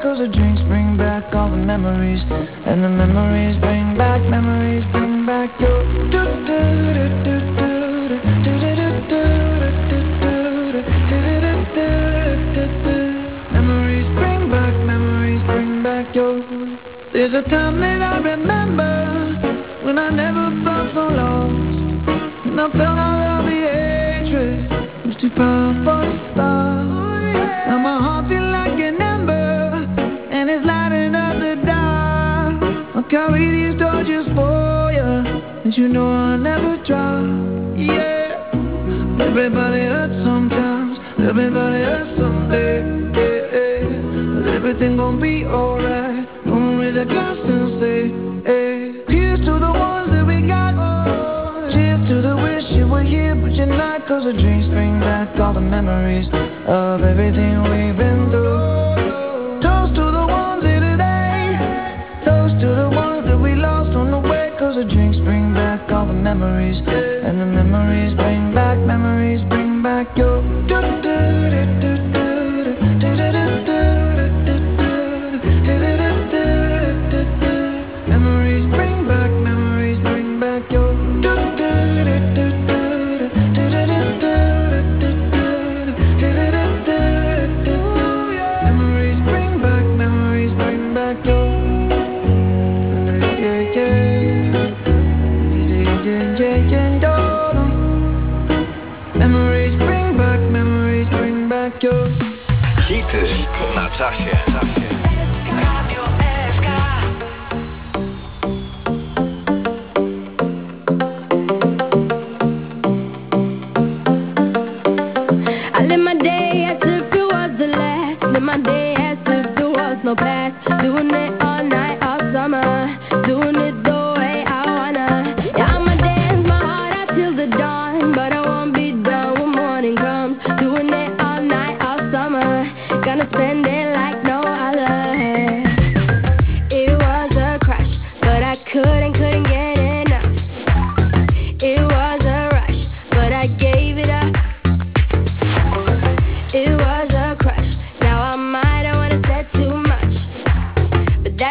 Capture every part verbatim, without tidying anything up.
cause the drinks bring back all the memories. And the memories bring back, memories bring back your memories bring back, memories bring back your. There's a time that I remember when I never felt so lost, and I felt all of the hatred was too powerful to stop. Now my heart feels like an ember, and it's lighting up the dark. I'll carry these torches for you, and you know I'll never drop. Yeah, everybody hurts sometimes, everybody hurts someday. Yeah, yeah. But everything gon' be alright. Gonna raise a glass and say, hey, here's to the ones that we got. Cheers to the wish you were here, but you're not. Cause the drinks bring back all the memories of everything we've been through. Toast to the ones here today. Toast to the ones that we lost on the way. Cause the drinks bring back all the memories. And the memories bring back, memories bring back your. Memories bring back, memories bring back your. Memories bring back, memories bring back your. Yeah, yeah, yeah, yeah, yeah, yeah. Memories bring back, memories bring back your. Hity na czasie. My day as if there was no past. Doing it all night, all summer. Doing it the way I wanna. Yeah, I'ma dance my heart out till the dawn, but I won't be done when morning comes. Doing it all night, all summer. Gonna spend it like no other. It was a crush, but I couldn't, couldn't get enough. It was a rush, but I gave it up. It was a crush. Now I might, I wanna say too much, but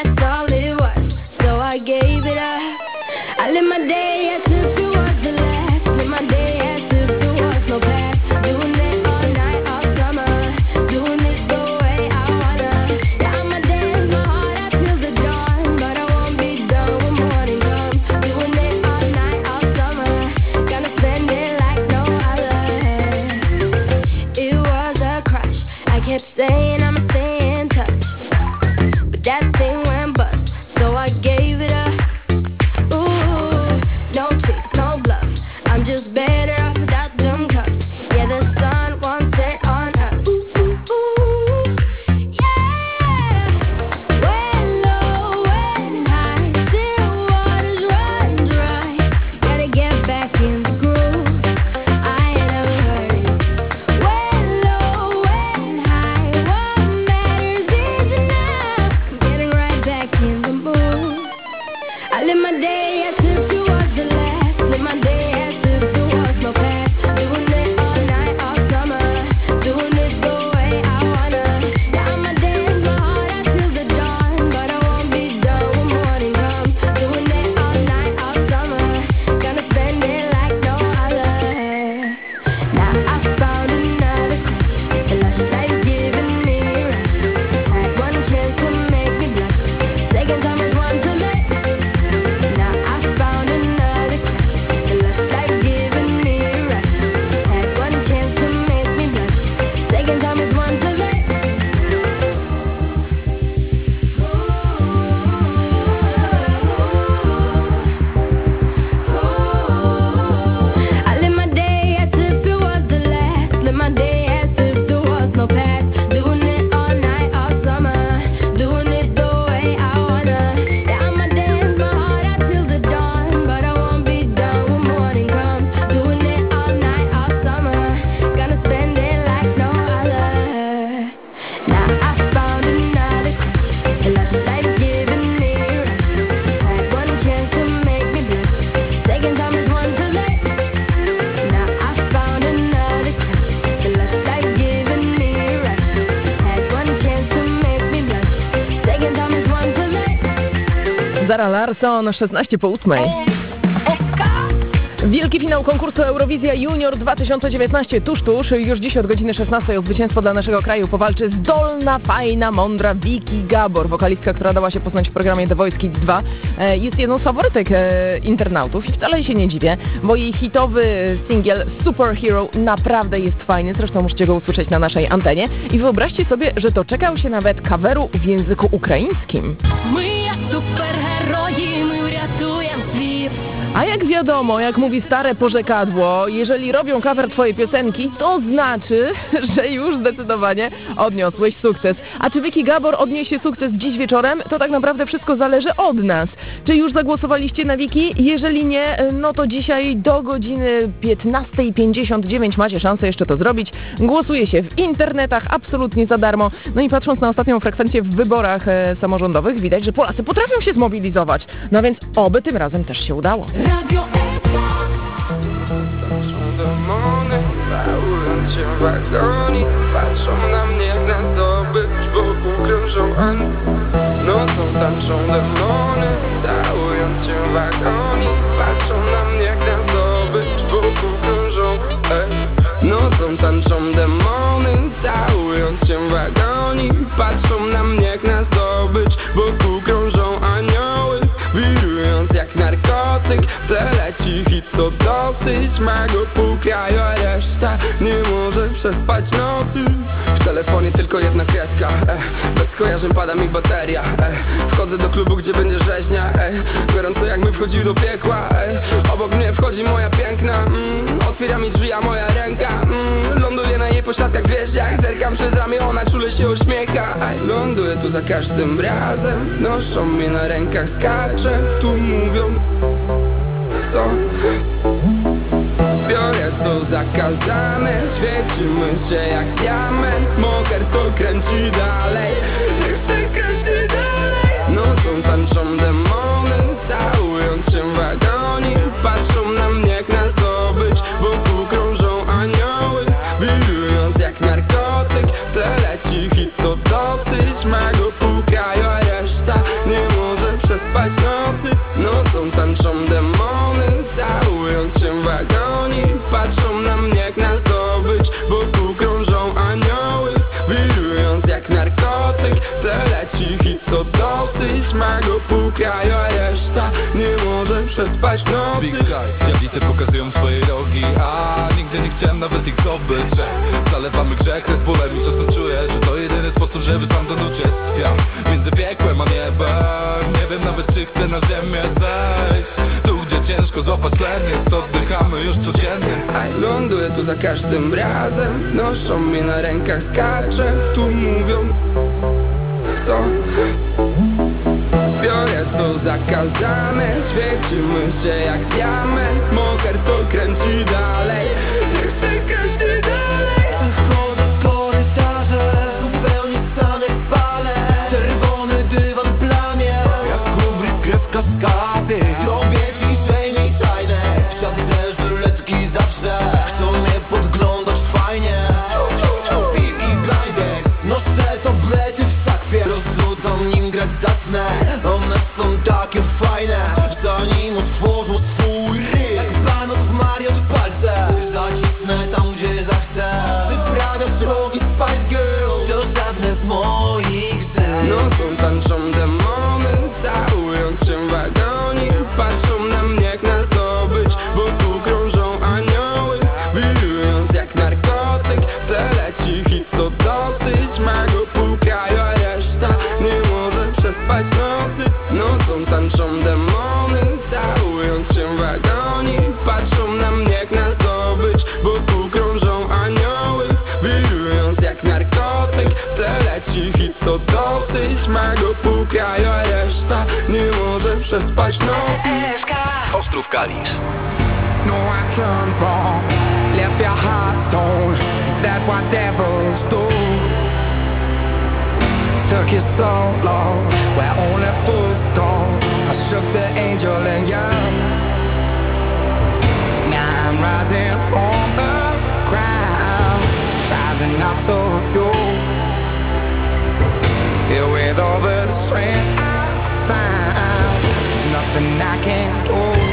Zara Larsson, szesnaście po ósmej. Wielki finał konkursu Eurowizja Junior dwa tysiące dziewiętnaście tuż, tuż. Już dziś od godziny szesnastej o zwycięstwo dla naszego kraju powalczy zdolna, fajna, mądra Vicky Gabor, wokalistka, która dała się poznać w programie The Voice Kids dwa. Jest jedną z faworytek internautów i wcale się nie dziwię, bo jej hitowy singiel Superhero naprawdę jest fajny. Zresztą możecie go usłyszeć na naszej antenie. I wyobraźcie sobie, że doczekał się nawet coveru w języku ukraińskim. My superheroi, my uratujem świat. A jak wiadomo, jak mówi stare porzekadło, jeżeli robią cover twojej piosenki, to znaczy, że już zdecydowanie odniosłeś sukces. A czy Vicky Gabor odniesie sukces dziś wieczorem? To tak naprawdę wszystko zależy od nas. Czy już zagłosowaliście na Vicky? Jeżeli nie, no to dzisiaj do godziny piętnasta pięćdziesiąt dziewięć macie szansę jeszcze to zrobić. Głosuje się w internetach absolutnie za darmo. No i patrząc na ostatnią frekwencję w wyborach e, samorządowych, widać, że Polacy potrafią się zmobilizować. No więc oby tym razem też się udało. Radio Extra. Demony całują cię w agonii, patrzą na mnie jak na zdobycz, wokół krążą ani. Nocą tańczą demony, całując cię w agonii, patrzą na mnie jak na zdobycz, wokół krążą ej. Nocą tańczą demony, całując cię w agonii, patrzą na mnie jak na zdobycz, wokół krążą anioły, wirując jak narkotyk. W tle leci hit, co dosyć ma go pół kraju, a reszta nie może przespać nocy. W telefonie tylko jedna kreska, eh. Bez skojarzeń pada mi bateria, eh. Wchodzę do klubu, gdzie będzie rzeźnia, eh. Gorąco jakby wchodził do piekła, eh. Obok mnie wchodzi moja piękna, mm. Otwiera mi drzwi, a moja ręka mm. Ląduję na jej pośladkach gwieździach. Zerkam przez ramię, ona czule się uśmiecha, eh. Ląduję tu za każdym razem, noszą mnie na rękach, skaczę. Tu mówią co? Biorę co zakazane, świecimy się jak diament. Moker to kręci dalej, niech se kręci dalej. Nocą tańczą demony, całując się w agonii, patrzą na mnie jak na zdobycz, wokół krążą anioły, wirując jak narkotyk. W tle leci hit, co dosyć ma go pół kraju, a reszta nie może przespać nocy. Nocą tańczą demony, całując się w agonii, patrzą na mnie jak na zdobycz, wokół krążą anioły, wirując jak narkotyk. W tle leci hit, co dosyć ma go pół kraju, a reszta nie może przespać nocy. Big guys, diablice pokazują swoje rogi, a nigdy nie chciałem nawet ich zdobyć. Zalewamy grzech Red Bullem i czasem czuję, że to jedyny sposób, żeby stamtąd uciec. Świat między piekłem a niebem, nie wiem nawet czy chcę na ziemię zejść. Tu gdzie ciężko złapać tlen, jest oddychamy już codziennie. Ląduję tu za każdym razem, noszą mnie na rękach, skaczę. Tu mówią co? Biorę co zakazane, świecimy się jak diament. Moker to kręci dalej, niech se kręci dalej. Chodzę w korytarze, zupełnie sam jak palę. Czerwony dywan plamie, jak kubrick krew kaskady. Zrobię ciszej, mniej tajne, świat wie, że letki zawsze chcą mnie podglądać fajnie. Peaky Blinders, noszę tablety w sakwie, rozrzucam nim grać zacznę. One są takie fajne, zanim otworzą swój ryj. Jak banot w Mariot w palce, zacisnę tam gdzie zachcę. Wyprawiasz rogi Spice Girls, to żadne z moich zęb. Nocą tańczą demony, całując się w agonii, patrzą na mnie jak na zdobycz, wokół krążą anioły, wirując jak narkotyk. W tle leci hit, co dosyć ma go pół kraju, a reszta nie może przespać nocy. Nocą tańczą demony, całując się w agonii, patrzą na mnie jak na zdobycz, wokół krążą anioły, wirując jak narkotyk. W tle leci hit, co dosyć ma go pół kraju, a reszta nie może przespać nocy. Ostrów Kalisz. No, I turned wrong, left your heart stone. Is that what devils do? Took you so long, where only fools go. I shook the angel and young. Now I'm rising from the ground, rising up to you. Filled with all the strength I found. nothing I can't do.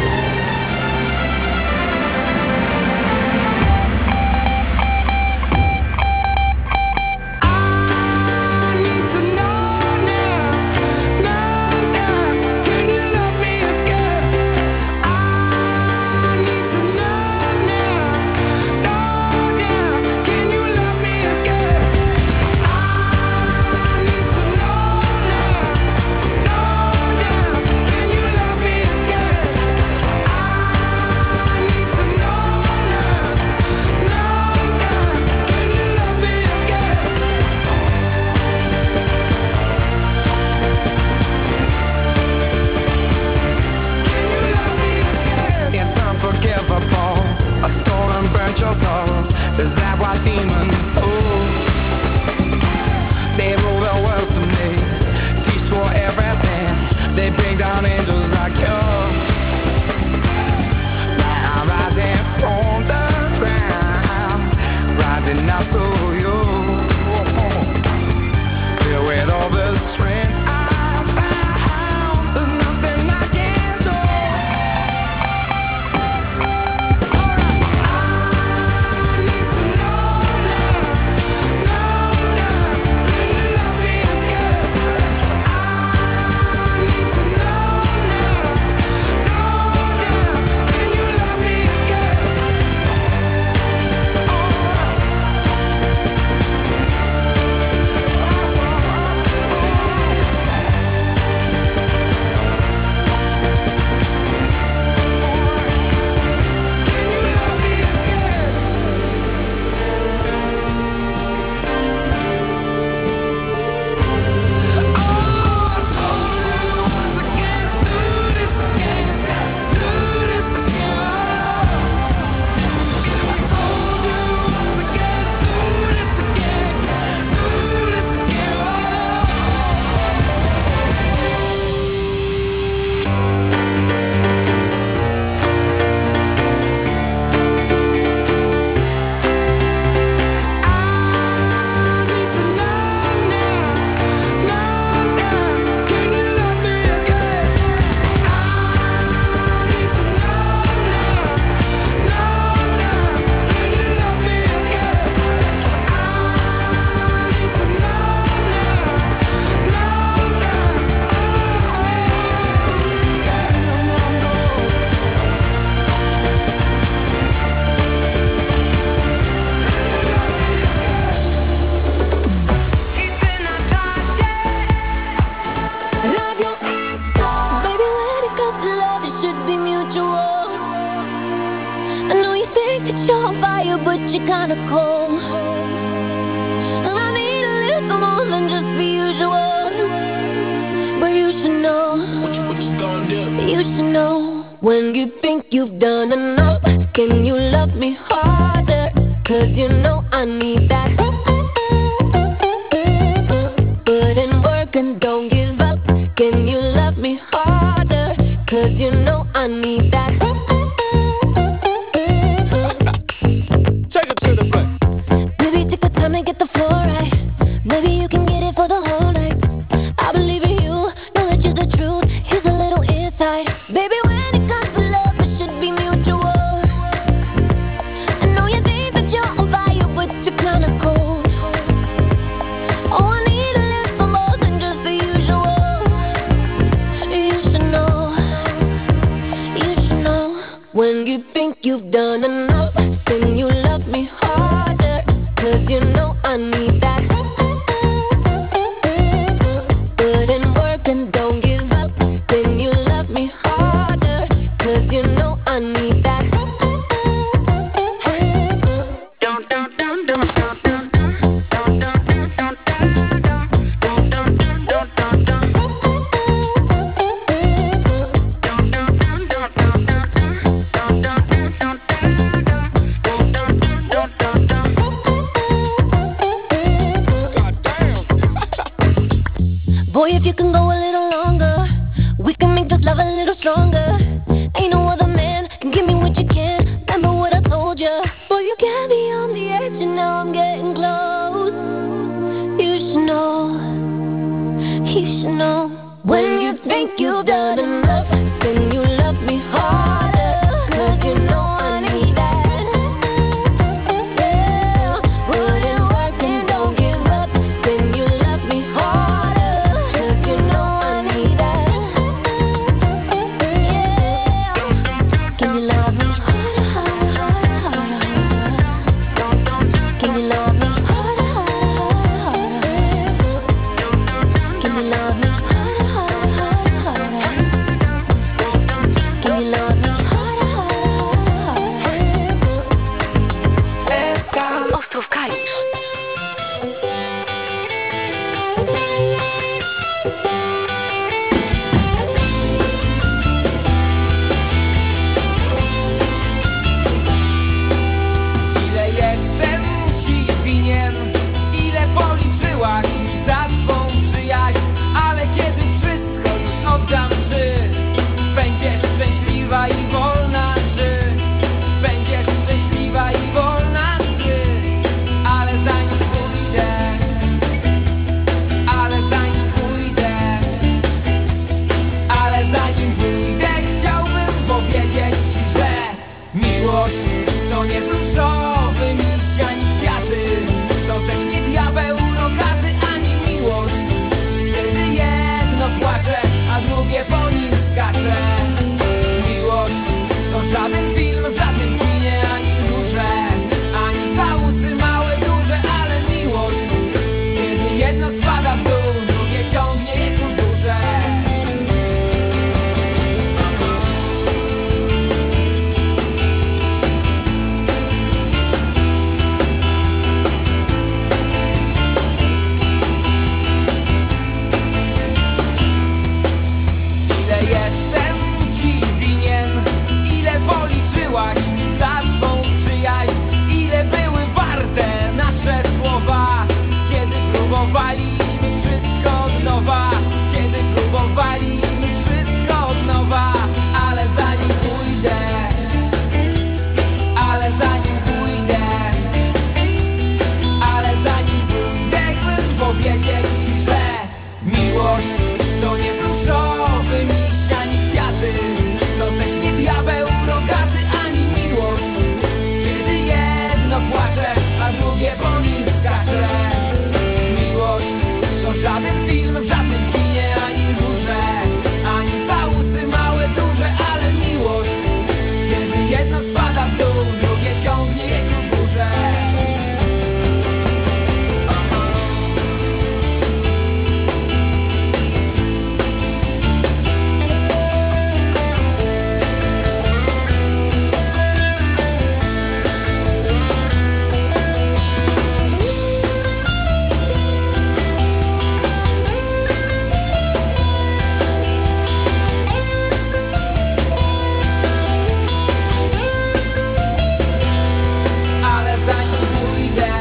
Is that why demons, oh, they rule the world to me, teach for everything, they bring down angels like you. I'm rising from the ground, rising up to you, filled with all the strength I found, there's nothing I can't do. But you're kinda cold, and I need a little more than just the usual. But you should know, what you, what you gonna do? You should know, when you think you've done enough, can you love me harder? Cause you know I need that. Put in work and don't give up. Can you love me harder? Cause you know I need that. Get the floor right. Maybe you can get it for the whole night. I believe in you, know that you're the truth. Here's a little insight. Baby, when it comes to love, it should be mutual. I know you think that you're on fire, but you're kinda cold. Oh, I need a little more than just the usual. You should know, you should know. When you think you've done enough, can you love me harder? Cause you know I need that. Put in work and don't give up. Can you love me harder? Cause you know I need that. Boy, if you can go a little longer, we can make this love a little stronger. Ain't no other man can give me what you can. Remember what I told you. Boy, you got me on the edge and now I'm getting close. You should know, you should know. When you think you've done enough, then you love me harder, 'cause you know I need that. Yeah, put in work and don't give up, then you love me harder, 'cause you know I need that. Yeah, can you love me harder, harder, harder, harder, harder? Can you love me harder, harder, harder, harder? Can you love me harder, harder, harder, harder? Can you love me harder, harder, harder? Ostrów Kalisz. Ile jestem ci winien, ile policzyłaś już za swą przyjaźń, ale kiedy wszystko już oddam, czy będziesz szczęśliwa i wolna, czy będziesz szczęśliwa i wolna, czy ale zanim pójdę, ale zanim pójdę, ale zanim pójdę, chciałbym powiedzieć ci, że miłość to nie pluszowy miś ani kwiaty, to też nie diabeł rogaty ani miłość, kiedy jedno płacze, a drugie po nim skacze. Miłość to żaden film w żadnym kinie, ani róże, ani całusy małe, duże, ale miłość, kiedy jedno spada w dół, drugie ciągnie je ku górze. Ile jestem ci winien, ile policzyłaś za swą przyjaźń, ile były warte nasze słowa, kiedy próbowaliśmy wszystko od nowa, kiedy próbowaliśmy wszystko od nowa, ale zanim pójdę, ale zanim pójdę, ale zanim pójdę, chcę powiedzieć ci, że miłość to nie pluszowy miś ani kwiaty, to też nie diabeł rogaty ani miłość, kiedy jedno płacze, a drugie po nim skacze. Miłość to żaden film w żadnym kinie, ani róże, ani całusy małe, duże, ale miłość, kiedy jedno spada w dół, drugie ciągnie je ku górze. Ale zanim pójdę,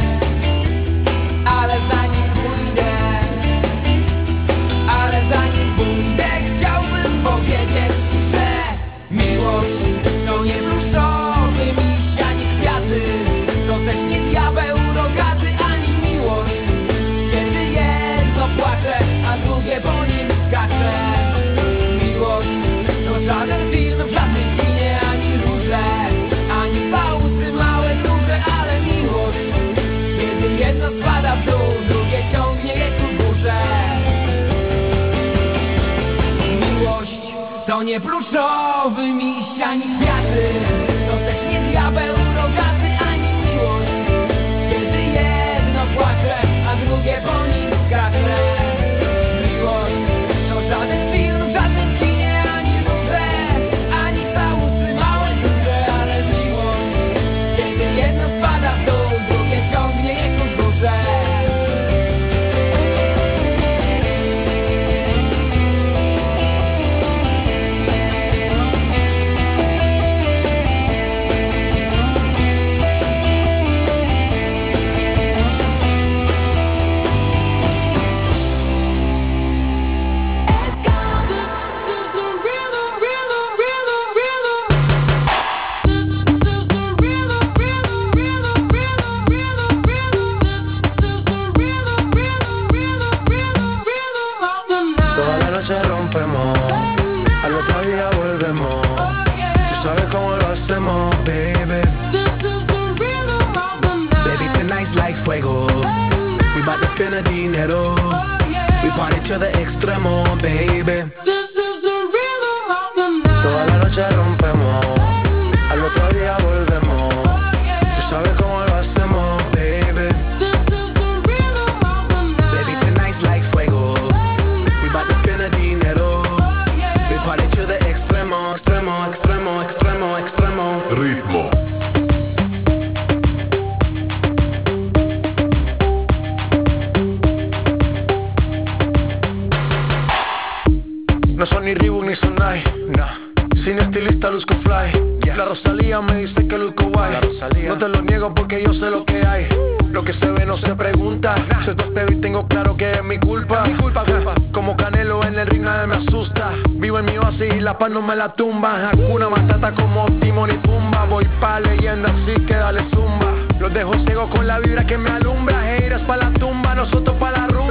ale zanim pójdę, ale zanim pójdę, chciałbym powiedzieć ci, że miłość to nie pluszowy miś ani kwiaty, to też nie diabeł rogaty ani miłość, kiedy jedno płacze, a drugie po nim skacze. Miłość to żaden film w żadnym kinie, ani róże, ani całusy małe, duże, ale miłość, kiedy jedno spada w dół, drugie ciągnie je ku górze. Miłość to nie pluszowy miś ani kwiaty, to też nie diabeł rogaty ani miłość, kiedy jedno płacze, a drugie po nim skacze. Miłość to żaden film w żadnym kinie, ani róże, ani całusy małe, duże, ale miłość, kiedy jedno spada w dół, drugie ciągnie je ku górze. noche rompemos, al otro día spend the dinero. We party to the extremo, baby. This is the rhythm of the night. Toda la noche rompemos, al otro día volvemos. Tú sabes cómo lo hacemos, baby. This is the rhythm of the night. Baby, tonight's like fuego. We bout to spend the dinero. We party to the extremo, extremo, extremo, extremo, extremo. Ritmo. No son ni Reebok ni Sonai, nah. Sin estilista luzco fly, yeah. La Rosalía me dice que luzco guay. No te lo niego porque yo sé lo que hay. Lo que se ve no se pregunta, nah. Suelto este beat, tengo claro que es mi culpa, es mi culpa, culpa. Como Canelo en el ring nadie me asusta. Vivo en mi oasis y la paz no me la tumba. Hakuna Matata como Timón y Pumba. Voy pa' leyenda así que dale zumba. Los dejo ciego con la vibra que me alumbra. Haters pa' la tumba, nosotros pa' la rumba.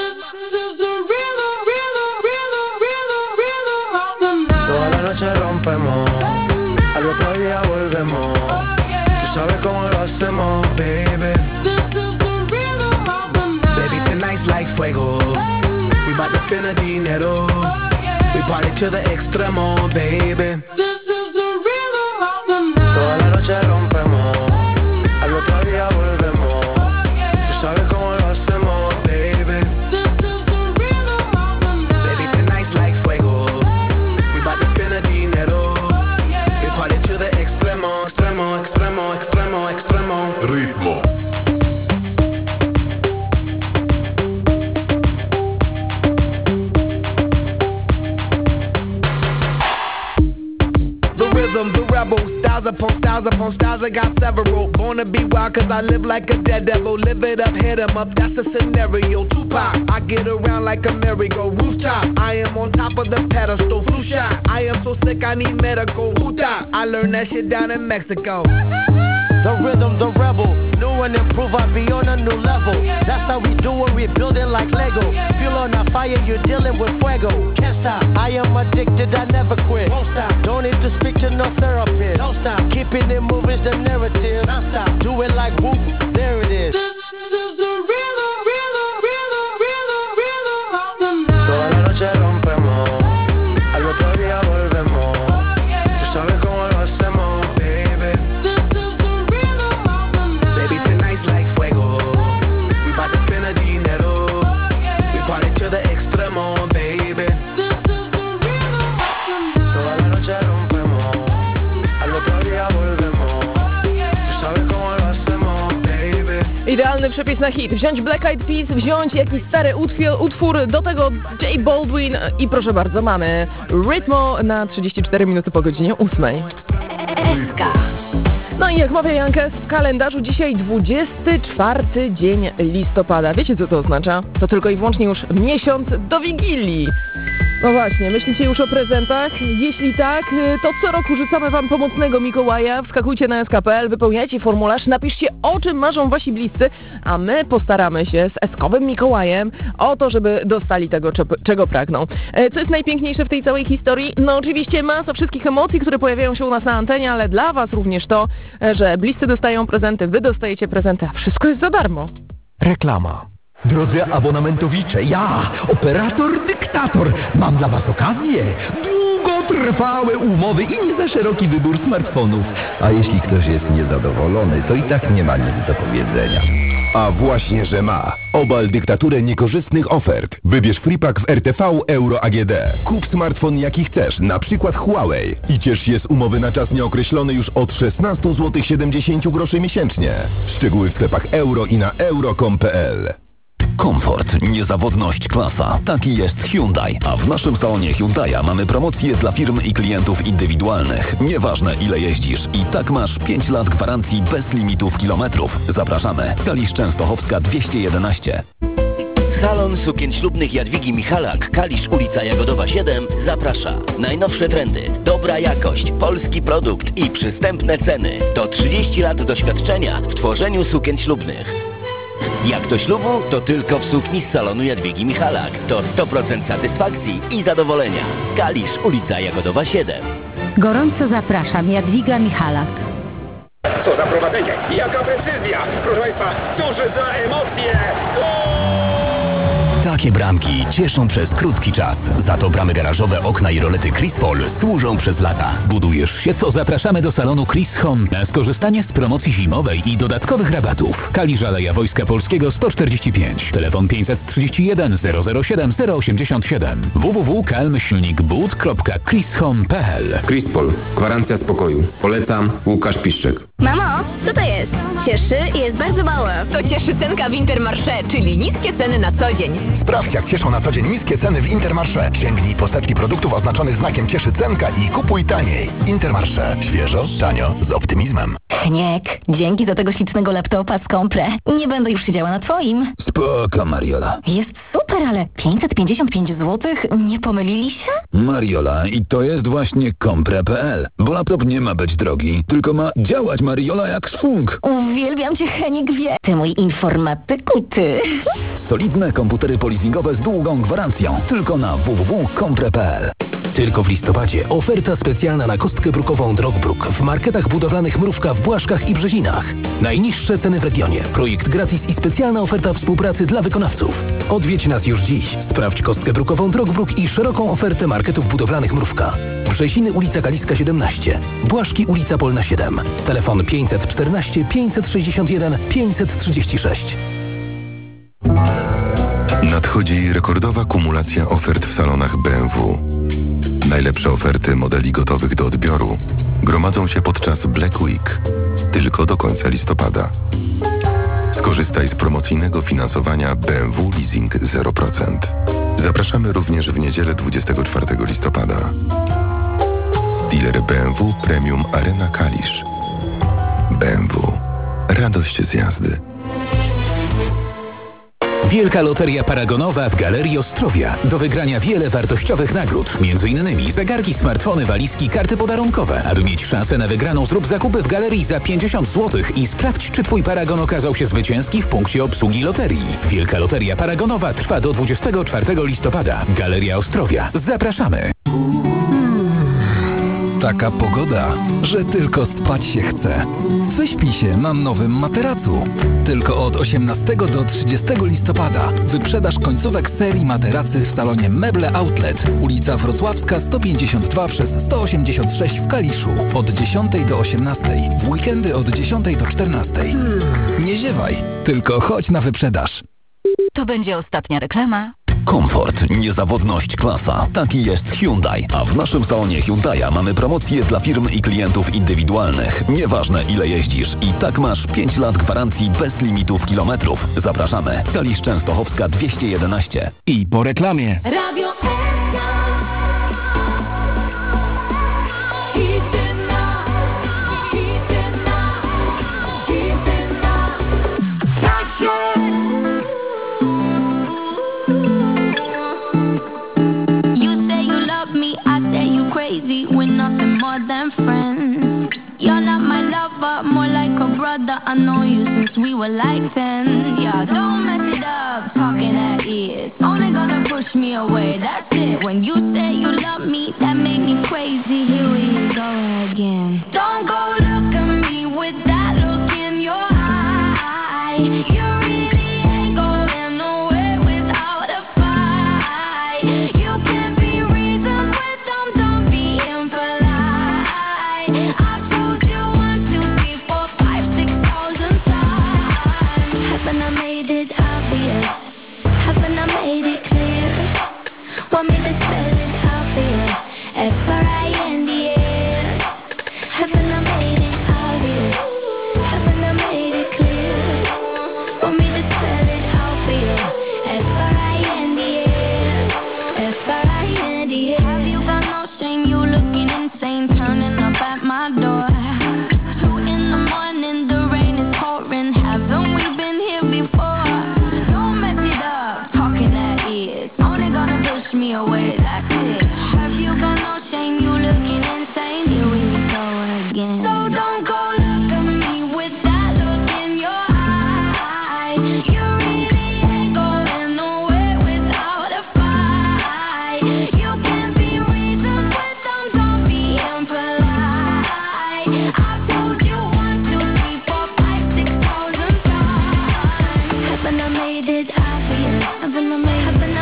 Toda la noche rompemos, al otro día volvemos. Tú sabes cómo lo hacemos, baby. This is the rhythm of the night. Baby, tonight's like fuego. We bout to spend the dinero. We party to the extremo, baby. This is the rhythm of the night. Toda la noche rompemos, al otro día volvemos. Tú sabes cómo lo hacemos, baby. This is the rhythm of the night. Baby, tonight's like fuego. The dinero. We party to the extremo, extremo, extremo, extremo, extremo. Ritmo. The rhythm, the rebel, styles upon styles upon styles, I got several. Born to be wild cause I live like a dead devil. Live it up, hit 'em up, that's the scenario. Tupac, I get around like a merry-go rooftop. I am on top of the pedestal, flu shot. I am so sick I need medical. Huta, I learned that shit down in Mexico. The rhythm, the rebel, new and improve, I be on a new level. That's how we do it, we building like Lego. Feel on a fire, you're dealing with fuego. Can't stop, I am addicted, I never quit. Won't stop, don't need to speak to no therapist. Don't stop, keeping it moving's the narrative. Non stop, do it like whoop, there it is. This is the rhythm, rhythm, rhythm, rhythm, rhythm of the night. Toda la noche rompemos, al otro día volvemos. Tú sabes cómo lo hacemos, baby. This is the rhythm of the night. Baby, tonight's like fuego. We bout to spend the dinero. We party to the extremo, baby. This is the rhythm of the night. Toda la noche rompemos, al otro día volvemos. Tú sabes cómo lo hacemos, baby. Idealny przepis na hit. Wziąć Black Eyed Peas, wziąć jakiś stary utwór, utwór, do tego J Baldwin i proszę bardzo, mamy Rytmo na trzydzieści cztery minuty po godzinie ósmej. S K. No i jak mawia Jankes, w kalendarzu dzisiaj dwudziesty czwarty dzień listopada. Wiecie co to oznacza? To tylko i wyłącznie już miesiąc do Wigilii. No właśnie, myślicie już o prezentach? Jeśli tak, to co roku rzucamy wam pomocnego Mikołaja. Wskakujcie na S K kropka P L, wypełniajcie formularz, napiszcie o czym marzą wasi bliscy, a my postaramy się z eskowym Mikołajem o to, żeby dostali tego, czego pragną. Co jest najpiękniejsze w tej całej historii? No oczywiście masa wszystkich emocji, które pojawiają się u nas na antenie, ale dla was również to, że bliscy dostają prezenty, wy dostajecie prezenty, a wszystko jest za darmo. Reklama. Drodzy abonamentowicze, ja, operator dyktator, mam dla was okazję. Długotrwałe umowy i nie za szeroki wybór smartfonów. A jeśli ktoś jest niezadowolony, to i tak nie ma nic do powiedzenia. A właśnie, że ma. Obal dyktaturę niekorzystnych ofert. Wybierz Freepack w R T V Euro A G D. Kup smartfon jaki chcesz, na przykład Huawei. I ciesz się z umowy na czas nieokreślony już od szesnaście złotych siedemdziesiąt groszy miesięcznie. Szczegóły w sklepach euro i na euro kropka com kropka p l. Komfort, niezawodność, klasa. Taki jest Hyundai. A w naszym salonie Hyundai'a mamy promocje dla firm i klientów indywidualnych. Nieważne ile jeździsz. I tak masz pięć lat gwarancji bez limitów kilometrów. Zapraszamy. Kalisz Częstochowska dwieście jedenaście. Salon Sukien Ślubnych Jadwigi Michalak, Kalisz, ulica Jagodowa siedem zaprasza. Najnowsze trendy, dobra jakość, polski produkt i przystępne ceny. To trzydzieści lat doświadczenia w tworzeniu sukien ślubnych. Jak do ślubu, to tylko w sukni z salonu Jadwigi Michalak. To sto procent satysfakcji i zadowolenia. Kalisz, ulica Jagodowa siedem. Gorąco zapraszam, Jadwiga Michalak. Co za prowadzenie, jaka precyzja! Proszę Państwa, cóż za emocje! Gol! Takie bramki cieszą przez krótki czas. Za to bramy garażowe, okna i rolety Crispol służą przez lata. Budujesz się? To zapraszamy do salonu Chris Home na skorzystanie z promocji zimowej i dodatkowych rabatów. Kalisz Aleja Wojska Polskiego sto czterdzieści pięć. Telefon pięćset trzydzieści jeden zero zero siedem zero osiemdziesiąt siedem. w w w kropka kalm silnik bud kropka chrishome kropka p l. Crispol. Gwarancja spokoju. Polecam. Łukasz Piszczek. Mamo, co to jest? Cieszy i jest bardzo małe. To cieszy cenka w Intermarché, czyli niskie ceny na co dzień. Sprawdź, jak cieszą na co dzień niskie ceny w Intermarché. Sięgnij po setki produktów oznaczonych znakiem Cieszy cenka i kupuj taniej. Intermarché. Świeżo, tanio, z optymizmem. Heniek, dzięki za tego ślicznego laptopa z Compre. Nie będę już siedziała na twoim. Spoko, Mariola. Jest super, ale pięćset pięćdziesiąt pięć złotych? Nie pomylili się? Mariola, i to jest właśnie compre kropka p l. Bo laptop nie ma być drogi, tylko ma działać, Mariola, jak szwung. Uwielbiam cię, Henik, wie. Ty mój informatyku, ty. Solidne komputery polizingowe z długą gwarancją. Tylko na w w w kropka compre kropka p l. Tylko w listopadzie oferta specjalna na kostkę brukową Drogbruk w marketach budowlanych Mrówka w Błaszkach i Brzezinach. Najniższe ceny w regionie, projekt gratis i specjalna oferta współpracy dla wykonawców. Odwiedź nas już dziś. Sprawdź kostkę brukową Drogbruk i szeroką ofertę marketów budowlanych Mrówka. Brzeziny, ulica Kaliska siedemnaście, Błaszki, ulica Polna siedem. Telefon pięćset czternaście pięćset sześćdziesiąt jeden pięćset trzydzieści sześć. Nadchodzi rekordowa kumulacja ofert w salonach B M W. Najlepsze oferty modeli gotowych do odbioru gromadzą się podczas Black Week, tylko do końca listopada. Skorzystaj z promocyjnego finansowania B M W Leasing zero procent. Zapraszamy również w niedzielę dwudziestego czwartego listopada. Dealer B M W Premium Arena Kalisz. B M W. Radość z jazdy. Wielka Loteria Paragonowa w Galerii Ostrowia. Do wygrania wiele wartościowych nagród. Między innymi zegarki, smartfony, walizki, karty podarunkowe. Aby mieć szansę na wygraną, zrób zakupy w galerii za pięćdziesiąt złotych i sprawdź, czy twój paragon okazał się zwycięski w punkcie obsługi loterii. Wielka Loteria Paragonowa trwa do dwudziestego czwartego listopada. Galeria Ostrowia. Zapraszamy. Taka pogoda, że tylko spać się chce. Wyśpij się na nowym materacu. Tylko od osiemnastego do trzydziestego listopada wyprzedaż końcówek serii materacy w salonie Meble Outlet, ulica Wrocławska sto pięćdziesiąt dwa przez sto osiemdziesiąt sześć w Kaliszu. Od dziesiątej do osiemnastej, w weekendy od dziesiątej do czternastej. Nie ziewaj, tylko chodź na wyprzedaż. To będzie ostatnia reklama. Komfort, niezawodność, klasa. Taki jest Hyundai. A w naszym salonie Hyundai'a mamy promocje dla firm i klientów indywidualnych. Nieważne ile jeździsz. I tak masz pięć lat gwarancji bez limitów kilometrów. Zapraszamy. Kalisz Częstochowska dwieście jedenaście. I po reklamie. Radio S K. Hity na, hity na, hity na. Tak jest. Crazy, we're nothing more than friends. You're not my lover, more like a brother. I know you since we were like ten. Yeah, don't mess it up, talking at ears. Only gonna push me away, that's it. When you say you love me, that made me crazy. Here we go again. Don't go look at me with that look in your eye. You really ain't going nowhere without a fight. You can't be reasoned with them, don't be impolite. I've told you one, two, three, four, five, six thousand times. Haven't I made it obvious? Haven't I made it clear? Want me to spell it out for you? F R I N D S. Haven't I made it obvious? Haven't I made it clear? Want me to spell it out for you? F R I N D S. F R I N D S. Have you got no shame? You looking insane, turning up at my door. Two in the morning, the rain is pouring. Haven't we been here before? Don't mess it up, talking at ears. Only gonna push me away, that's it. Have you got no shame? You looking insane. Here we go again. So don't go look at me with that look in your eye. You really ain't going nowhere without a fight. You can't be reasoned with them, don't be impolite. I've told you one, two, three, four, five, six thousand times. Haven't I made it obvious? Haven't I made, haven't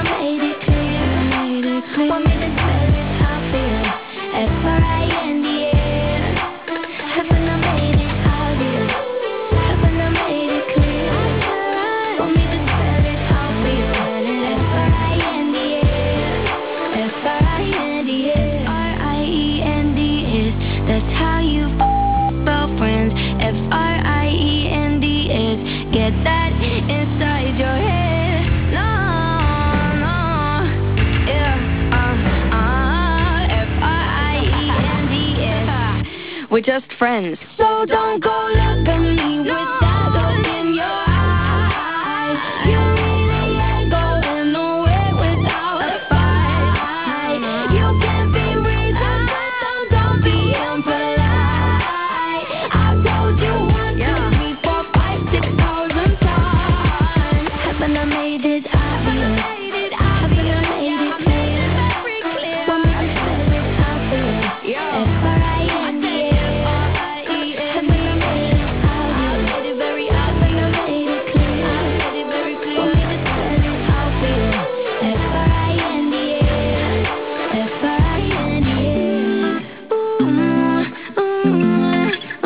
we're just friends. So don't go look at me with that look in your eyes. You really ain't going nowhere without a fight. You can be reasoned, but don't, don't be impolite. I've told you one, two, three, four, five, six thousand times. Haven't I made it obvious? Haven't I made it clear? Want me to spell it out for you? F R I N D A. Haven't I made it obvious? Haven't I made it clear? Want me to spell it out for you? F R I N D A. F R I N D A. Ooh, ooh, ooh,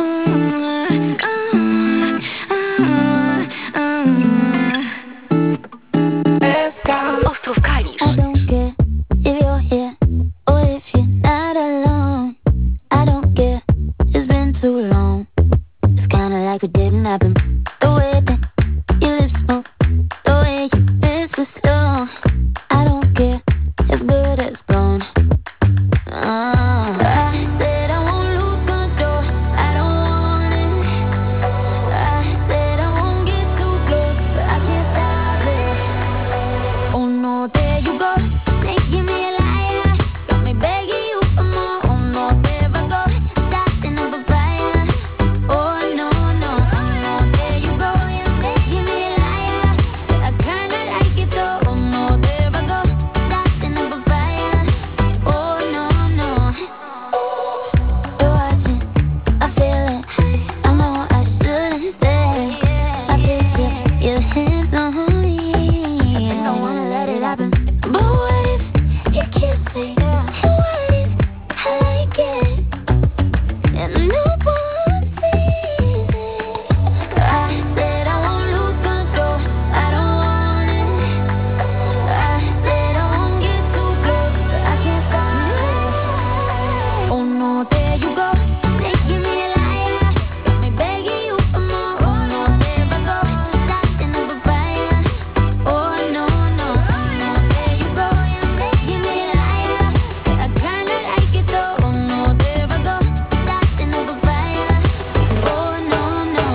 Ostrów Kalisz. I don't care if you're here or if you're not alone. I don't care, it's been too long. It's kinda like it didn't happen. The way that your lips move, the way you miss so slow. I don't care if good has gone. Oh. I said I won't lose control, I don't want it. I said I won't get too close, but I can't stop it. Oh no, there you go, making me a liar. Got me begging you for more. Oh no, there I go, starting up a fire. Oh no, no, oh no, there you go, making me a liar. I kinda like it though. Oh no, there I go, starting up a fire. Oh no, no. You're watching, I feel it. I know I shouldn't stay. I picture your hands on me. I don't wanna let it happen. But what if you kiss me? And what if I like it? And no one sees it. I said I won't lose control, I don't want it. I said I won't get too close, but I can't stop it. Oh no, there you go, making me a liar. Got me begging you for more. Oh no, there I go, starting up a fire. Oh no, no, oh no, there you go, making me a liar. I kinda like it though. Oh no, there I go, starting up a fire. Oh no, no.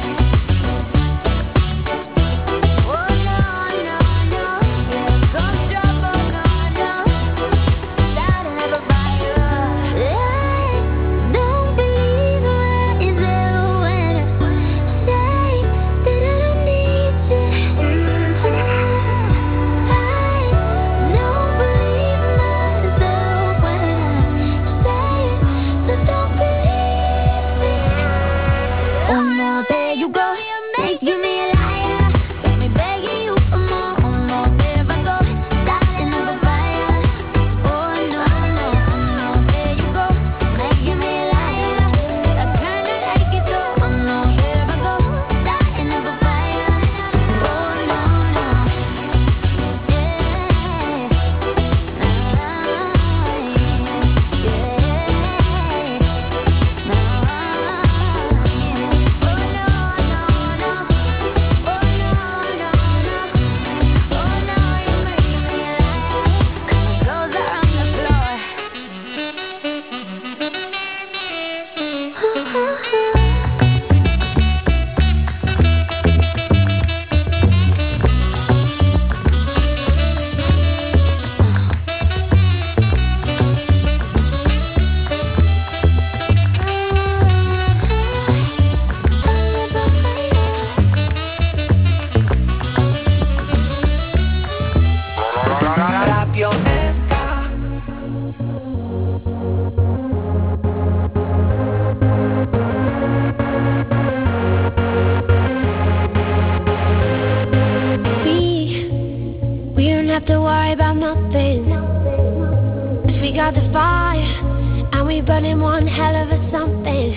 Oh no, no, no. Here comes trouble, no, no. Starting up a fire. I don't believe what you do when I say that I don't need you. I don't believe myself when I say it, so don't believe me. Oh no, there you go, making me a liar. Got me begging you for more. Oh no, there I go, starting up a fire. Oh no, no, oh no, there you go, making me a liar. I kinda like it though. Oh no, there I go, starting up a fire. Oh no, no, clothes are on the floor. La pionesca. We, we don't have to worry about nothing, 'cause we got the fire, and we burning one hell of a something.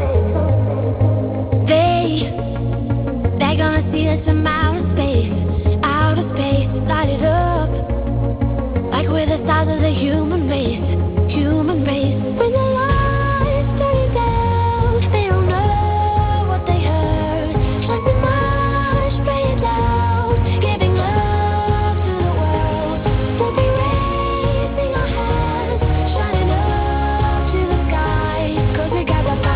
They, they're gonna see us from outer space, outer space, light it up, like we're the stars of the human race, human race. When the lights turn down, they don't know what they heard. Like the march, pray it loud, giving love to the world. We'll be raising our hands, shining up to the sky, 'cause we got the fire.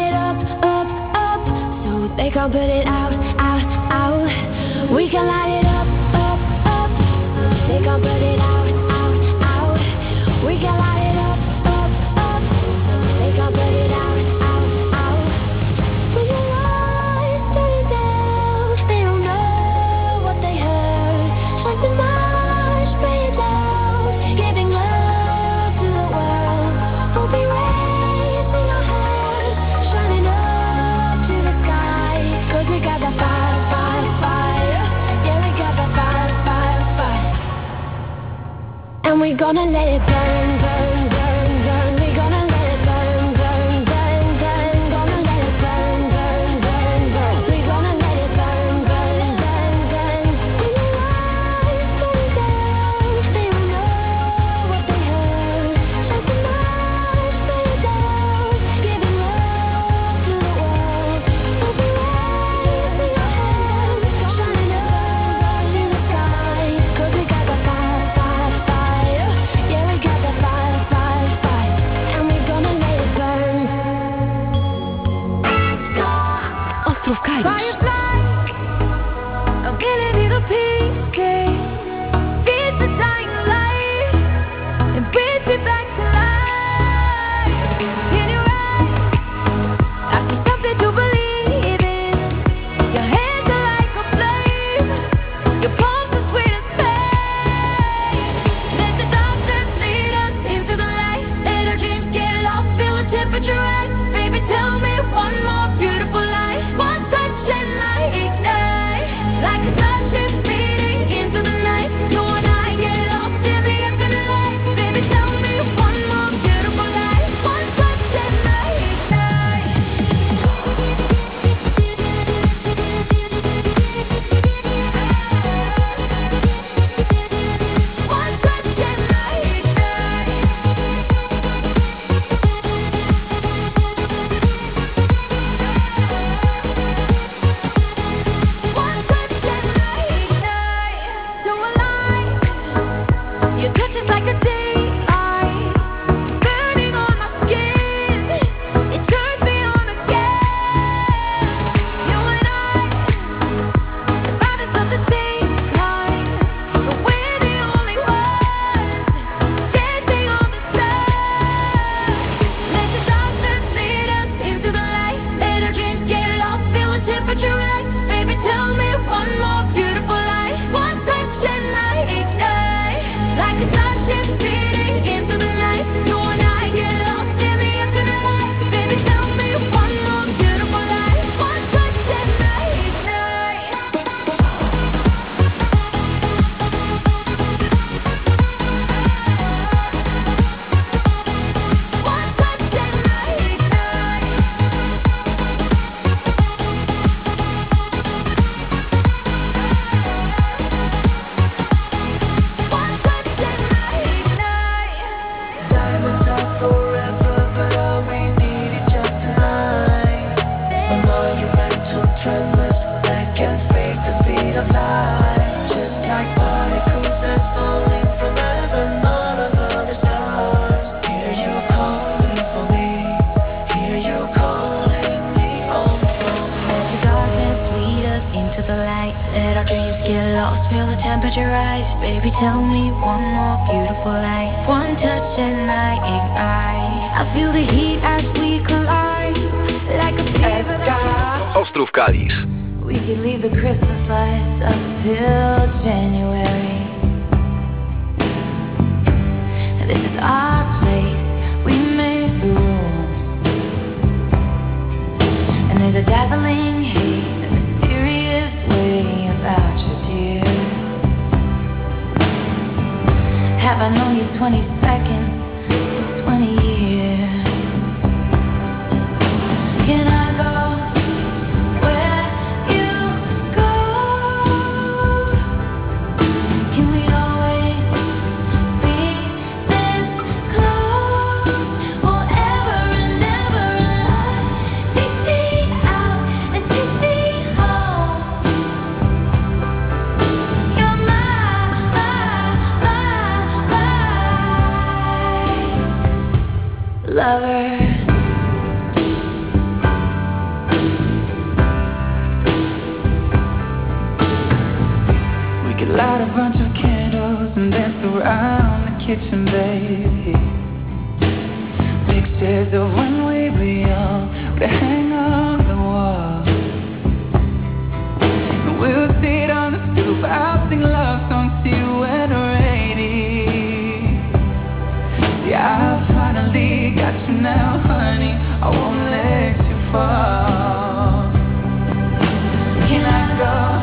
it up, up, up, so they can't put it out, out, out. We can light it up, up, up, so they can't put it out, out, out. We can light it up, up, up, so they can't put it out, out, out. When your lights burn down, they don't know what they heard. Shine the light, spray it down, giving love to the world. We'll be raising our hands, shining up to the sky. 'Cause we got the fire, fire, fire. Yeah, we got the fire, fire, fire. And we're gonna let it burn, burn, burn, burn. We're gonna let it burn, burn, burn, burn. Gonna let it burn, burn, burn, burn. We're gonna let it burn, burn, burn, burn. When your lights burn down, they don't know what they heard. Shine the light, spray it down, giving love to the world. We'll be raising our hands, shining up to the sky. 'Cause we got the fire, fire, fire. Yeah, we got the fire, fire, fire. And we're gonna let it burn. Ostrów Kalisz. Firefly, I'm giving you the pieces. Feed the dying light and breathe me back to life. In your eyes, I see something to believe in. Your hands are like a flame. Your palms are sweet as pain. Let the darkness lead us into the light. Let our dreams get lost, feel the temperature rise. Baby, tell me one more beautiful lie. One touch and I ignite. Like a starship speeding into the night. You and I get lost in the infinite light. Baby, tell me one more beautiful lie. One touch and I ignite. One touch and I ignite. One touch and I ignite. So alive, your touch is like a daylight, burning on my skin. It turns me on again. You and I, survivors of the same time, but we're the only ones dancing on the sun. Let the darkness lead us into the light. Let our dreams get lost, feel the temperature rise. Baby, tell me one more beautiful lie. One touch and I ignite. Like a starship speeding into the night. You and I get lost in the infinite light. Baby, tell me one more beautiful lie. One touch and I ignite. One touch and I ignite. One touch and I ignite. Diamonds are forever, but all we need is just tonight. A monumental tremors that can fade the speed of light. Just like particles that's falling from heaven all over the stars. Hear you calling for me. Hear you calling me on the phone. Let the darkness lead us into the light. Let our dreams get lost, feel the temperature rise. Baby, tell me one more beautiful light. One touch and I ignite. I feel the heat as we collide. Like a fever. Ostrów Kalisz. We could leave the Christmas lights up till January. This is our place, we made the rules. And there's a dazzling haze, a mysterious way about you, dear. Have I known you twenty seconds or twenty years? Can I go where you go? Can we always be this close forever and ever? And take me out and take me home. You're my, my, my, my. kitchen, baby. Pictures of when we were young, they hang on the wall. And we'll sit on the stoop, I'll sing love songs to you when we're eighty. See, I finally got you now, honey, I won't let you fall. Can I go?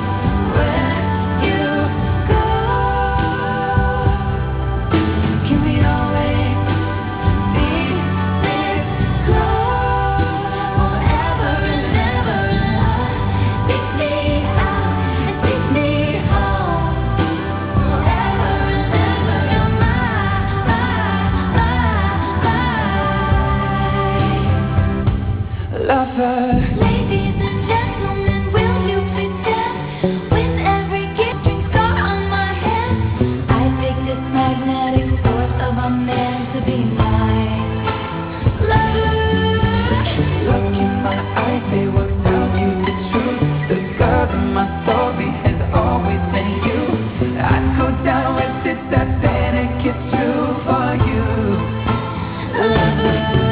Ladies and gentlemen, will you please stand? With every gift scar on my hand, I picked this magnetic force of a man to be my lover. Look in my eyes, they will tell you the truth. The scars on my story has always been you. I'd go down with it, that's saying it gets true for you, lover.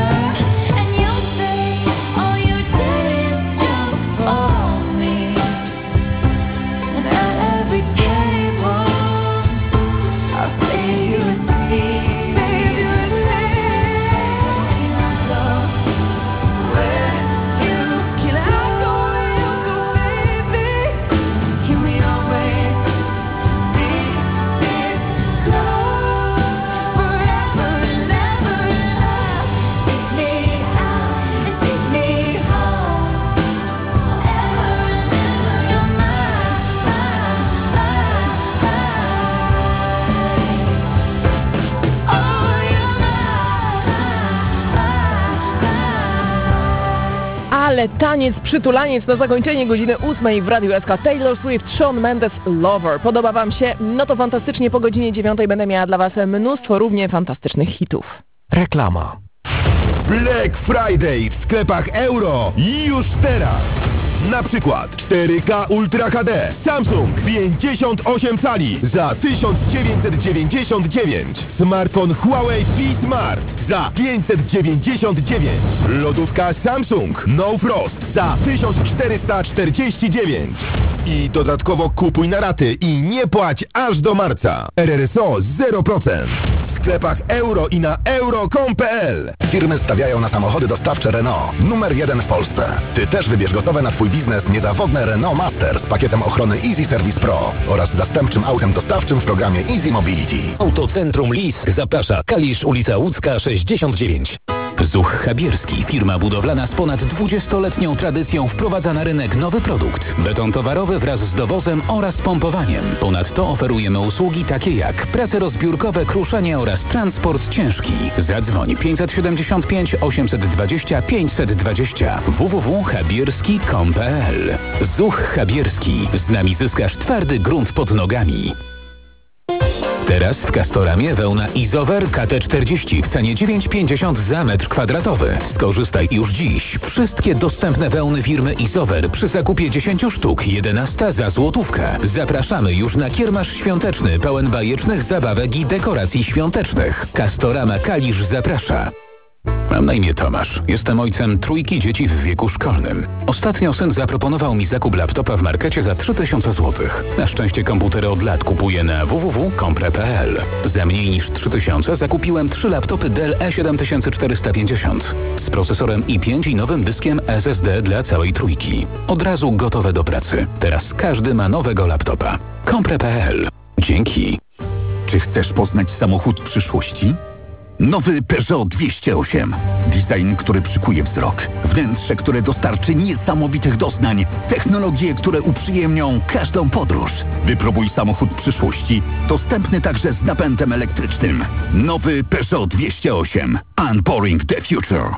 Ale taniec, przytulaniec na zakończenie godziny ósmej w Radiu S K. Taylor Swift, Shawn Mendes, Lover. Podoba wam się? No to fantastycznie, po godzinie dziewiątej będę miała dla was mnóstwo równie fantastycznych hitów. Reklama. Black Friday w sklepach Euro już teraz. Na przykład cztery K Ultra H D Samsung pięćdziesiąt osiem cali za tysiąc dziewięćset dziewięćdziesiąt dziewięć. Smartfon Huawei P Smart za pięćset dziewięćdziesiąt dziewięć. Lodówka Samsung No Frost za tysiąc czterysta czterdzieści dziewięć. I dodatkowo kupuj na raty i nie płać aż do marca. R R S O zero procent. W sklepach Euro i na euro kropka com kropka p l. Firmy stawiają na samochody dostawcze Renault. Numer jeden w Polsce. Ty też wybierz gotowe na Twój biznes niezawodne Renault Master z pakietem ochrony Easy Service Pro oraz zastępczym autem dostawczym w programie Easy Mobility. Autocentrum Lis zaprasza. Kalisz, ulica Łódzka sześćdziesiąt dziewięć. Zuch Habierski, firma budowlana z ponad dwudziestoletnią tradycją, wprowadza na rynek nowy produkt. Beton towarowy wraz z dowozem oraz pompowaniem. Ponadto oferujemy usługi takie jak prace rozbiórkowe, kruszenie oraz transport ciężki. Zadzwoń pięćset siedemdziesiąt pięć osiemset dwadzieścia pięćset dwadzieścia w w w kropka habierski kropka com kropka p l. Zuch Habierski. Z nami zyskasz twardy grunt pod nogami. Teraz w Castoramie wełna Izover K T czterdzieści w cenie dziewięć pięćdziesiąt za metr kwadratowy. Skorzystaj już dziś. Wszystkie dostępne wełny firmy Izover przy zakupie dziesięciu sztuk jedenaście za złotówkę. Zapraszamy już na kiermasz świąteczny pełen bajecznych zabawek i dekoracji świątecznych. Castorama Kalisz zaprasza. Mam na imię Tomasz. Jestem ojcem trójki dzieci w wieku szkolnym. Ostatnio syn zaproponował mi zakup laptopa w markecie za trzy tysiące złotych. Na szczęście komputery od lat kupuję na w w w kropka kompre kropka p l. Za mniej niż trzy tysiące zakupiłem trzy laptopy Dell E siedem tysięcy czterysta pięćdziesiąt z procesorem i pięć i nowym dyskiem S S D dla całej trójki. Od razu gotowe do pracy. Teraz każdy ma nowego laptopa. kompre kropka p l. Dzięki. Czy chcesz poznać samochód przyszłości? Nowy Peugeot dwieście osiem. Design, który przykuje wzrok. Wnętrze, które dostarczy niesamowitych doznań. Technologie, które uprzyjemnią każdą podróż. Wypróbuj samochód przyszłości. Dostępny także z napędem elektrycznym. Nowy Peugeot dwieście osiem. Unboring the future.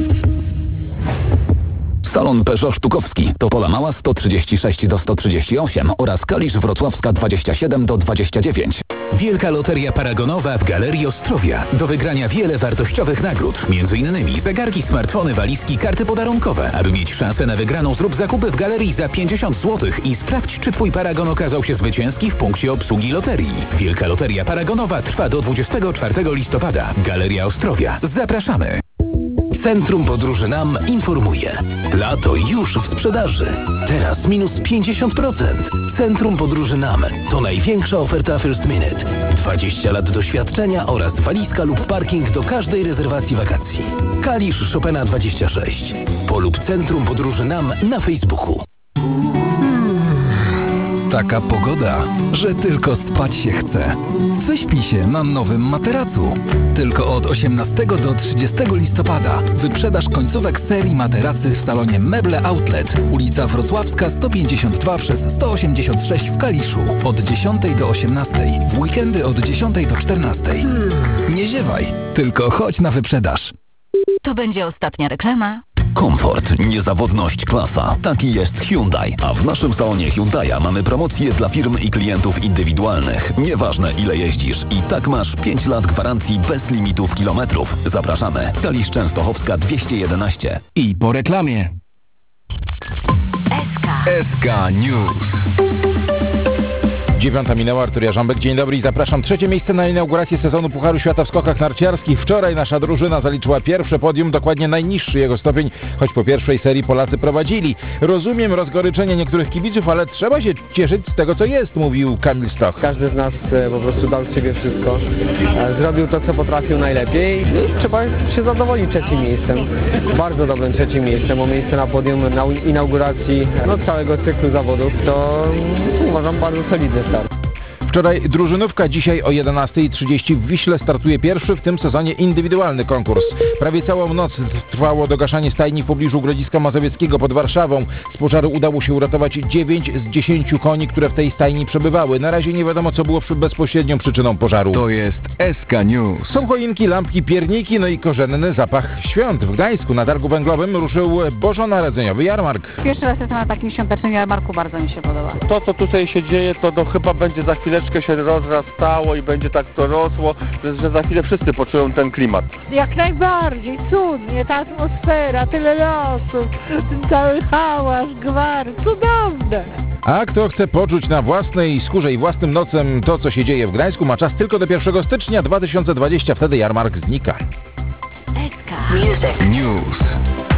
Salon Peugeot Sztukowski, Topola Mała sto trzydzieści sześć do sto trzydzieści osiem oraz Kalisz Wrocławska dwadzieścia siedem do dwudziestu dziewięciu. Wielka Loteria Paragonowa w Galerii Ostrowia. Do wygrania wiele wartościowych nagród. Między innymi zegarki, smartfony, walizki, karty podarunkowe. Aby mieć szansę na wygraną, zrób zakupy w galerii za pięćdziesiąt złotych i sprawdź, czy twój paragon okazał się zwycięski w punkcie obsługi loterii. Wielka Loteria Paragonowa trwa do dwudziestego czwartego listopada. Galeria Ostrowia. Zapraszamy. Centrum Podróży Nam informuje. Lato już w sprzedaży. Teraz minus pięćdziesiąt procent. Centrum Podróży Nam to największa oferta First Minute. dwadzieścia lat doświadczenia oraz walizka lub parking do każdej rezerwacji wakacji. Kalisz Chopina dwadzieścia sześć. Polub Centrum Podróży Nam na Facebooku. Taka pogoda, że tylko spać się chce. Wyśpij się na nowym materacu. Tylko od osiemnastego do trzydziestego listopada wyprzedaż końcówek serii materacy w salonie Meble Outlet, ulica Wrocławska sto pięćdziesiąt dwa przez sto osiemdziesiąt sześć w Kaliszu. Od dziesiątej do osiemnastej, w weekendy od dziesiątej do czternastej. Nie ziewaj, tylko chodź na wyprzedaż. To będzie ostatnia reklama. Komfort, niezawodność, klasa. Taki jest Hyundai. A w naszym salonie Hyundai'a mamy promocje dla firm i klientów indywidualnych. Nieważne ile jeździsz. I tak masz pięć lat gwarancji bez limitów kilometrów. Zapraszamy. Kalisz Częstochowska dwieście jedenaście. I po reklamie. S K. S K News. Dziewiąta minęła, Artur Jarząbek. Dzień dobry i zapraszam. Trzecie miejsce na inaugurację sezonu Pucharu Świata w skokach narciarskich. Wczoraj nasza drużyna zaliczyła pierwsze podium, dokładnie najniższy jego stopień, choć po pierwszej serii Polacy prowadzili. Rozumiem rozgoryczenie niektórych kibiców, ale trzeba się cieszyć z tego, co jest, mówił Kamil Stoch. Każdy z nas po prostu dał z siebie wszystko. Zrobił to, co potrafił najlepiej. Trzeba się zadowolić trzecim miejscem. Bardzo dobrym trzecim miejscem, o miejsce na podium na inauguracji no, całego cyklu zawodów. To uważam bardzo solidny start. Wczoraj drużynówka, dzisiaj o jedenastej trzydzieści w Wiśle startuje pierwszy w tym sezonie indywidualny konkurs. Prawie całą noc trwało dogaszanie stajni w pobliżu Grodziska Mazowieckiego pod Warszawą. Z pożaru udało się uratować dziewięć z dziesięciu koni, które w tej stajni przebywały. Na razie nie wiadomo, co było bezpośrednią przyczyną pożaru. To jest S K News. Są choinki, lampki, pierniki, no i korzenny zapach świąt. W Gdańsku na targu węglowym ruszył bożonarodzeniowy jarmark. Pierwszy raz jestem na takim świątecznym jarmarku, bardzo mi się podoba. To, co tutaj się dzieje, to, to chyba będzie za chwilę się rozrastało i będzie tak to rosło, że, że za chwilę wszyscy poczują ten klimat. Jak najbardziej, cudnie, ta atmosfera, tyle losów, ten cały hałas, gwar, cudowne. A kto chce poczuć na własnej skórze i własnym nocem to, co się dzieje w Gdańsku, ma czas tylko do pierwszego stycznia dwa tysiące dwudziestego, wtedy jarmark znika. S K Music News.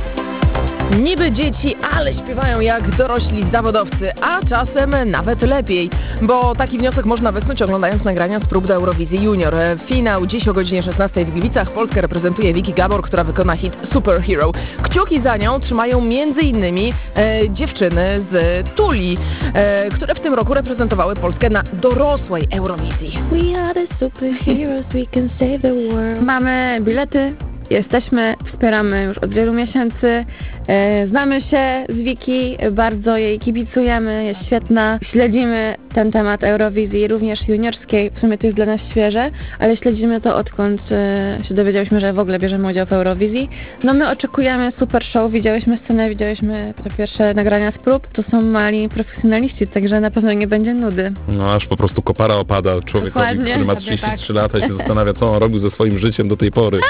Niby dzieci, ale śpiewają jak dorośli zawodowcy, a czasem nawet lepiej, bo taki wniosek można wysnuć oglądając nagrania z prób do Eurowizji Junior. Finał dziś o godzinie szesnastej w Gliwicach. Polskę reprezentuje Vicky Gabor, która wykona hit Superhero. Kciuki za nią trzymają między innymi e, dziewczyny z Tuli, e, które w tym roku reprezentowały Polskę na dorosłej Eurowizji. We are the superheroes, we can save the world. Mamy bilety. Jesteśmy, wspieramy już od wielu miesięcy, e, znamy się z Wiki, bardzo jej kibicujemy, jest świetna. Śledzimy ten temat Eurowizji, również juniorskiej, w sumie to jest dla nas świeże, ale śledzimy to odkąd e, się dowiedziałyśmy, że w ogóle bierzemy udział w Eurowizji. No my oczekujemy super show, widziałyśmy scenę, widziałyśmy te pierwsze nagrania z prób, to są mali profesjonaliści, także na pewno nie będzie nudy. No aż po prostu kopara opada człowiekowi, Dokładnie. który ma trzydzieści trzy lata i się zastanawia, co on robił ze swoim życiem do tej pory.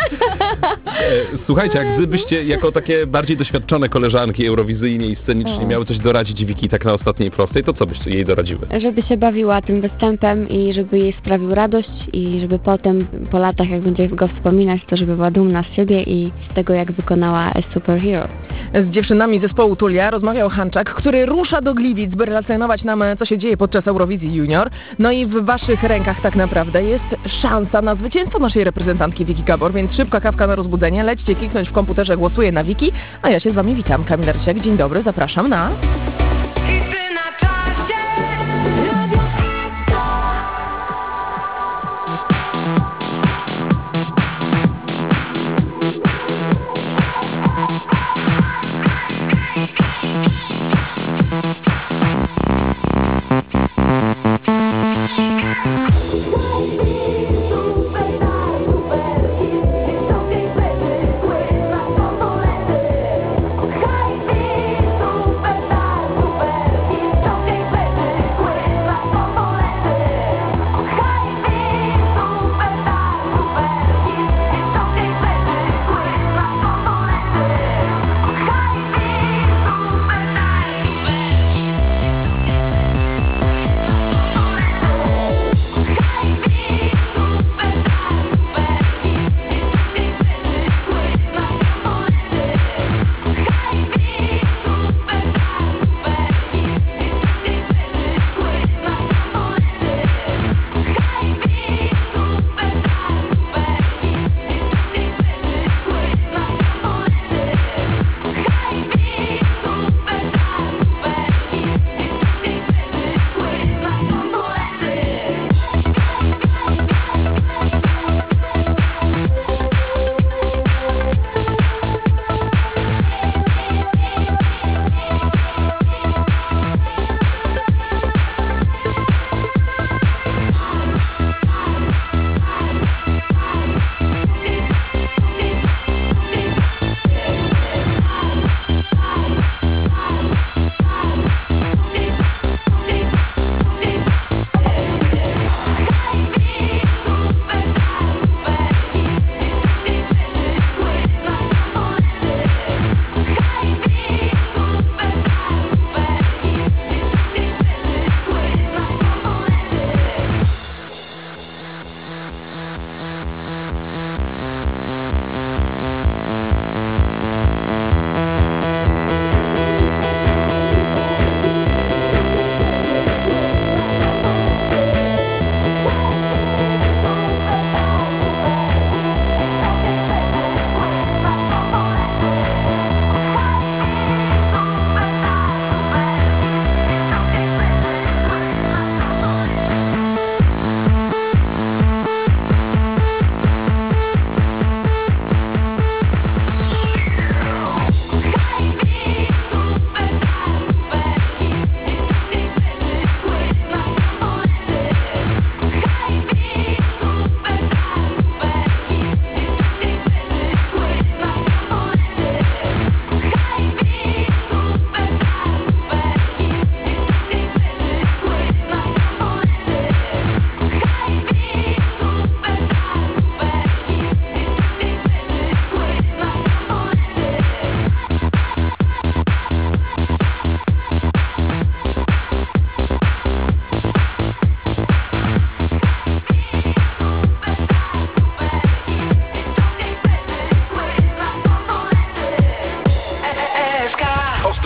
Słuchajcie, jak gdybyście jako takie bardziej doświadczone koleżanki eurowizyjnie i scenicznie O. miały coś doradzić Wiki tak na ostatniej prostej, to co byście jej doradziły? Żeby się bawiła tym występem i żeby jej sprawił radość i żeby potem po latach, jak będzie go wspominać, to żeby była dumna z siebie i z tego, jak wykonała A Superhero. Z dziewczynami zespołu Tulia rozmawiał Hanczak, który rusza do Gliwic, by relacjonować nam, co się dzieje podczas Eurowizji Junior. No i w waszych rękach tak naprawdę jest szansa na zwycięstwo naszej reprezentantki Vicky Gabor, więc szybka kawka na rozbudzenie, lećcie kliknąć w komputerze Głosuję na Wiki, a ja się z wami witam. Kamila Rysiak, dzień dobry, zapraszam na... Super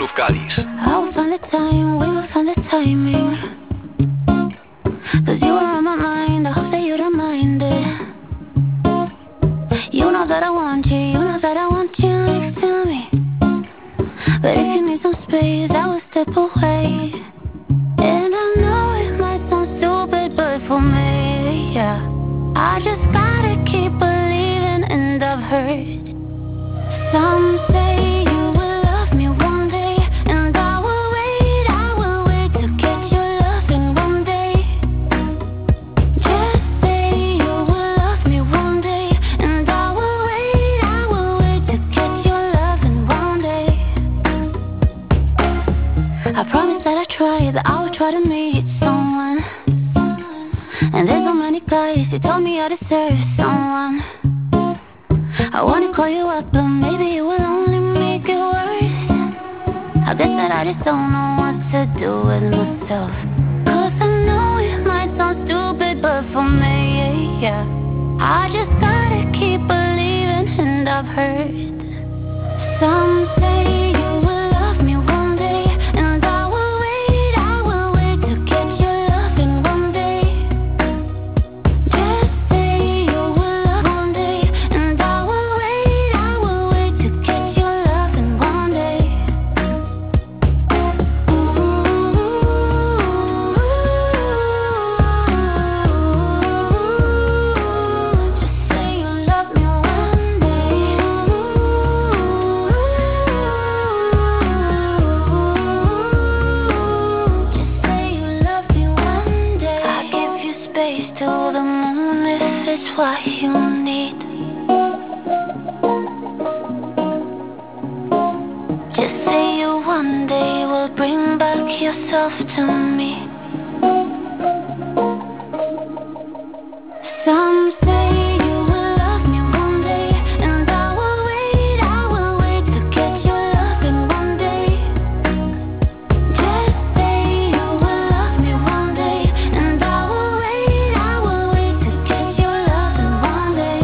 Klub Kalisz. I will find the time, we will find the timing. Cause you are on my mind, I hope that you don't mind it. You know that I want you, you know that I want you next to me. But if you need some space, I will step away. And I know it might sound stupid, but for me, yeah, I just gotta keep believing, and I've heard some say you will love me one day, and I will wait, I will wait to get your loving one day. Just say you will love me one day, and I will wait, I will wait to get your loving one day. I promise that I try, that I will try to meet someone. And there's so many guys who told me I deserve someone. I wanna call you up, but maybe it will only make it worse. I guess that I just don't know what to do with myself. Cause I know it might sound stupid, but for me, yeah, I just gotta keep believing, and I've heard some say you will love me one day, and I will wait, I will wait to get your loving one day. Just say you will love one day, and I will wait, I will wait to get your loving one day. Just say you love me one day. Just say you love me one day. I give you space to the moon if it's what you need. Just say you one day will bring back yourself to me. Some say you will love me one day, and I will wait, I will wait to get your loving one day. Just say you will love me one day, and I will wait, I will wait to get your loving one day.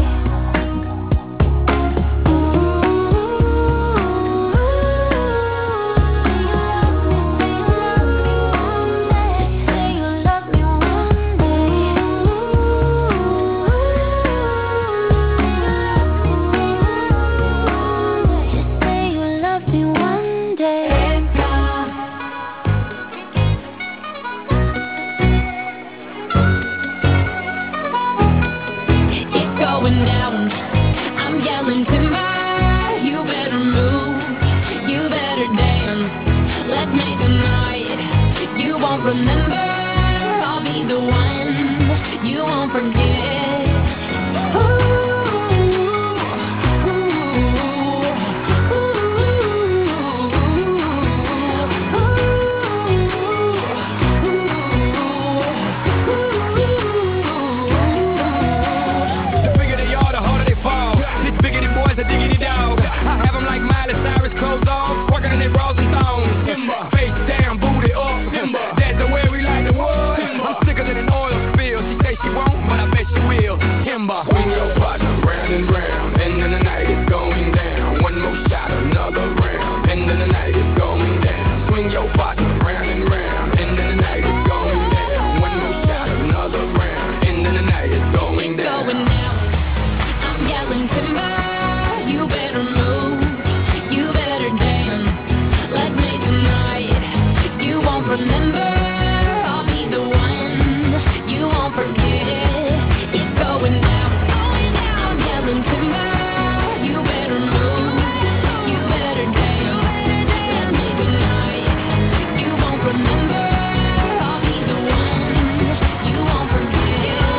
Just say you love me one day. Just say you love me one day. It's going down. I'm yelling timber. You better move. You better dance. Let's make a night you won't remember. I'll be the one you won't forget. The bigger they are, the harder they fall. This bigger than boys, a diggity dog. I have them like Miley Cyrus, clothes off, twerking in their bras and thongs. Face down, booty up. That's the way we like the world. I'm sicker than an oil spill. She say she won't, but I bet she will. Timber. Swing your partner round and round, and then the night is going down. One more shot, another round, and then the night is going down. Swing your partner round and round, and then the night is going down. One more shot, another round, and then the night is going It's down. going down. I'm yelling timber. You better move. You better dance. Let's make a night you won't remember. I'll be the one you won't forget. It's going down. I'm yelling timber. You better move. You better dance. Let's make a night you won't remember. I'll be the one you won't forget.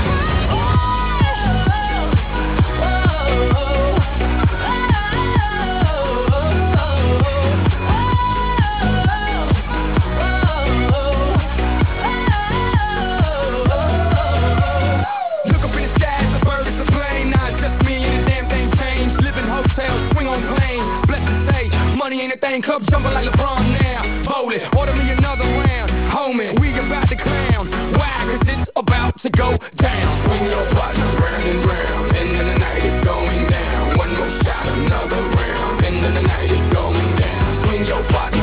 Look up in the sky, it's a bird, it's a plane. Now it's just me and this damn thing changed. Live in hotels, swing on planes. Blessed to say, money ain't a thing. Club jumping like LeBron now. Bowling, order me another round. Homie, we about to clown. Why? Cause it's about to go down. Swing your partner round and round, and then the night is going down. One more shot, another round, and then the night is going down. Swing your partner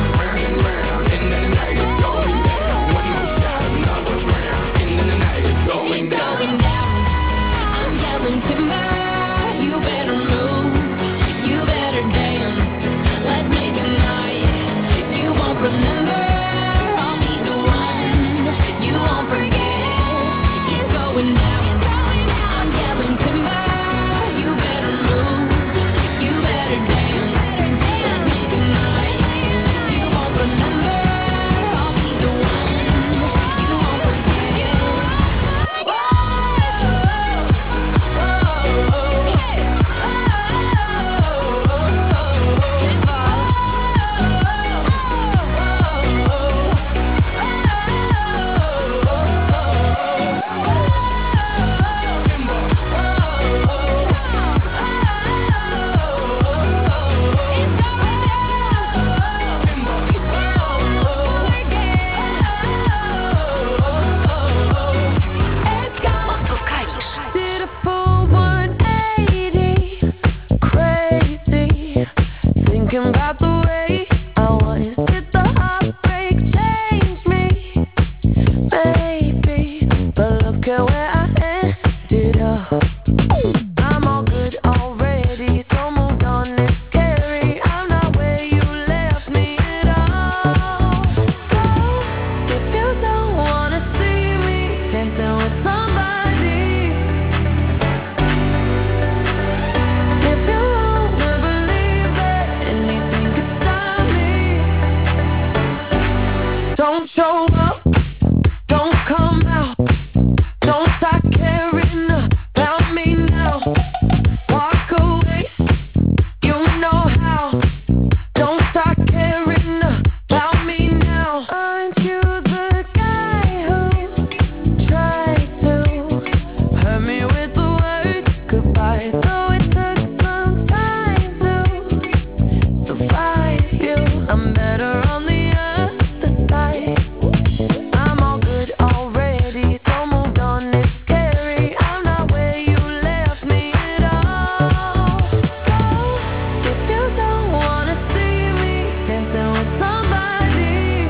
Don't show up, don't come out, don't start caring about me now. Walk away, you know how. Don't start caring about me now. Aren't you the guy who tried to hurt me with the word goodbye? Though it took some time to survive you, I'm better on the other side. I'm all good already, so moved on, it's scary. I'm not where you left me at all. So if you don't wanna see me dancing with somebody,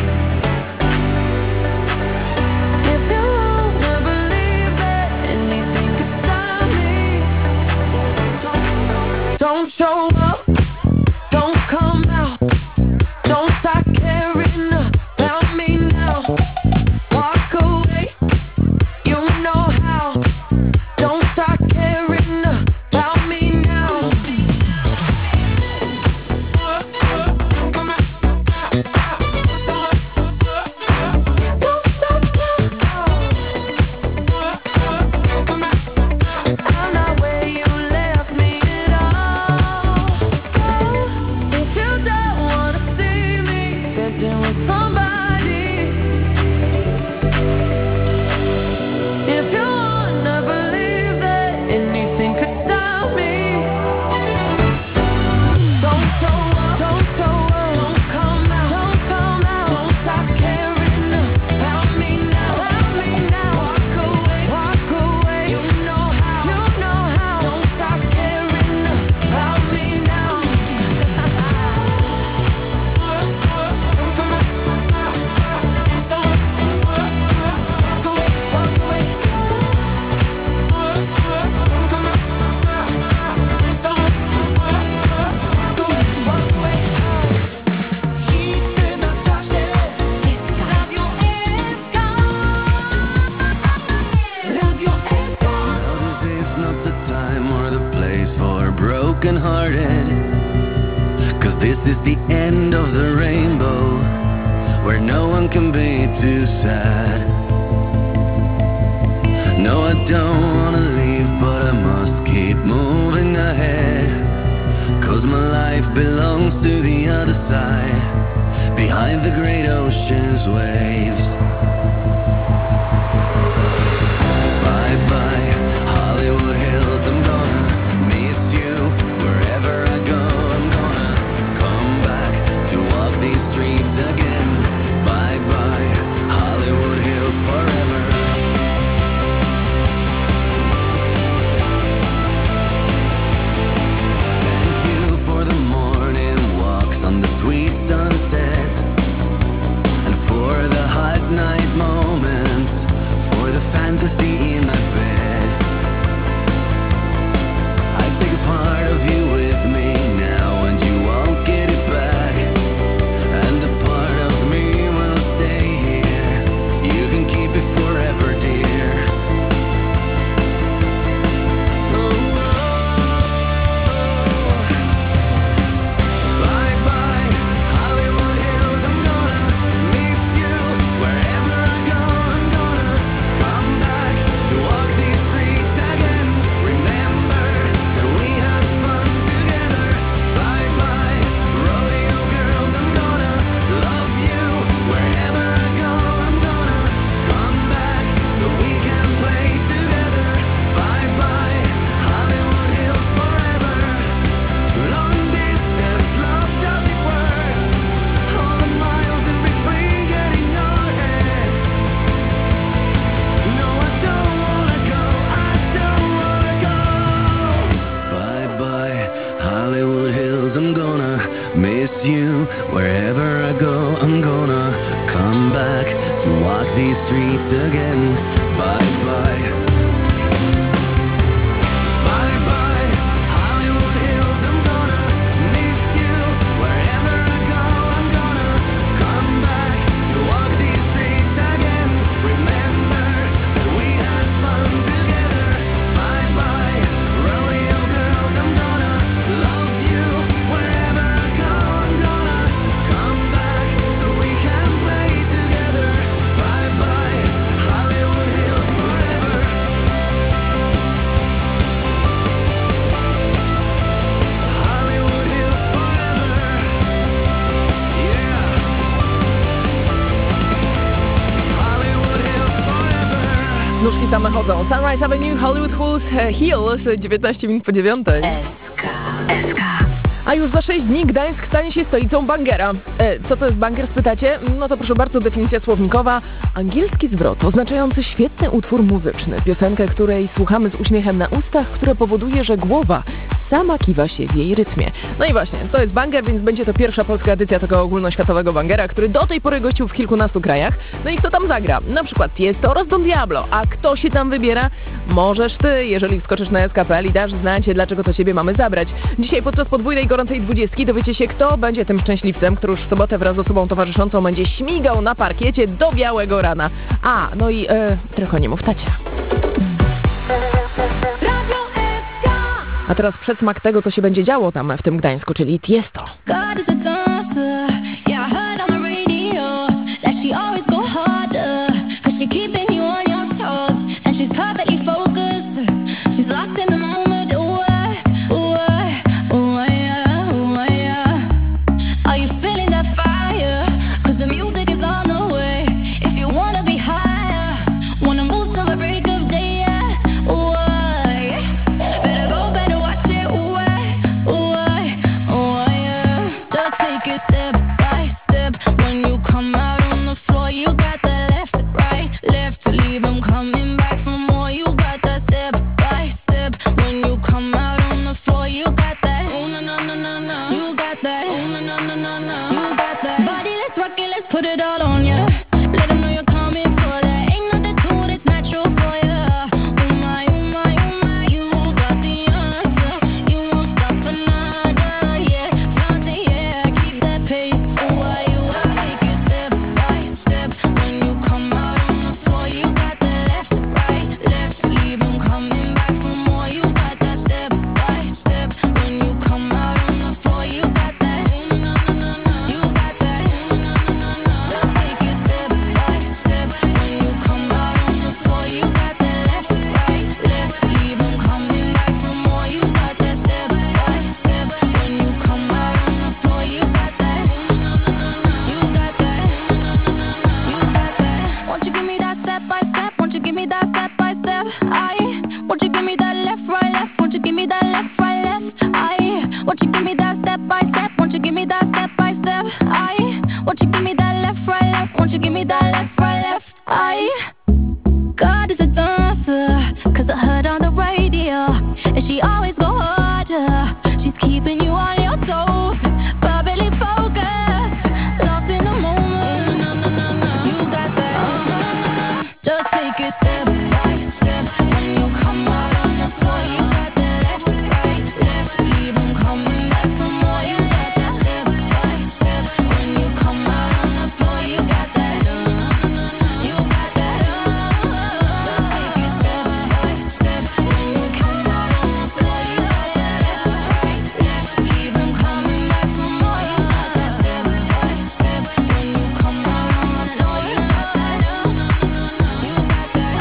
if you wanna believe that anything could stop me, don't show up, don't come out, don't start caring about me now. Walk away, you know how. Don't start caring about me now. Don't stop now. I'm not where you left me at all. So if you don't wanna see me dancing with somebody, if you wanna believe that anything could stop me, don't show up, don't show up, don't come out, don't come out, don't start caring about me now, about me now. Walk away, walk away, you know how, you know how. Don't start caring about me now. This is not the time or the place for broken hearted, cause this is the end of the rainbow, where no one can be too sad. No, I don't wanna leave, but I must keep moving ahead, cause my life belongs to the other side, behind the great ocean's waves. Bye bye, Hollywood Hills, I'm gonna miss you. Wherever I go, I'm gonna come back to walk these streets again. Bye bye, Hollywood Hills forever. Thank you for the morning walks on the sweet sunset, and for the hot night moments, for the fantasy in my bed. I take a part of you with me now, and you won't get it back. And a part of me will stay here. You can keep it forever, dear. Oh, bye bye, Hollywood Hills, I'm gonna miss you. Wherever I go, I'm gonna come back to walk these streets again. Remember that we had fun together. Bye bye, rodeo girls, I'm gonna love you. Wherever I go, I'm gonna come back so we can play together. Bye bye, Hollywood Hills forever. Long distance love does it work. All the miles in between getting your head. No, I don't wanna go, I don't wanna go. Bye bye, Hollywood Hills, I'm gonna miss you. Wherever I go, I'm gonna come back to walk these streets again. Bye bye. Bye bye, Hollywood Hills, I'm gonna miss you. Wherever I go, I'm gonna come back to walk these streets again. Remember that we had fun together. Bye bye, rodeo girls, I'm gonna love you. Wherever I go, I'm gonna come back so we can play together. same chodzą. Sunrise Avenue, Hollywood Hills, Hills, dziewiętnaście minut po dziewiątej. S K. S K. A już za sześć dni Gdańsk stanie się stolicą bangera. E, co to jest banger, spytacie? No to proszę bardzo, definicja słownikowa. Angielski zwrot oznaczający świetny utwór muzyczny. Piosenkę, której słuchamy z uśmiechem na ustach, które powoduje, że głowa sama kiwa się w jej rytmie. No i właśnie, to jest banger, więc będzie to pierwsza polska edycja tego ogólnoświatowego bangera, który do tej pory gościł w kilkunastu krajach. No i kto tam zagra? Na przykład Tiesto oraz Don Diablo. A kto się tam wybiera? Możesz ty, jeżeli wskoczysz na S K P L i dasz znać, dlaczego to ciebie mamy zabrać. Dzisiaj podczas podwójnej gorącej dwudziestki dowiecie się, kto będzie tym szczęśliwcem, który już w sobotę wraz z osobą towarzyszącą będzie śmigał na parkiecie do białego rana. A, no i e, tylko nie mów tacie. A teraz przedsmak tego, co się będzie działo tam w tym Gdańsku, czyli Tiesto. God is a dancer, yeah, I heard on the radio that she always go harder, cause she keeping you on your toes, and she's perfectly focused, she's lost in the moment, ooh, ooh, ooh, yeah, ooh, yeah. Are you feeling that fire? Cause the music is on the way, if you wanna be higher, wanna move till the break of day, yeah, ooh, yeah. Better go, better watch it, ooh, ooh, ooh, yeah. Just take it step by step. When you come out on the floor, you got that left, right, left. Leave them coming back for more. You got that step by step. When you come out on the floor, you got that. Oh, no, no, no, no, no. You got that. Oh, no, no, no, no, no. You got that. Body, let's rock it, let's put it all on ya. Let them know you're coming for that. Ain't nothing to it, it's natural for ya. Oh my, oh my, oh my. You got the answer. You won't stop for nada, yeah. Flaunt it, yeah, keep that pace. Oh why you are, take it step by step. When you come out on the floor, you got the left, right, left. Leave them coming back for more. You got that step by step. When you come out on the floor, you got that. Oh no, no, no, no. You got that. Oh no, no, no, no. Just take it step by step. When you come out on the floor, you got that left, right, left. Leave them coming back for more. You got that step by step. When you come out on the floor, you got that. You got that. You got that. Won't you give me that step by step? Won't you give me that step by step? I. Won't you give me that left, right, left? Won't you give me that left, right, left? I. Won't you give me that step by step? Won't you give me that step by step? I. Won't you give me that left, right, left? Won't you give me that left, right, left? I. God is a dancer, cause I heard on the radio, and she always go harder. She's keeping you on your toes, perfectly focused, lost in the moment. No, no, no, no. You got that. Uh-huh. Just take it step by step. When you come out on the floor, you got that left, right, left. Leave them coming back for more. You got that step by step. When you come out on the floor, you got that. You got that. Just take it step by step. When you come out on the floor, you got that left, right, left. Leave them coming back for more. You got that step by step. When you come out on the floor, you got that. You got that.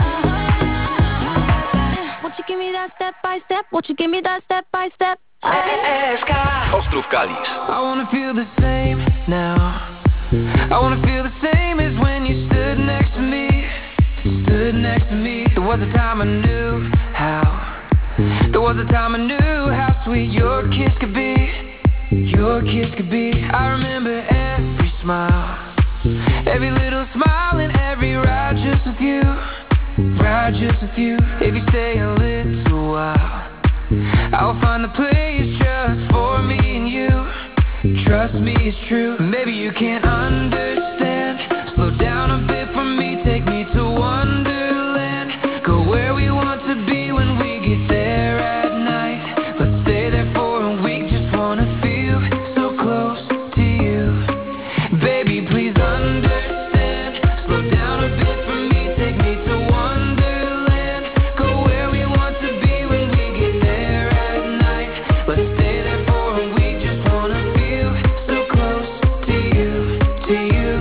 Won't you give me that step by step? Won't you give me that step by step? Ostrów Kalisz. I wanna feel the same now. I wanna feel the same as when you stood next to me. Stood next to me. There was a time I knew how. There was a time I knew how sweet your kiss could be. Your kiss could be. I remember every smile, every little smile and every ride just with you. Ride just with you. If you stay a little while, I'll find a place just for me and you. Trust me, it's true. Maybe you can't understand. Slow down a bit for me, take me to Wonderland. Go where we want to be when we get there at night. Let's stay there for a week, just wanna feel so close to you. Baby, please understand. Slow down a bit for me, take me to Wonderland. Go where we want to be when we get there at night. Let's stay there for a week, just wanna feel so close to you, to you.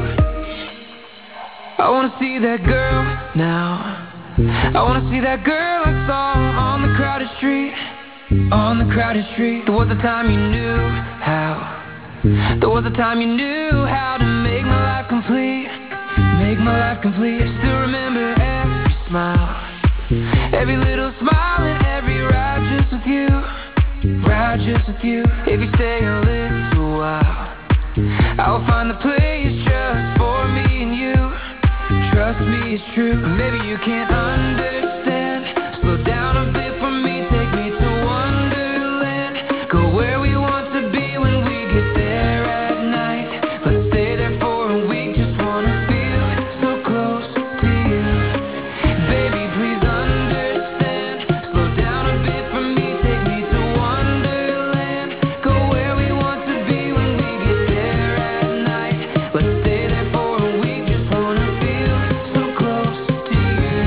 I wanna see that girl now. I wanna see that girl I saw on the crowded street. On the crowded street. There was a time you knew how. There was a time you knew how to make my life complete. Make my life complete. Still remember every smile, just with you. If you stay a little while, I'll find the place just for me and you. Trust me, it's true. Maybe you can't understand. Slow down a bit for me, take me to Wonderland. Go where we want to be when we get there at night. Let's stay there for a week, just wanna feel so close to you. Baby, please understand. Slow down a bit for me, take me to Wonderland. Go where we want to be when we get there at night. Let's stay there for a week, just wanna feel so close to you.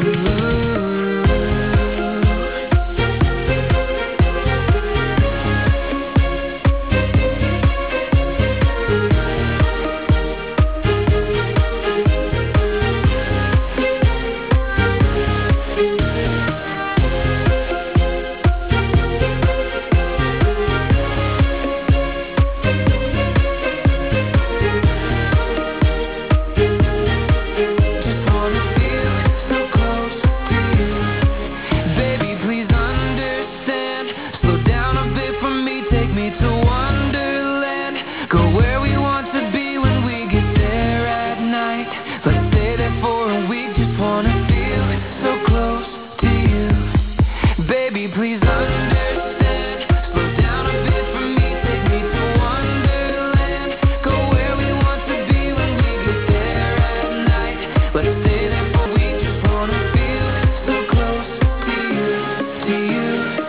Just wanna feel so close to you. Baby, please understand. Slow down a bit for me, take me to Wonderland. Go where we want to be when we get there at night. Let's stay there for a week, just wanna feel so close to you. Baby, please understand. Slow down a bit for me, take me to Wonderland. Go where we want to be when we get there at night. Let's stay there for a week, just wanna feel so close to you, to you.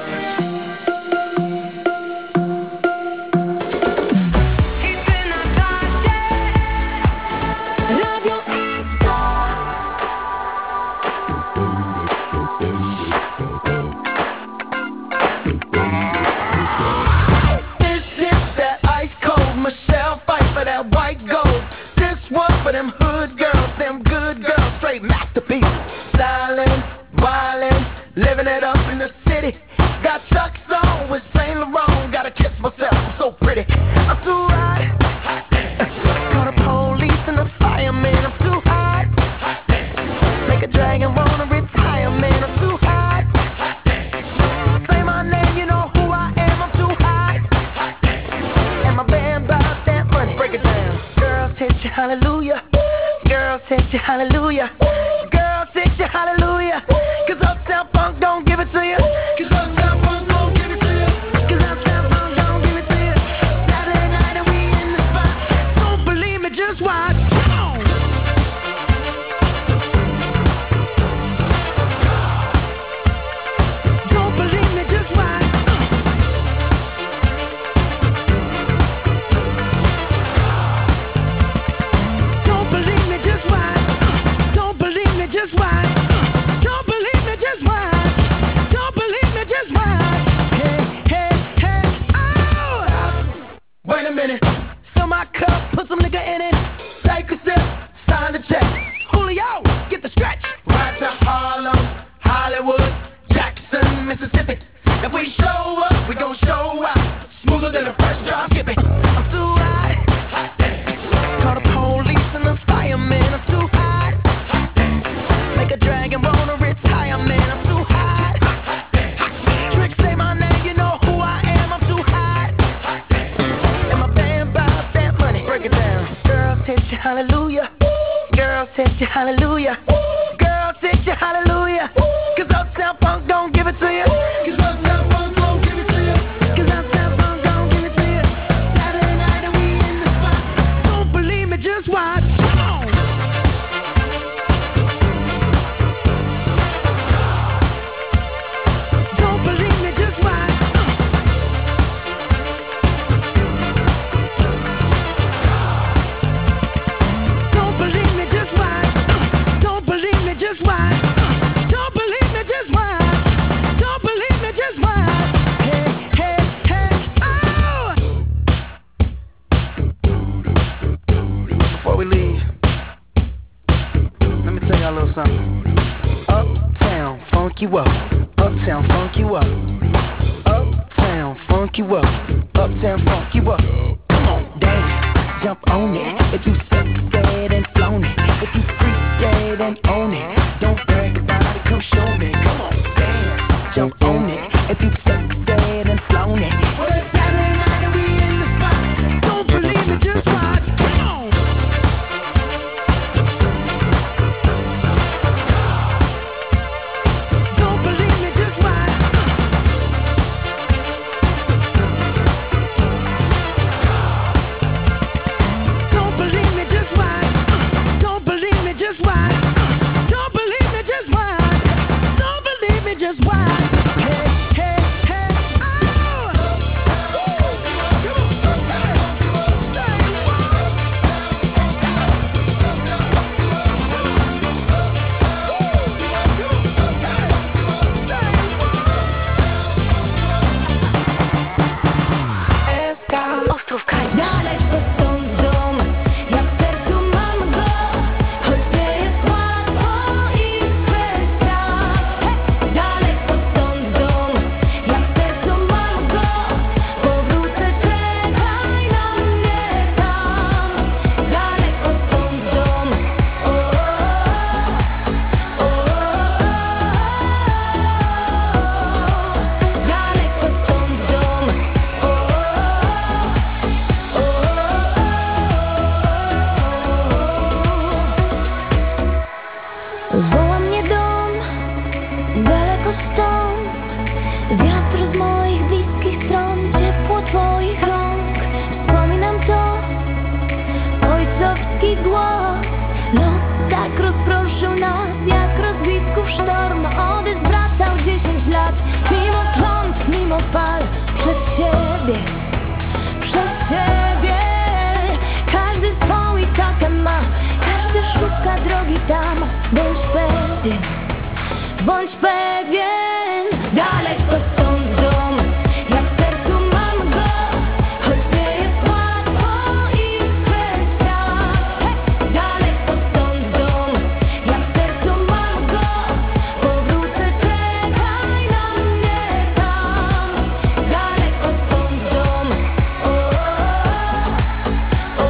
This is that ice cold Michelle fight for that white gold. This one for them hood girls, them good girls, straight masterpieces. Stylin', wildin', living it up in the city. Got Chuck's on with Saint Laurent. Gotta kiss myself, I'm so pretty. I'm too hot. Call the police and the fireman. I'm too hot. Make a dragon wanna retire, man. I'm too hot. Say my name, you know who I am. I'm too hot. And my band bought that money. Break it down. Girls hit you, hallelujah. Girls hit you, hallelujah. Girls hit you, hallelujah. Cause Uptown Funk don't give it to you. Cause Uptown Funk don't give it to you. Cause Uptown Funk don't give it to you. Saturday night and we in the spot. Don't believe me, just watch. Come on. Don't believe me, just watch. Don't believe me, just watch. Don't believe me, just watch. Don't believe me, just watch. Don't believe me, just watch. Hey, hey, hey, oh! Wait a minute. Fill my cup, put some nigga in it. Take a sip, sign the check. Julio, get the stretch. Right to Harlem, Hollywood, Jackson, Mississippi. If we show up, we gon' show out. Smoother than a fresh drop skipping. I'm too hot. Call the police and the fireman. I'm too hot. Make a dragon wanna retire, man. I'm too hot. Trick, say my name, you know who I am. I'm too hot. And my band bought that money. Break it down. Girls hit you, hallelujah. Girls hit you, hallelujah. Girls hit you, hallelujah. Cause Uptown Funk don't give it to you. Cause Uptown Funk don't give it to you. Cause Uptown Funk don't give it to you. Saturday night and we in the spot. Don't believe me, just watch. Come on. Don't believe me, just watch. Don't believe me, just watch. Don't believe me, just watch. Don't believe me, just watch. Don't believe me, just watch. Hey, hey, hey, oh! Before we leave, let me tell y'all a little something. Uptown, funk you up. Uptown, funk you up. Uptown, funk you up. Uptown, funk you up. Come on, dance, jump on it. If you sexed and flown it, if you freaked and own it, don't brag about it, come show me. Come on, dance, jump on it. If you sexed and flown it, twój głos. Los tak rozproszył nas, jak rozbitków sztorm. Oddech wracał dziesięć lat, mimo klątw, mimo fal. Przez siebie, przez siebie. Każdy swą i takę ma, każdy szuka drogi tam. Bądź pewien, bądź pewien. Daleko stąd dom, ja w sercu mam go, choć nie jest łatwo i przez świat. Hej! Daleko stąd dom, ja w sercu mam go, powrócę, czekaj na mnie tam. Daleko stąd dom, o, o, o,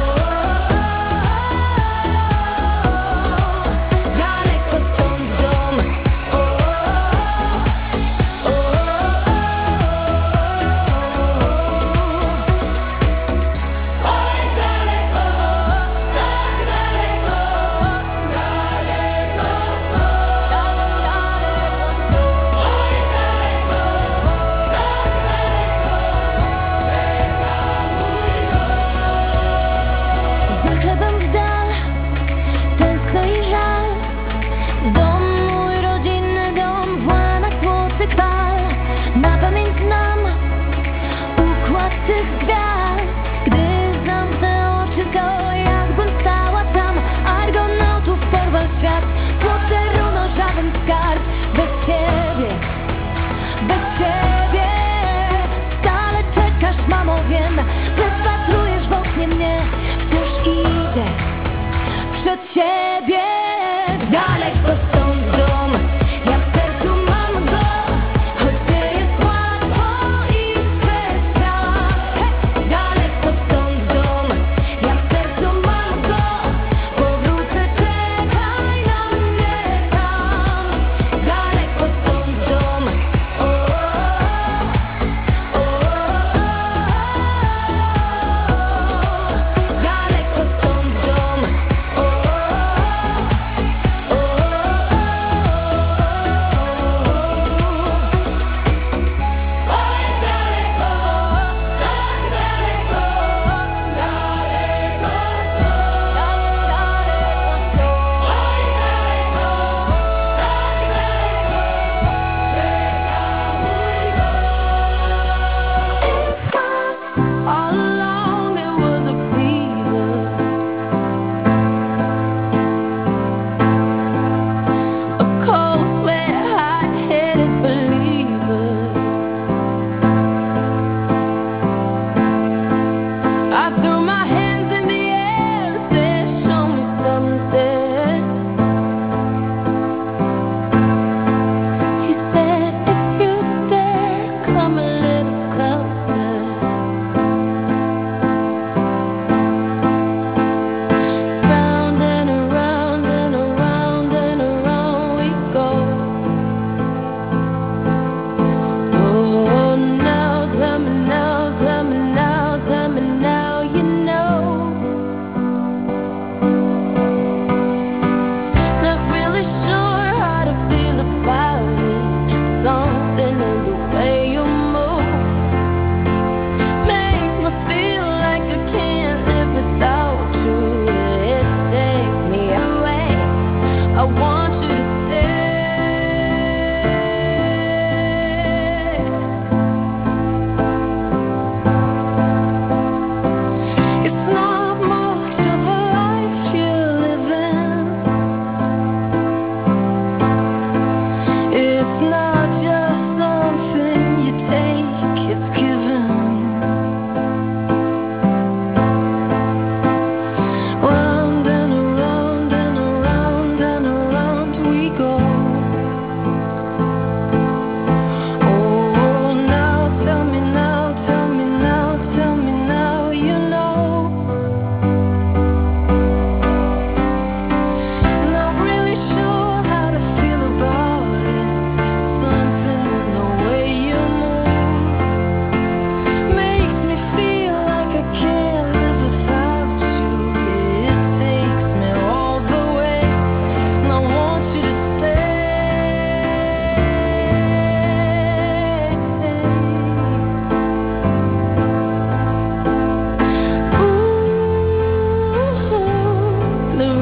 o. Daleko stąd dom, o, o, o.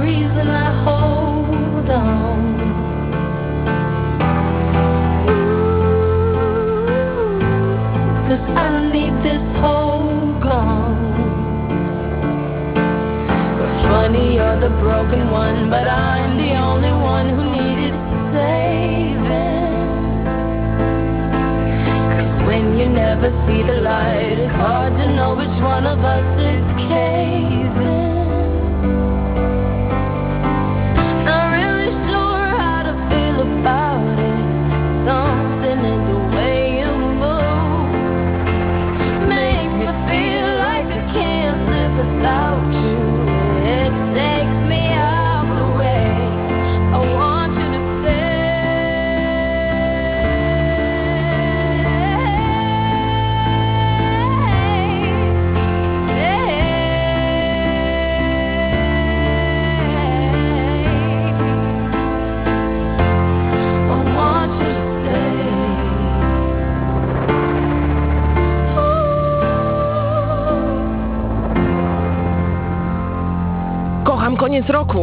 reason I hold on. Ooh, 'cause I need this whole gone. Funny, you're the broken one, but I'm the only one who needed saving. 'Cause when you never see the light, it's hard to know which one of us is caving. Not really sure how to feel about it. Something in the way you move makes me feel like I can't live without you. It takes me out the way I want you to I want you to stay. Kocham koniec roku.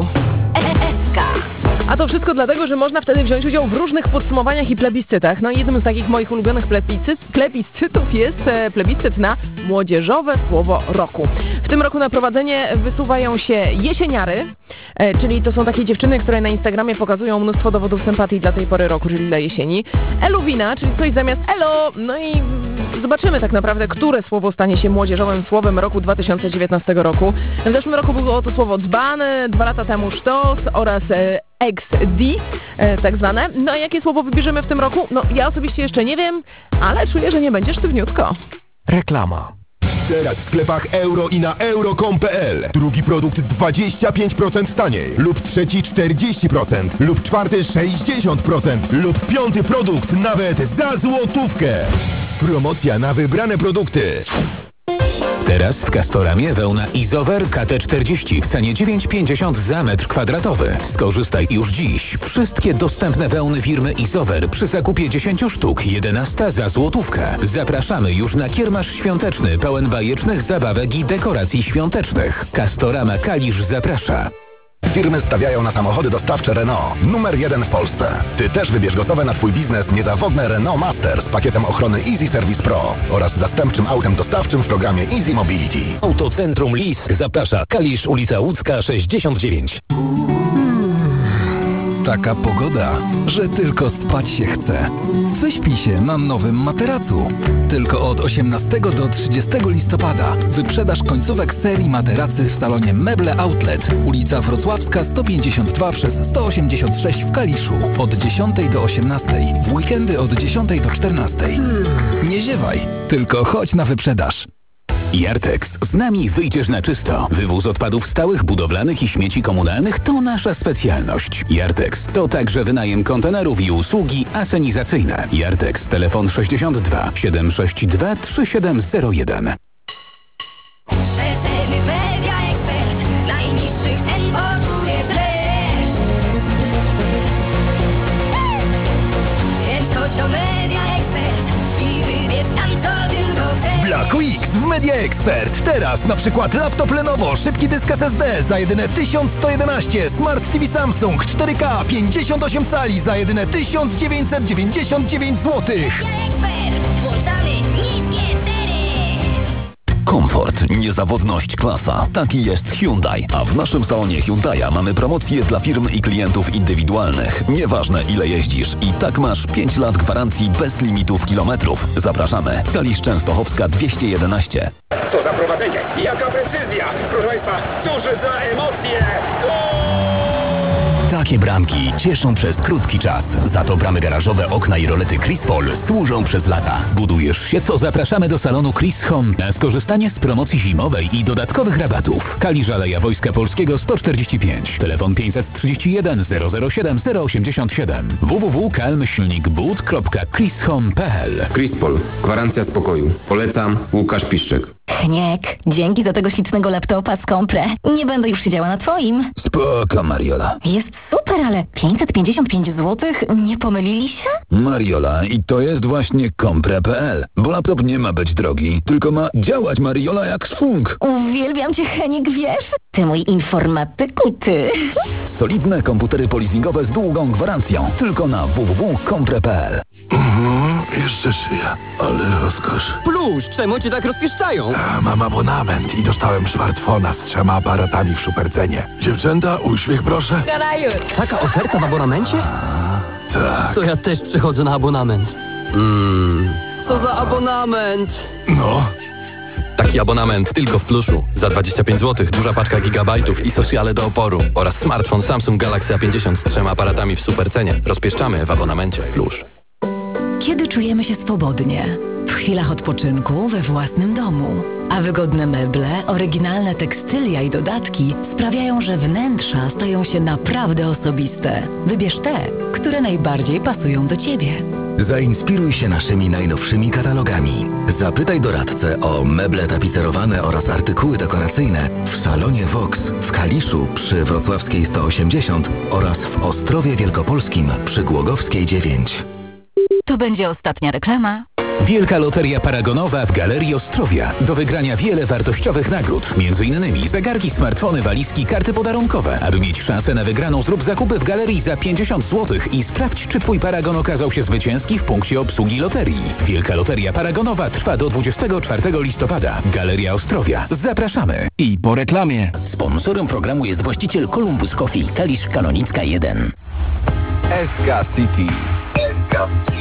A to wszystko dlatego, że można wtedy wziąć udział w różnych podsumowaniach i plebiscytach. No i jednym z takich moich ulubionych plebiscyt, plebiscytów jest e, plebiscyt na młodzieżowe słowo roku. W tym roku na prowadzenie wysuwają się jesieniary, e, czyli to są takie dziewczyny, które na Instagramie pokazują mnóstwo dowodów sympatii dla tej pory roku, czyli dla jesieni. Eluwina, czyli coś zamiast elo. No i zobaczymy tak naprawdę, które słowo stanie się młodzieżowym słowem roku dwa tysiące dziewiętnastego roku. W zeszłym roku było to słowo dzban, dwa lata temu sztos oraz e, X D, e, tak zwane. No a jakie słowo wybierzemy w tym roku? No ja osobiście jeszcze nie wiem, ale czuję, że nie będzie sztywniutko. Reklama. Teraz w sklepach euro i na euro kropka com kropka pe el. Drugi produkt dwadzieścia pięć procent taniej. Lub trzeci czterdzieści procent. Lub czwarty sześćdziesiąt procent. Lub piąty produkt nawet za złotówkę. Promocja na wybrane produkty. Teraz w Castoramie wełna Izover K T czterdzieści w cenie dziewięć pięćdziesiąt za metr kwadratowy. Skorzystaj już dziś. Wszystkie dostępne wełny firmy Izover przy zakupie dziesięć sztuk, jedenaście za złotówkę. Zapraszamy już na kiermasz świąteczny pełen bajecznych zabawek i dekoracji świątecznych. Castorama Kalisz zaprasza. Firmy stawiają na samochody dostawcze Renault. Numer jeden w Polsce. Ty też wybierz gotowe na Twój biznes niezawodne Renault Master z pakietem ochrony Easy Service Pro oraz zastępczym autem dostawczym w programie Easy Mobility. Autocentrum Lis zaprasza. Kalisz, ulica Łódzka sześćdziesiąt dziewięć. Taka pogoda, że tylko spać się chce. Wyśpij się na nowym materacu. Tylko od osiemnastego do trzydziestego listopada wyprzedaż końcówek serii materacy w salonie Meble Outlet, ulica Wrocławska sto pięćdziesiąt dwa przez sto osiemdziesiąt sześć w Kaliszu. Od dziesiątej do osiemnastej, w weekendy od dziesiątej do czternastej. Nie ziewaj, tylko chodź na wyprzedaż. Jartex. Z nami wyjdziesz na czysto. Wywóz odpadów stałych, budowlanych i śmieci komunalnych to nasza specjalność. Jartex to także wynajem kontenerów i usługi asenizacyjne. Jartex. Telefon sześćdziesiąt dwa siedem sześć dwa trzy siedem zero jeden. Rzetelny Media Expert, najniższych cen poczuje treść. Więc chodź do Media Expert i wybierz tam co tylko chcesz. Black Weeks w Media Expert. Teraz na przykład laptop Lenovo, szybki dysk S S D za jedyne tysiąc sto jedenaście, Smart T V Samsung cztery K pięćdziesiąt osiem cali za jedyne tysiąc dziewięćset dziewięćdziesiąt dziewięć złotych. Ekspert, włączamy niskie ceny. Komfort, niezawodność, klasa. Taki jest Hyundai. A w naszym salonie Hyundai'a mamy promocje dla firm i klientów indywidualnych. Nieważne ile jeździsz. I tak masz pięć lat gwarancji bez limitów kilometrów. Zapraszamy. Kalisz Częstochowska dwieście jedenaście. Co za prowadzenie! Jaka precyzja! Proszę Państwa, cóż za emocje! Takie bramki cieszą przez krótki czas. Za to bramy garażowe, okna i rolety Crispol służą przez lata. Budujesz się co? Zapraszamy do salonu Chris Home na skorzystanie z promocji zimowej i dodatkowych rabatów. Kalisz, Aleja Wojska Polskiego sto czterdzieści pięć. Telefon pięćset trzydzieści jeden zero zero siedem zero osiemdziesiąt siedem. w w w kropka kalmyślnik but kropka chrishome kropka p l. Crispol. Gwarancja spokoju. Polecam. Łukasz Piszczek. Heniek, dzięki za tego ślicznego laptopa z Compre. Nie będę już siedziała na twoim. Spoko, Mariola. Jest super. super, ale pięćset pięćdziesiąt pięć złotych? Nie pomylili się? Mariola, i to jest właśnie kompre kropka pe el, bo laptop nie ma być drogi, tylko ma działać, Mariola, jak szwung. Uwielbiam cię, Henik, wiesz? Ty mój informatyku, ty. Solidne komputery polizingowe z długą gwarancją. Tylko na w w w kropka kompre kropka pe el. Mhm, jeszcze żyję, ale rozkosz. Plusz, czemu cię tak rozpieszczają? A, mam abonament i dostałem smartfona z trzema aparatami w supercenie. Dziewczęta, uśmiech proszę. Taka oferta w abonamencie? Tak. To ja też przechodzę na abonament. Mmm, co za abonament? No. Taki abonament tylko w Pluszu. Za dwadzieścia pięć złotych duża paczka gigabajtów i socjale do oporu. Oraz smartfon Samsung Galaxy A pięćdziesiąt z trzema aparatami w supercenie. Rozpieszczamy w abonamencie Plusz. Kiedy czujemy się swobodnie? W chwilach odpoczynku we własnym domu. A wygodne meble, oryginalne tekstylia i dodatki sprawiają, że wnętrza stają się naprawdę osobiste. Wybierz te, które najbardziej pasują do Ciebie. Zainspiruj się naszymi najnowszymi katalogami. Zapytaj doradcę o meble tapicerowane oraz artykuły dekoracyjne w salonie Vox w Kaliszu przy Wrocławskiej sto osiemdziesiąt oraz w Ostrowie Wielkopolskim przy Głogowskiej dziewięć. To będzie ostatnia reklama. Wielka Loteria Paragonowa w Galerii Ostrowia. Do wygrania wiele wartościowych nagród. Między innymi zegarki, smartfony, walizki, karty podarunkowe. Aby mieć szansę na wygraną, zrób zakupy w galerii za pięćdziesiąt złotych i sprawdź, czy Twój paragon okazał się zwycięski w punkcie obsługi loterii. Wielka Loteria Paragonowa trwa do dwudziestego czwartego listopada. Galeria Ostrowia. Zapraszamy. I po reklamie. Sponsorem programu jest właściciel Columbus Coffee, Kalisz Kanonicka jeden. S K City. S K City.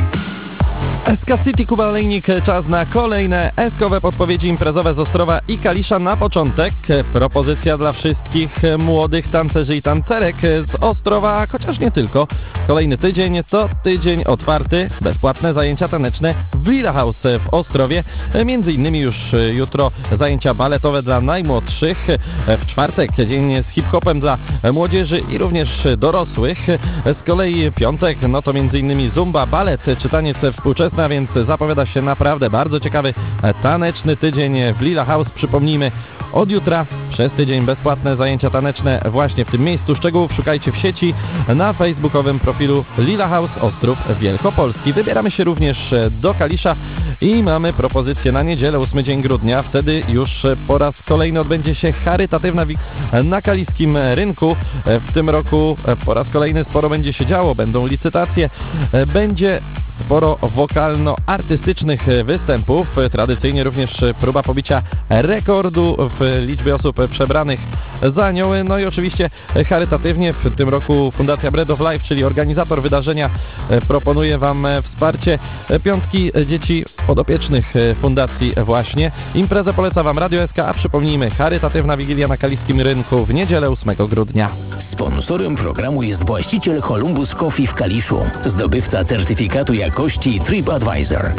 S K City, Kuba Olejnik, czas na kolejne eskowe podpowiedzi imprezowe z Ostrowa i Kalisza. Na początek propozycja dla wszystkich młodych tancerzy i tancerek z Ostrowa, chociaż nie tylko. Kolejny tydzień, co tydzień otwarty, bezpłatne zajęcia taneczne w Lila House w Ostrowie. Między innymi już jutro zajęcia baletowe dla najmłodszych. W czwartek dzień z hip-hopem dla młodzieży i również dorosłych. Z kolei piątek, no to między innymi zumba, balet czy taniec współczesny, a więc zapowiada się naprawdę bardzo ciekawy taneczny tydzień w Lila House. Przypomnijmy, od jutra przez tydzień bezpłatne zajęcia taneczne właśnie w tym miejscu. Szczegółów szukajcie w sieci na facebookowym profilu Lila House Ostrów Wielkopolski. Wybieramy się również do Kalisza i mamy propozycję na niedzielę, ósmy dzień grudnia. Wtedy już po raz kolejny odbędzie się charytatywna wik na kaliskim rynku. W tym roku po raz kolejny sporo będzie się działo. Będą licytacje, będzie sporo wokalno-artystycznych występów. Tradycyjnie również próba pobicia rekordu w liczbie osób przebranych za anioły. No i oczywiście charytatywnie w tym roku Fundacja Bread of Life, czyli organizator wydarzenia, proponuje Wam wsparcie piątki dzieci podopiecznych fundacji właśnie. Imprezę poleca Wam Radio S K, a przypomnijmy, charytatywna wigilia na kaliskim rynku w niedzielę ósmego grudnia. Sponsorem programu jest właściciel Columbus Coffee w Kaliszu, zdobywca certyfikatu jakości TripAdvisor.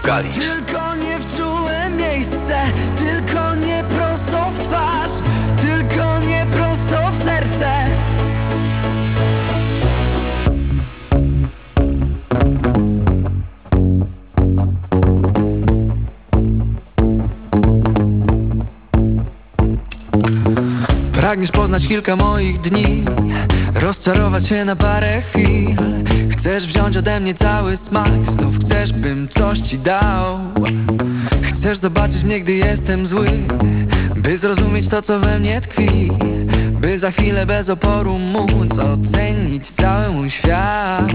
Kalisz. Tylko nie w czułe miejsce, tylko nie prosto w twarz, tylko nie prosto w serce. Pragniesz poznać kilka moich dni, rozczarować się na parę chwil. Chcesz wziąć ode mnie cały smak, znów chcesz, bym coś ci dał. Chcesz zobaczyć mnie, gdy jestem zły, by zrozumieć to, co we mnie tkwi, by za chwilę bez oporu móc ocenić cały mój świat.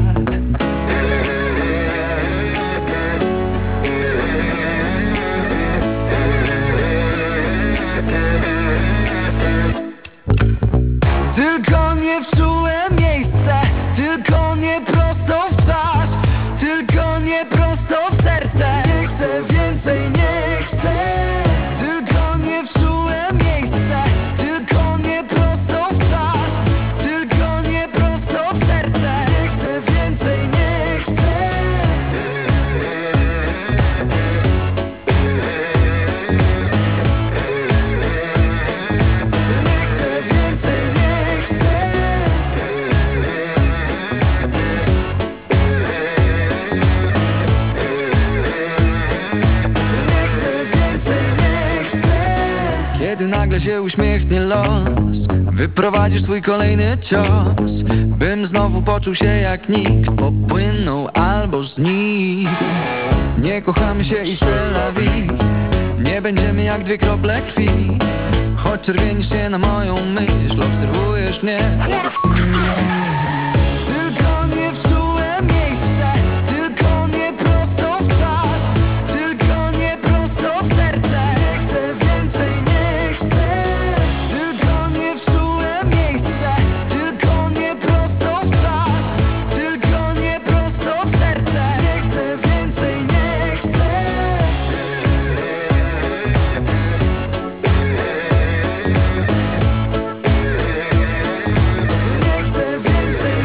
Tylko nie w czułe miejsce, tylko nie prosto w twarz, tylko nie prosto w serce. Nie chcę więcej, nie chcę. Tylko nie w czułe miejsce, tylko nie prosto w twarz, tylko nie prosto w serce. Nie chcę więcej, nie chcę. Nie chcę więcej, nie chcę. Nie chcę więcej, nie chcę. Kiedy nagle się uśmiechnie los, wyprowadzisz swój kolejny cios, bym znowu poczuł się jak nikt, popłynął albo znikł. Nie kochamy się i c'est la vie, nie będziemy jak dwie krople krwi. Choć czerwienisz się na moją myśl, obserwujesz mnie. Tylko nie w czułe miejsce, tylko nie prosto w twarz, tylko nie prosto w serce. Nie chcę więcej, nie chcę. Tylko nie w czułe miejsce, tylko nie prosto w twarz, tylko nie prosto w serce. Nie chcę więcej, nie chcę. Nie chcę więcej,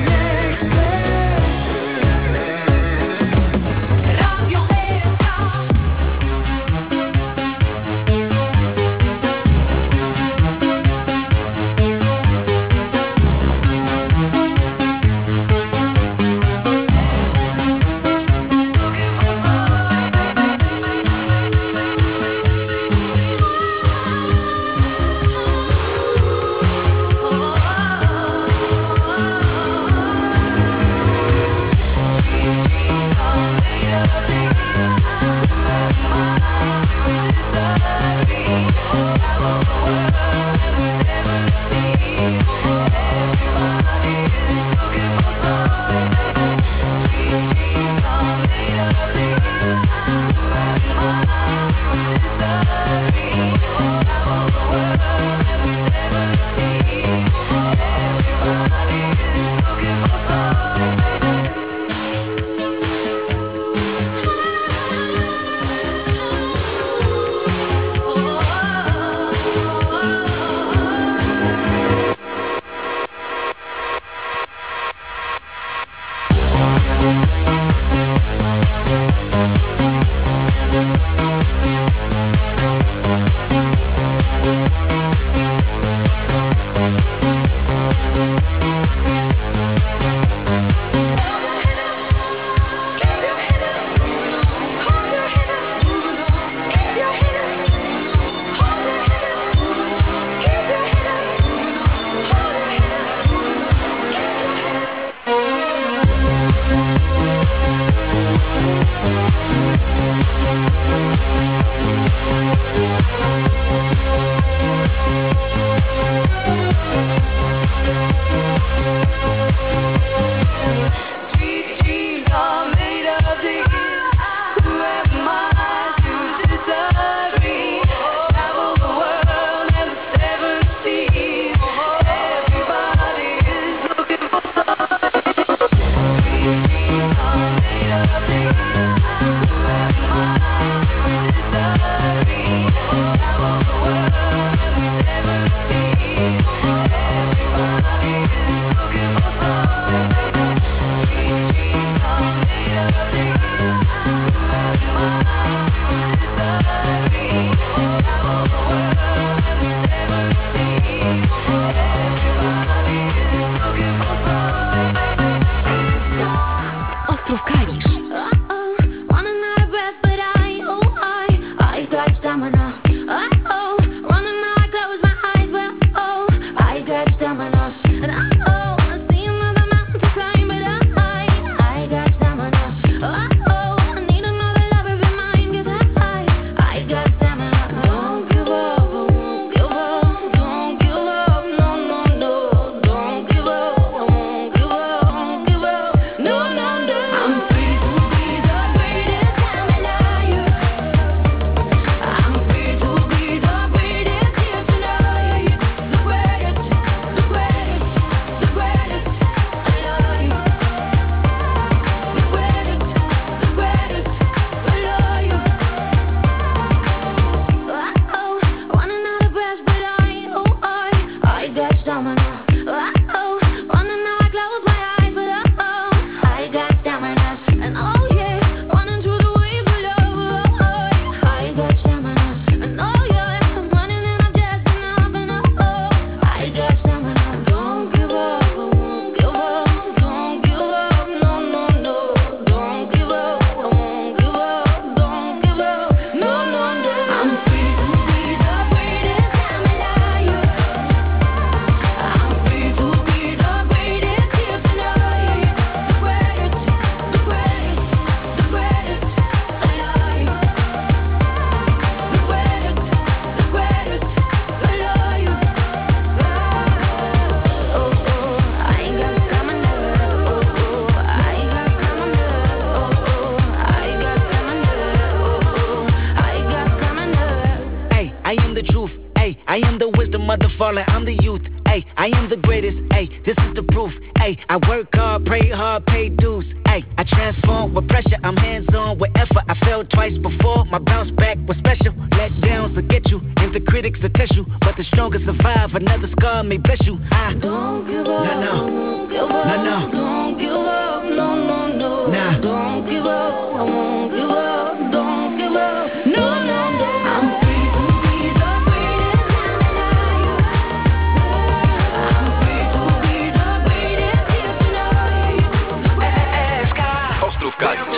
mother falling, I'm the youth. Ay, I am the greatest. Ay, this is the proof. Ay, I work hard, pray hard, pay dues. Ay, I transform with pressure. I'm hands-on with effort. I failed twice before. My bounce back was special. Let downs will get you, and the critics will test you. But the strongest survive. Another scar may bless you. I don't give up. No, no. Don't give up. No, no. Don't give up. No, no, no. Nah. Don't give up. I won't give up. Don't give up. No, no, no. I'm free to be the greatest now that I am. I'm free to be the greatest here tonight. S K. Ostrów Kalisz.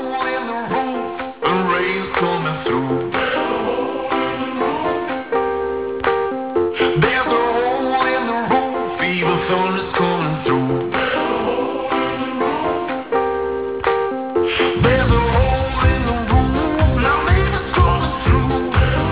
Thunder's coming through. There's a hole in the roof, now maybe it's coming through.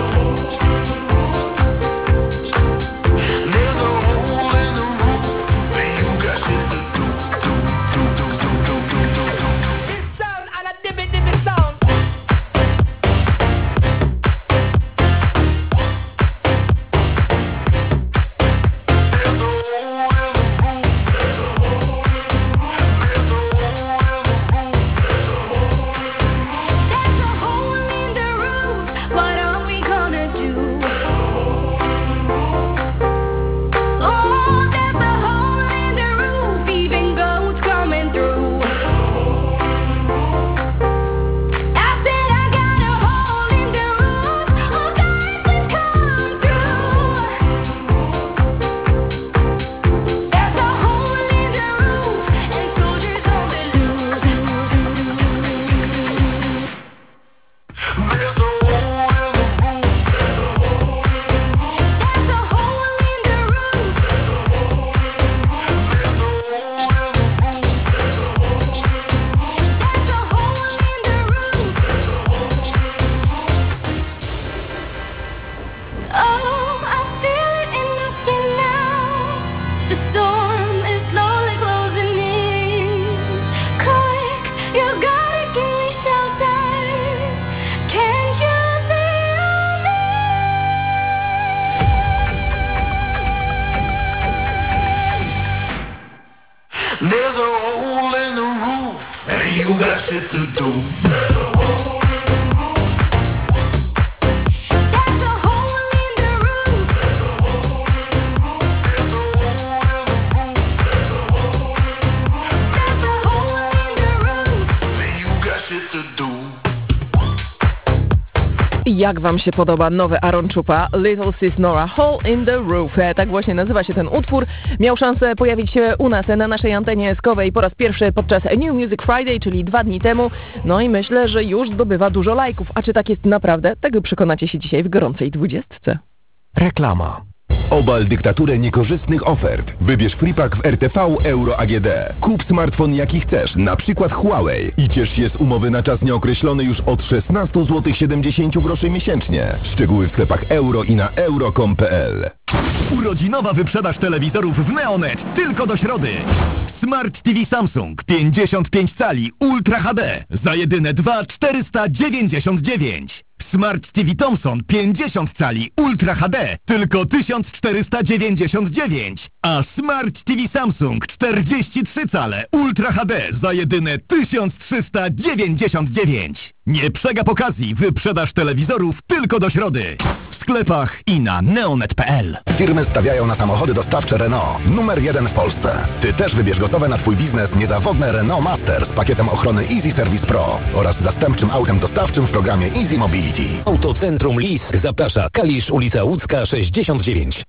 There's a hole in the roof, and you got shit to do, do, do, do, do, do, do, do. This sound and a dibby dibby sound. There's a hole in the roof, and you got shit to do. Jak wam się podoba nowy Aaron Chupa, Little Sis Nora, Hole in the Roof? Tak właśnie nazywa się ten utwór. Miał szansę pojawić się u nas na naszej antenie eskowej po raz pierwszy podczas New Music Friday, czyli dwa dni temu. No i myślę, że już zdobywa dużo lajków. A czy tak jest naprawdę? Tego przekonacie się dzisiaj w gorącej dwudziestce. Reklama. Obal dyktaturę niekorzystnych ofert. Wybierz Freepack w R T V Euro A G D. Kup smartfon jaki chcesz, na przykład Huawei. I ciesz się z umowy na czas nieokreślony już od szesnaście złotych siedemdziesiąt groszy miesięcznie. Szczegóły w sklepach euro i na euro kropka com kropka p l. Urodzinowa wyprzedaż telewizorów w Neonet tylko do środy. Smart T V Samsung pięćdziesiąt pięć cali Ultra H D za jedyne dwa tysiące czterysta dziewięćdziesiąt dziewięć. Smart T V Thomson pięćdziesiąt cali Ultra H D tylko tysiąc czterysta dziewięćdziesiąt dziewięć. A Smart T V Samsung czterdzieści trzy cale Ultra H D za jedyne tysiąc trzysta dziewięćdziesiąt dziewięć. Nie przegap okazji, wyprzedaż telewizorów tylko do środy. W sklepach i na neonet kropka p l. Firmy stawiają na samochody dostawcze Renault. Numer jeden w Polsce. Ty też wybierz gotowe na Twój biznes niezawodne Renault Master z pakietem ochrony Easy Service Pro oraz zastępczym autem dostawczym w programie Easy Mobility. Autocentrum Lis zaprasza. Kalisz, ulica Łódzka sześćdziesiąt dziewięć.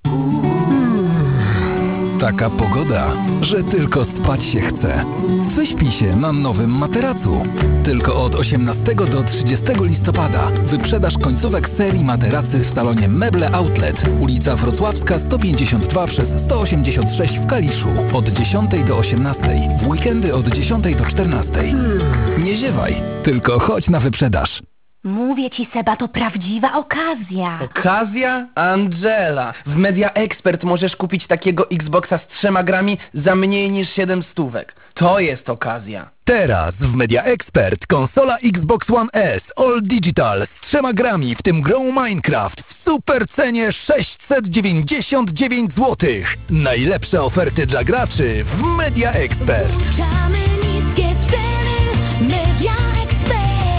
Taka pogoda, że tylko spać się chce. Wyśpij się na nowym materacu. Tylko od osiemnastego do trzydziestego listopada wyprzedaż końcówek serii materacy w salonie Meble Outlet. Ulica Wrocławska sto pięćdziesiąt dwa przez sto osiemdziesiąt sześć w Kaliszu. Od dziesiątej do osiemnastej. W weekendy od dziesiątej do czternastej. Nie ziewaj, tylko chodź na wyprzedaż. Mówię ci, Seba, to prawdziwa okazja. Okazja? Angela, w Media Expert możesz kupić takiego Xboxa z trzema grami za mniej niż siedem stówek. To jest okazja. Teraz w Media Expert konsola Xbox One S All Digital z trzema grami, w tym grą Minecraft w super cenie sześćset dziewięćdziesiąt dziewięć złotych. Najlepsze oferty dla graczy w Media Expert. Niskie ceny, Media Expert.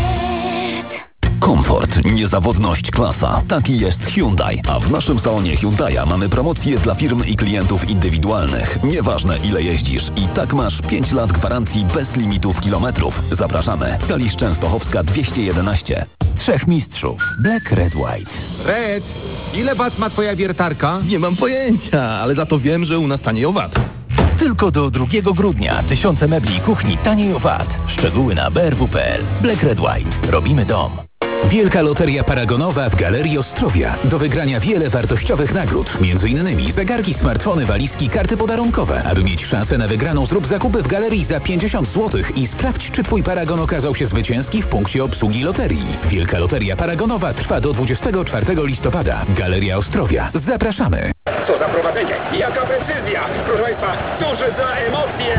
Komfort, niezawodność, klasa. Taki jest Hyundai. A w naszym salonie Hyundai'a mamy promocje dla firm i klientów indywidualnych. Nieważne ile jeździsz. I tak masz pięć lat gwarancji bez limitów kilometrów. Zapraszamy. Kalisz Częstochowska dwieście jedenaście. Trzech mistrzów. Black, Red, White. Red, ile wat ma twoja wiertarka? Nie mam pojęcia, ale za to wiem, że u nas taniej o wat. Tylko do drugiego grudnia tysiące mebli i kuchni taniej o wat. Szczegóły na b r w kropka p l. Black, Red, White. Robimy dom. Wielka Loteria Paragonowa w Galerii Ostrowia. Do wygrania wiele wartościowych nagród. Między innymi zegarki, smartfony, walizki, karty podarunkowe. Aby mieć szansę na wygraną, zrób zakupy w galerii za pięćdziesiąt złotych i sprawdź, czy twój paragon okazał się zwycięski w punkcie obsługi loterii. Wielka Loteria Paragonowa trwa do dwudziestego czwartego listopada. Galeria Ostrowia. Zapraszamy. Co za prowadzenie, jaka precyzja! Proszę Państwa, cóż za emocje!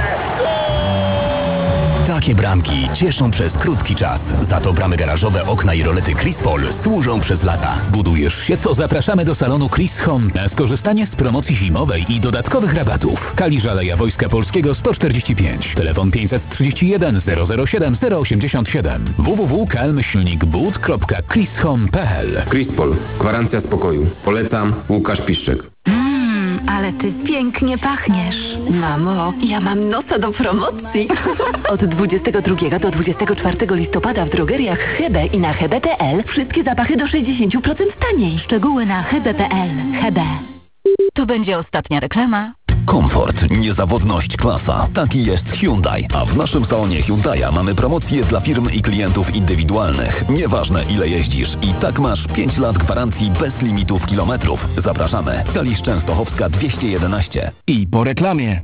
Takie bramki cieszą przez krótki czas. Za to bramy garażowe, okna i rolety Chris Paul służą przez lata. Budujesz się co? Zapraszamy do salonu Chris Home na skorzystanie z promocji zimowej i dodatkowych rabatów. Kalisz, Aleja Wojska Polskiego sto czterdzieści pięć. Telefon pięćset trzydzieści jeden zero zero siedem zero osiemdziesiąt siedem. w w w kropka kalm silnik bud kropka chrishome kropka p l. Chris Paul, gwarancja spokoju. Polecam, Łukasz Piszczek. Ale ty pięknie pachniesz. Mamo, ja mam nosa do promocji. Od dwudziestego drugiego do dwudziestego czwartego listopada w drogeriach Hebe i na hebe kropka p l wszystkie zapachy do sześćdziesiąt procent taniej. Szczegóły na hebe kropka p l. Hebe. To będzie ostatnia reklama. Komfort, niezawodność, klasa. Taki jest Hyundai. A w naszym salonie Hyundai'a mamy promocje dla firm i klientów indywidualnych. Nieważne ile jeździsz. I tak masz pięć lat gwarancji bez limitów kilometrów. Zapraszamy. Kalisz Częstochowska dwieście jedenaście. I po reklamie.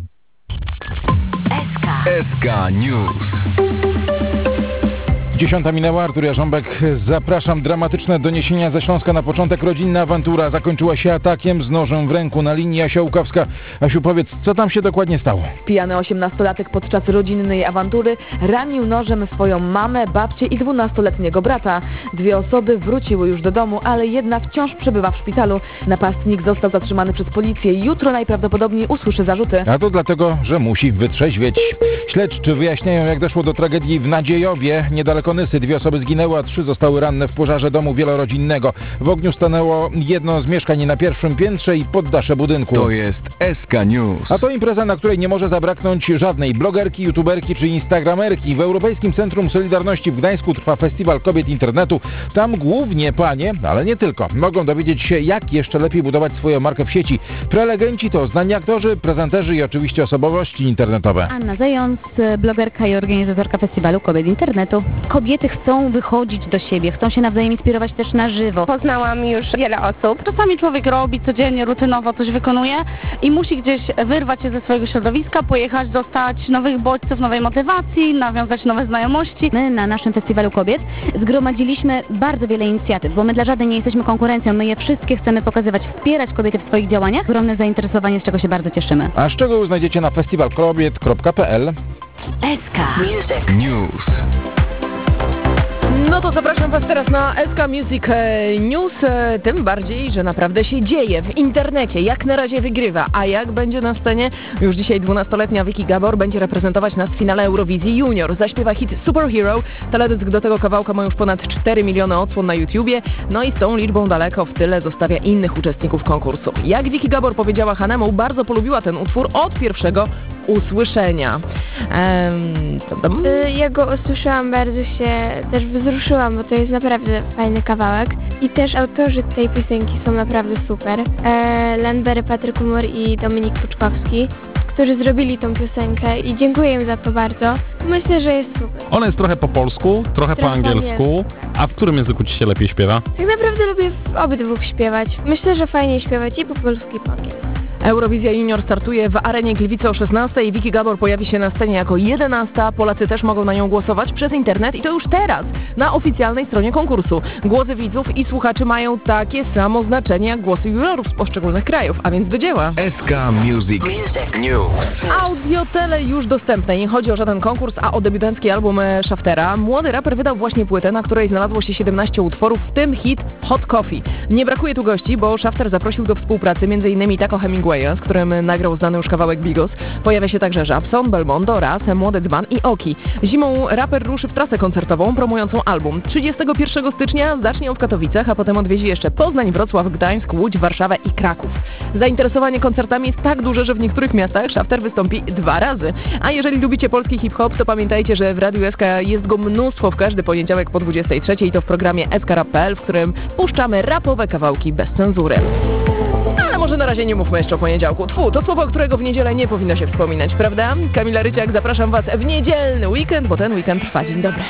S K. S K News. Dziesiąta minęła, Artur Jarząbek. Zapraszam. Dramatyczne doniesienia ze Śląska na początek. Rodzinna awantura zakończyła się atakiem z nożem w ręku na linii Asia Łukawska. Asiu, powiedz, co tam się dokładnie stało? Pijany osiemnastolatek podczas rodzinnej awantury ranił nożem swoją mamę, babcię i dwunastoletniego brata. Dwie osoby wróciły już do domu, ale jedna wciąż przebywa w szpitalu. Napastnik został zatrzymany przez policję. Jutro najprawdopodobniej usłyszy zarzuty. A to dlatego, że musi wytrzeźwieć. Śledczy wyjaśniają, jak doszło do tragedii w Nadziejowie, niedaleko Nysy. Dwie osoby zginęły, a trzy zostały ranne w pożarze domu wielorodzinnego. W ogniu stanęło jedno z mieszkań na pierwszym piętrze i poddasze budynku. To jest S K News. A to impreza, na której nie może zabraknąć żadnej blogerki, youtuberki czy instagramerki. W Europejskim Centrum Solidarności w Gdańsku trwa Festiwal Kobiet Internetu. Tam głównie panie, ale nie tylko, mogą dowiedzieć się, jak jeszcze lepiej budować swoją markę w sieci. Prelegenci to znani aktorzy, prezenterzy i oczywiście osobowości internetowe. Anna Zając, blogerka i organizatorka Festiwalu Kobiet Internetu. Kobiety chcą wychodzić do siebie, chcą się nawzajem inspirować też na żywo. Poznałam już wiele osób. Czasami człowiek robi codziennie, rutynowo coś wykonuje i musi gdzieś wyrwać się ze swojego środowiska, pojechać, dostać nowych bodźców, nowej motywacji, nawiązać nowe znajomości. My na naszym Festiwalu Kobiet zgromadziliśmy bardzo wiele inicjatyw, bo my dla żadnej nie jesteśmy konkurencją, my je wszystkie chcemy pokazywać, wspierać kobiety w swoich działaniach. Ogromne zainteresowanie, z czego się bardzo cieszymy. A szczegóły znajdziecie na festiwal kobiet kropka p l. S K Music News. No to zapraszam Was teraz na S K Music News, tym bardziej, że naprawdę się dzieje w internecie. Jak na razie wygrywa, a jak będzie na scenie? Już dzisiaj dwunastoletnia Vicky Gabor będzie reprezentować nas w finale Eurowizji Junior. Zaśpiewa hit Superhero. Teledysk do tego kawałka ma już ponad cztery miliony odsłon na YouTubie, no i z tą liczbą daleko w tyle zostawia innych uczestników konkursu. Jak Vicky Gabor powiedziała Hanemu, bardzo polubiła ten utwór od pierwszego usłyszenia. Ehm, co tam? Ja go usłyszałam, bardzo się też wzruszyłam, bo to jest naprawdę fajny kawałek i też autorzy tej piosenki są naprawdę super. E, Landberry, Patryk Humor i Dominik Puczkowski, którzy zrobili tą piosenkę i dziękuję im za to bardzo. Myślę, że jest super. Ona jest trochę po polsku, trochę, trochę po angielsku. A w którym języku Ci się lepiej śpiewa? Tak naprawdę lubię w obydwu śpiewać. Myślę, że fajnie śpiewać i po polsku, i po angielsku. Eurowizja Junior startuje w arenie Gliwice o szesnastej. Vicky Gabor pojawi się na scenie jako jedenasta. Polacy też mogą na nią głosować przez internet i to już teraz, na oficjalnej stronie konkursu. Głosy widzów i słuchaczy mają takie samo znaczenie jak głosy jurorów z poszczególnych krajów, a więc do dzieła. S K Music News. Audiotele już dostępne. Nie chodzi o żaden konkurs, a o debiutancki album Shaftera. Młody raper wydał właśnie płytę, na której znalazło się siedemnaście utworów, w tym hit Hot Coffee. Nie brakuje tu gości, bo Shafter zaprosił do współpracy m.in. Taco Hemingwaya, z którym nagrał znany już kawałek Bigos. Pojawia się także Żabson, Belmondo, Raz, Młody Dzban i Oki. Zimą raper ruszy w trasę koncertową promującą album. trzydziestego pierwszego stycznia zacznie ją w Katowicach, a potem odwiedzi jeszcze Poznań, Wrocław, Gdańsk, Łódź, Warszawę i Kraków. Zainteresowanie koncertami jest tak duże, że w niektórych miastach Shafter wystąpi dwa razy. A jeżeli lubicie polski hip-hop, to pamiętajcie, że w Radiu S K jest go mnóstwo w każdy poniedziałek po dwudziestej trzeciej i to w programie S K Rap kropka P L, w którym puszczamy rapowe kawałki bez cenzury. Ale może na razie nie mówmy jeszcze o poniedziałku. Tfu, to słowo, którego w niedzielę nie powinno się wspominać, prawda? Kamila Ryciak, zapraszam Was w niedzielny weekend, bo ten weekend trwa. Dzień dobry.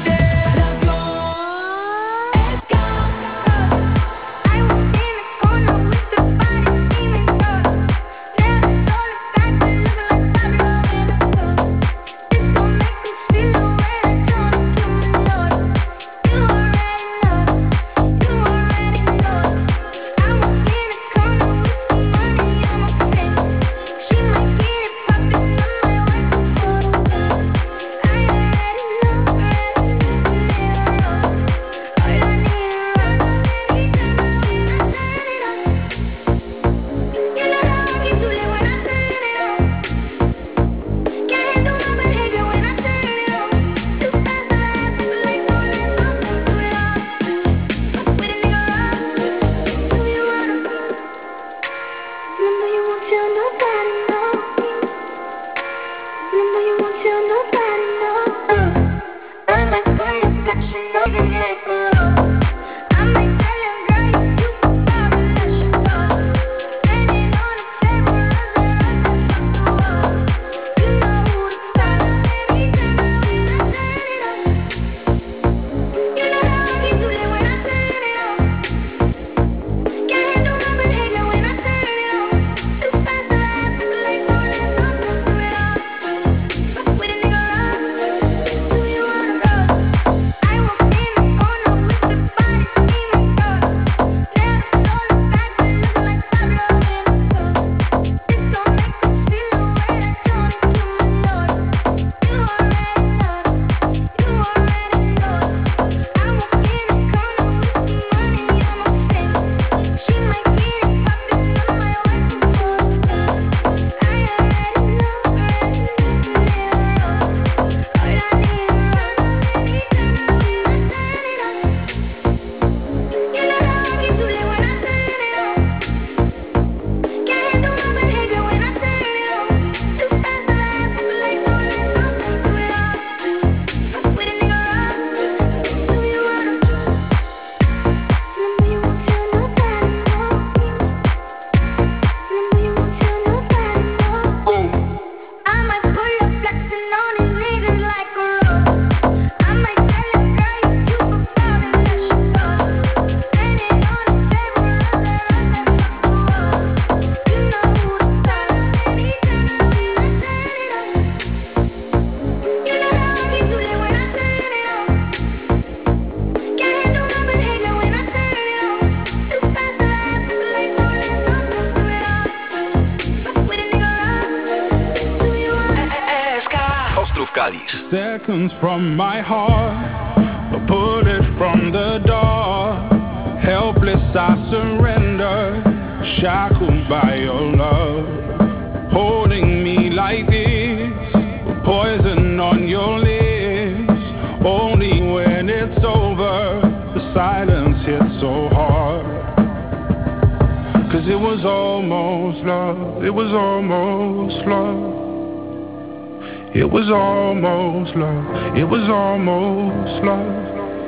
Seconds from my heart, a bullet from the dark. Helpless I surrender, shackled by your love. Holding me like this, poison on your lips. Only when it's over, the silence hits so hard. Cause it was almost love, it was almost love. It was almost love, it was almost love.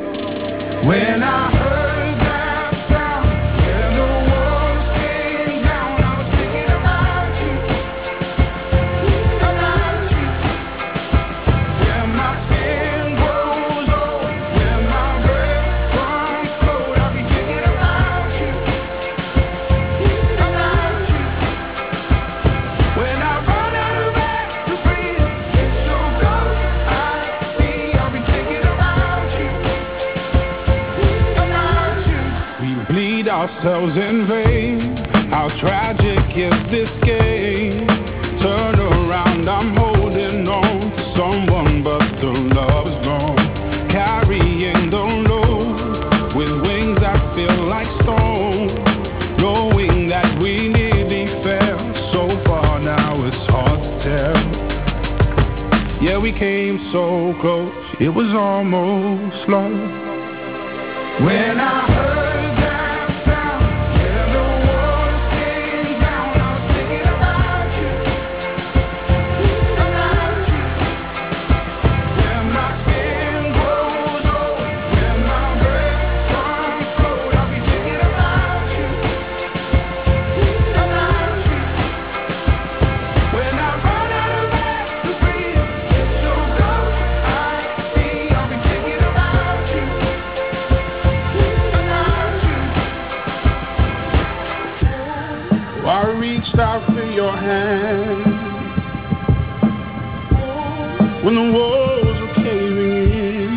When I heard that sound, when the walls came down, I was thinking about you, about you. When my skin grows old, when my breath runs cold, I'll be thinking about you, about you. ourselves in vain. How tragic is this game? Turn around, I'm holding on to someone, but the love's gone. Carrying the load with wings that feel like stone. Knowing that we nearly fell so far, now it's hard to tell. Yeah, we came so close, it was almost love. When I heard that sound, yeah, the walls came down. I was thinking about you, about you. When my skin grows old, when my breath runs cold, I'll be thinking about you, about you. When I run out of air to breathe, it's so close I see, I'll be thinking about you. I reached out for your hand when the walls were caving in,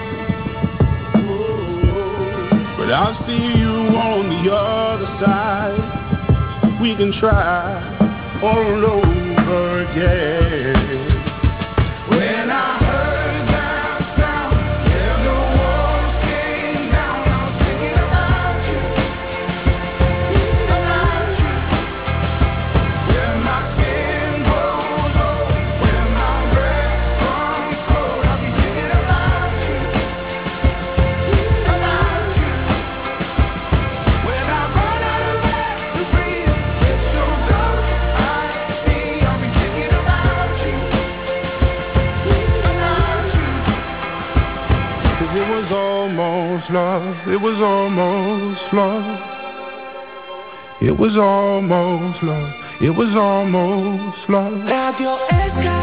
but I see you on the other side. We can try all over again. When I heard that sound, yeah, the walls came down. I was thinking about you, about you. When my skin grows old, when my breath runs cold, I'll be thinking about you, about you. When I run out of air to breathe, it's so close I see, I'll be thinking about you, about you. 'Cause it was almost love, it was almost love. It was almost love, it was almost love. Radio S K.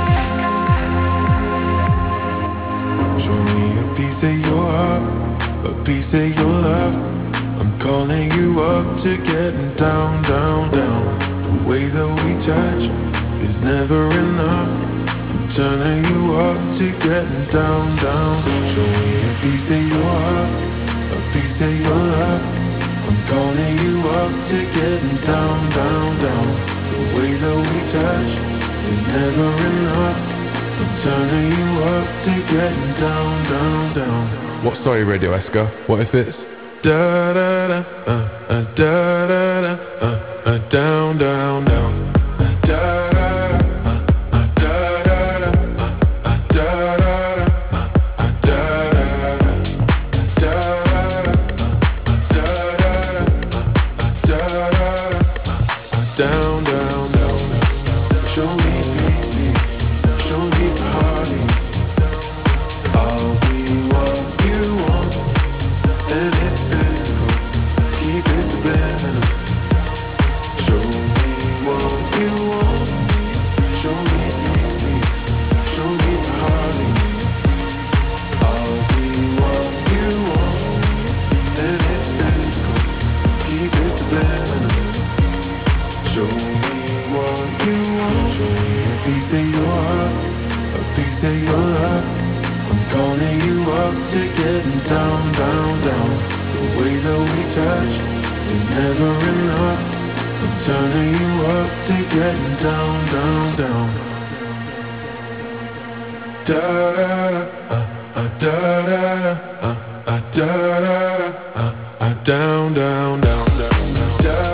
Show me a piece of your heart, a piece of your love. I'm calling you up to getting down, down, down. The way that we touch is never enough. I'm turning you up to getting down, down. Show me a piece of your heart, a piece of your love. I'm calling you up to getting down, down, down. The way that we touch is never enough. I'm turning you up to getting down, down, down. What story, Radio Esker? What if it's da da da uh, uh, da da da uh, uh, down, down, down. Uh, da da da uh, uh, da da da uh, uh, da da da uh, uh, da da da da da da da da down, down, down. Show me pieces, show me parties. I'll be what you want, and it's physical. Keep it subliminal. Show me what you want. Show me pieces, show me parties. I'll be what you want, and it's physical. Keep it subliminal. Show me what you want. Show me a piece of your heart, a piece of your love. I'm calling you up to getting down, down, down. The way that we touch is never enough. I'm turning you up to getting down, down, down. Da da da, uh, uh, da da da, uh, uh, da da da, uh, uh, down, down, down, down, da da.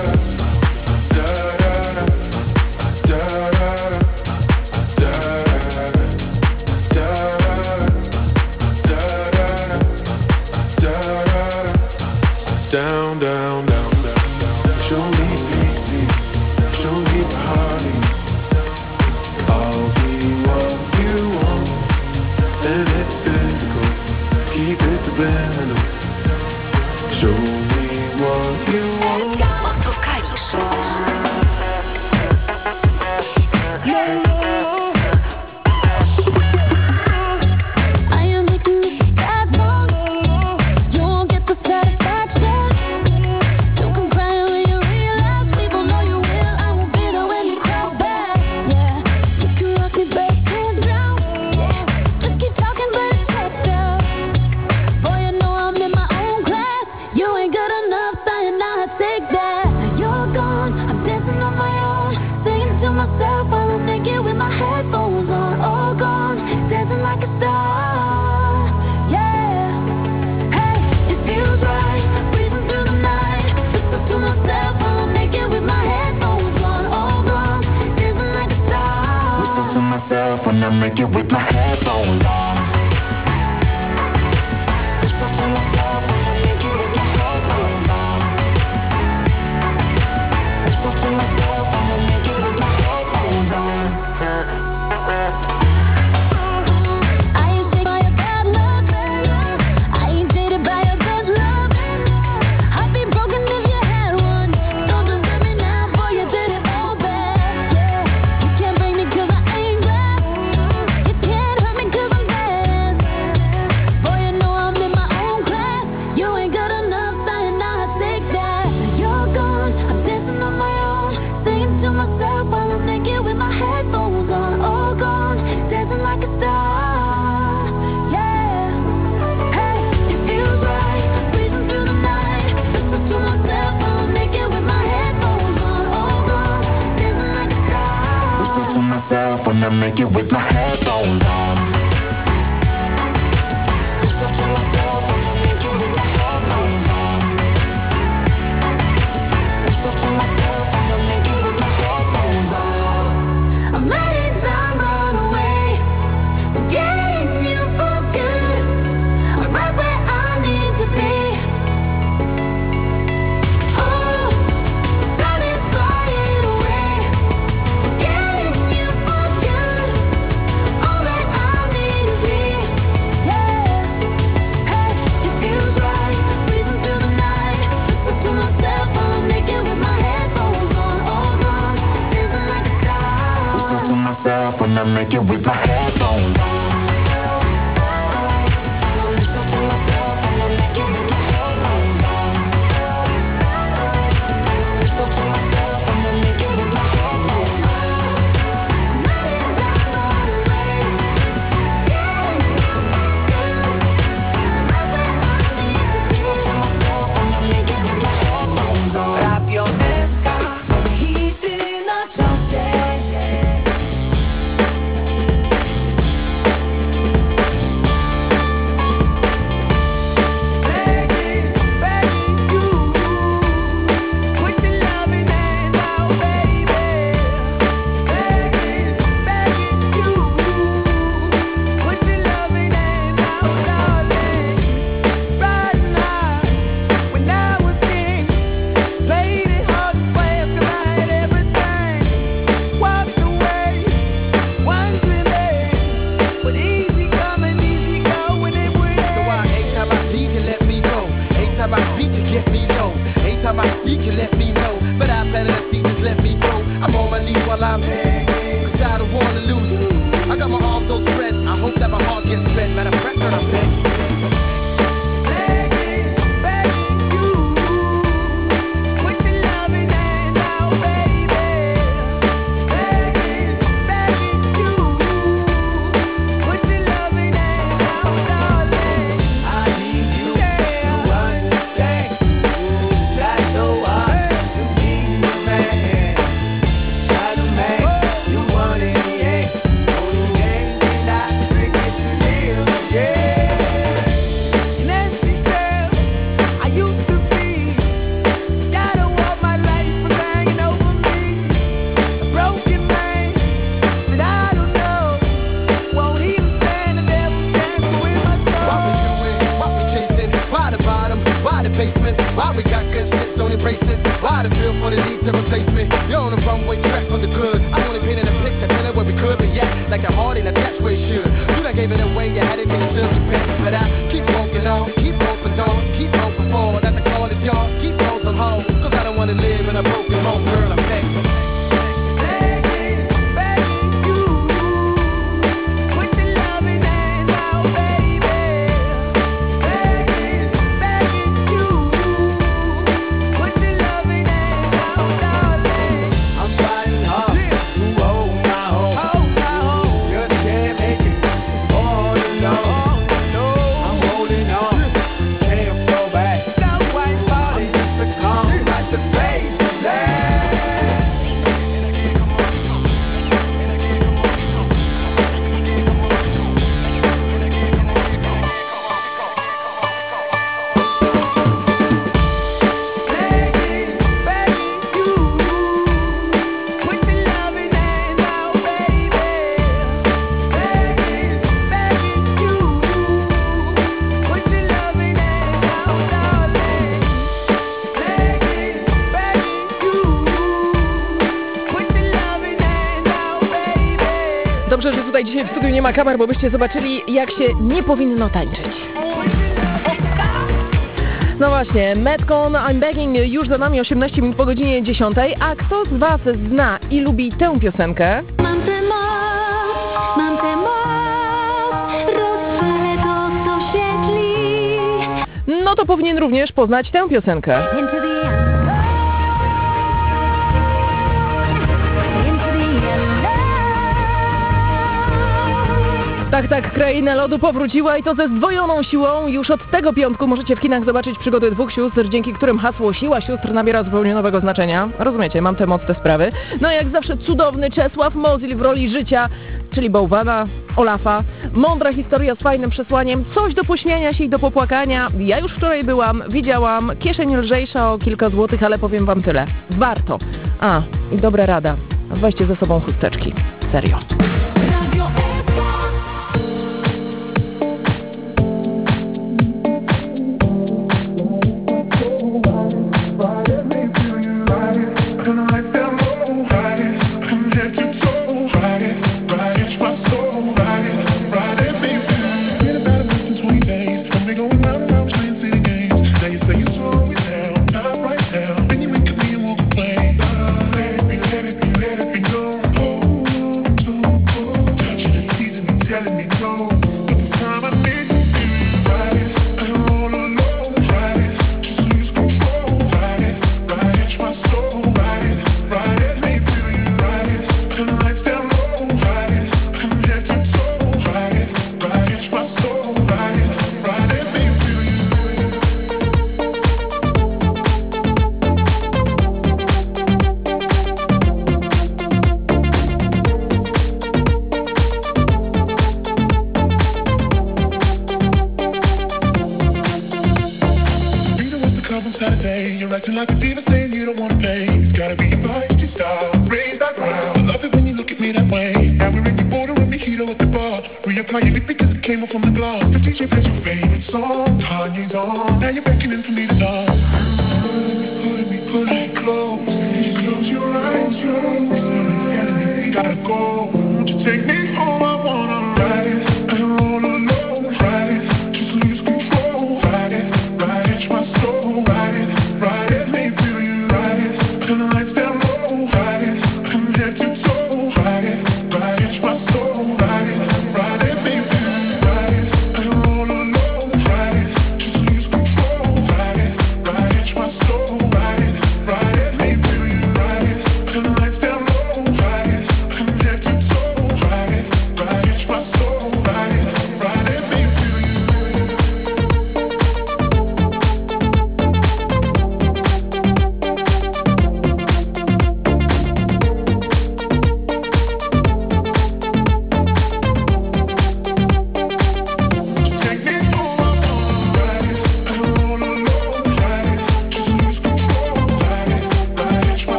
Down, down, down, down, down. Show me pieces, show me parties. I'll be what you want, and it's physical. Keep it subliminal. Show me what you want. Ostrów Kalisz. You ain't good enough, saying make it with my headphones on. Whisper to myself, I'ma make it with my headphones on. Whisper to myself, I'ma make it with my headphones on. I ain't shaped by your bad luck. I ain't jaded by your good love. I'd be broken if you had one. So just let me now, boy, you did it all bad. Yeah, you can't break me 'cause I ain't glass. You can't hurt me 'cause I'm bad. Boy, you know I'm in my own class. You ain't good enough, saying I take that. Now you're gone, I'm dancing on my own, singing to myself while I'm naked with my headphones on. All gone, dancing like a star. Yeah, hey, it feels right, breezing through the night. Whisper to myself while I'm naked with my headphones on. All gone, dancing like a star. Whisper to myself when I'm naked with my headphones on. Whisper to myself when I'm naked with my headphones on. Whisper to myself when I'm naked with my headphones on. I'm letting time run away, forgetting you for good. I'm right where I need to be. Oh, time is flying away, forgetting you for good. All that I need is me. Yeah, hey, it feels right, breezing through the night. Whisper to myself while I'm naked with my headphones on. All gone, dancing like a star. Whisper to myself when I'm naked with my headphones on. Whisper to myself when I'm naked with my headphones on. Whisper to myself when I'm naked with my headphones on. I'm letting time run away, forgetting you for good. I'm right where I need to be. Whisper to myself when I'm naked with my headphones on. Radio S K, hity na czasie. Begging, begging you, put your loving hand out, baby. Begging, begging you, put your loving hand out, darling. Right now, when I was king, played it hard and fast 'cause I had everything. Walked away, wondering, but easy coming, easy going, it would So why every time I see you let me go? Every time I speak you get me low. Every time I speak you let me know. But I better to see just let me go. I'm on my knees while I'm begging, 'cause I don't wanna lose you. I got my arms so spread, I hope that my heart gets fed. Matter of fact, girl, I'm begging. begging, begging you, put your loving hand out, baby. Begging, begging you, put your loving hand out, darling. I need you to understand that though I used to be the man, not the man you wanted, yeah. Oh, the game did not bring it to live, yeah. tutaj dzisiaj w studiu nie ma kamer, bo byście zobaczyli, jak się nie powinno tańczyć. No właśnie, Metcon, I'm Begging już za nami, osiemnaście minut po godzinie dziesiątej. A kto z Was zna i lubi tę piosenkę? Mam tę moc, mam tę moc, rozpalę to, co się tli. No to powinien również poznać tę piosenkę. Into the end. Into the end. Tak, tak, Kraina Lodu powróciła i to ze zdwojoną siłą. Już od tego piątku możecie w kinach zobaczyć przygody dwóch sióstr, dzięki którym hasło Siła Sióstr nabiera zupełnie nowego znaczenia. Rozumiecie, mam tę moc, te sprawy. No jak zawsze cudowny Czesław Mozil w roli życia, czyli bałwana, Olafa. Mądra historia z fajnym przesłaniem, coś do pośmiania się i do popłakania. Ja już wczoraj byłam, widziałam, kieszeń lżejsza o kilka złotych, ale powiem wam tyle. Warto. A, i dobra rada. Weźcie ze sobą chusteczki. Serio.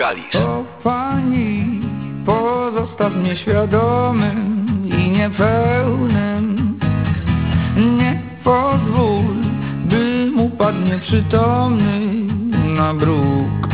Kalisz. O Pani, pozostaw mnie świadomym i niepełnym. Nie pozwól, bym upadł nieprzytomny na bruk.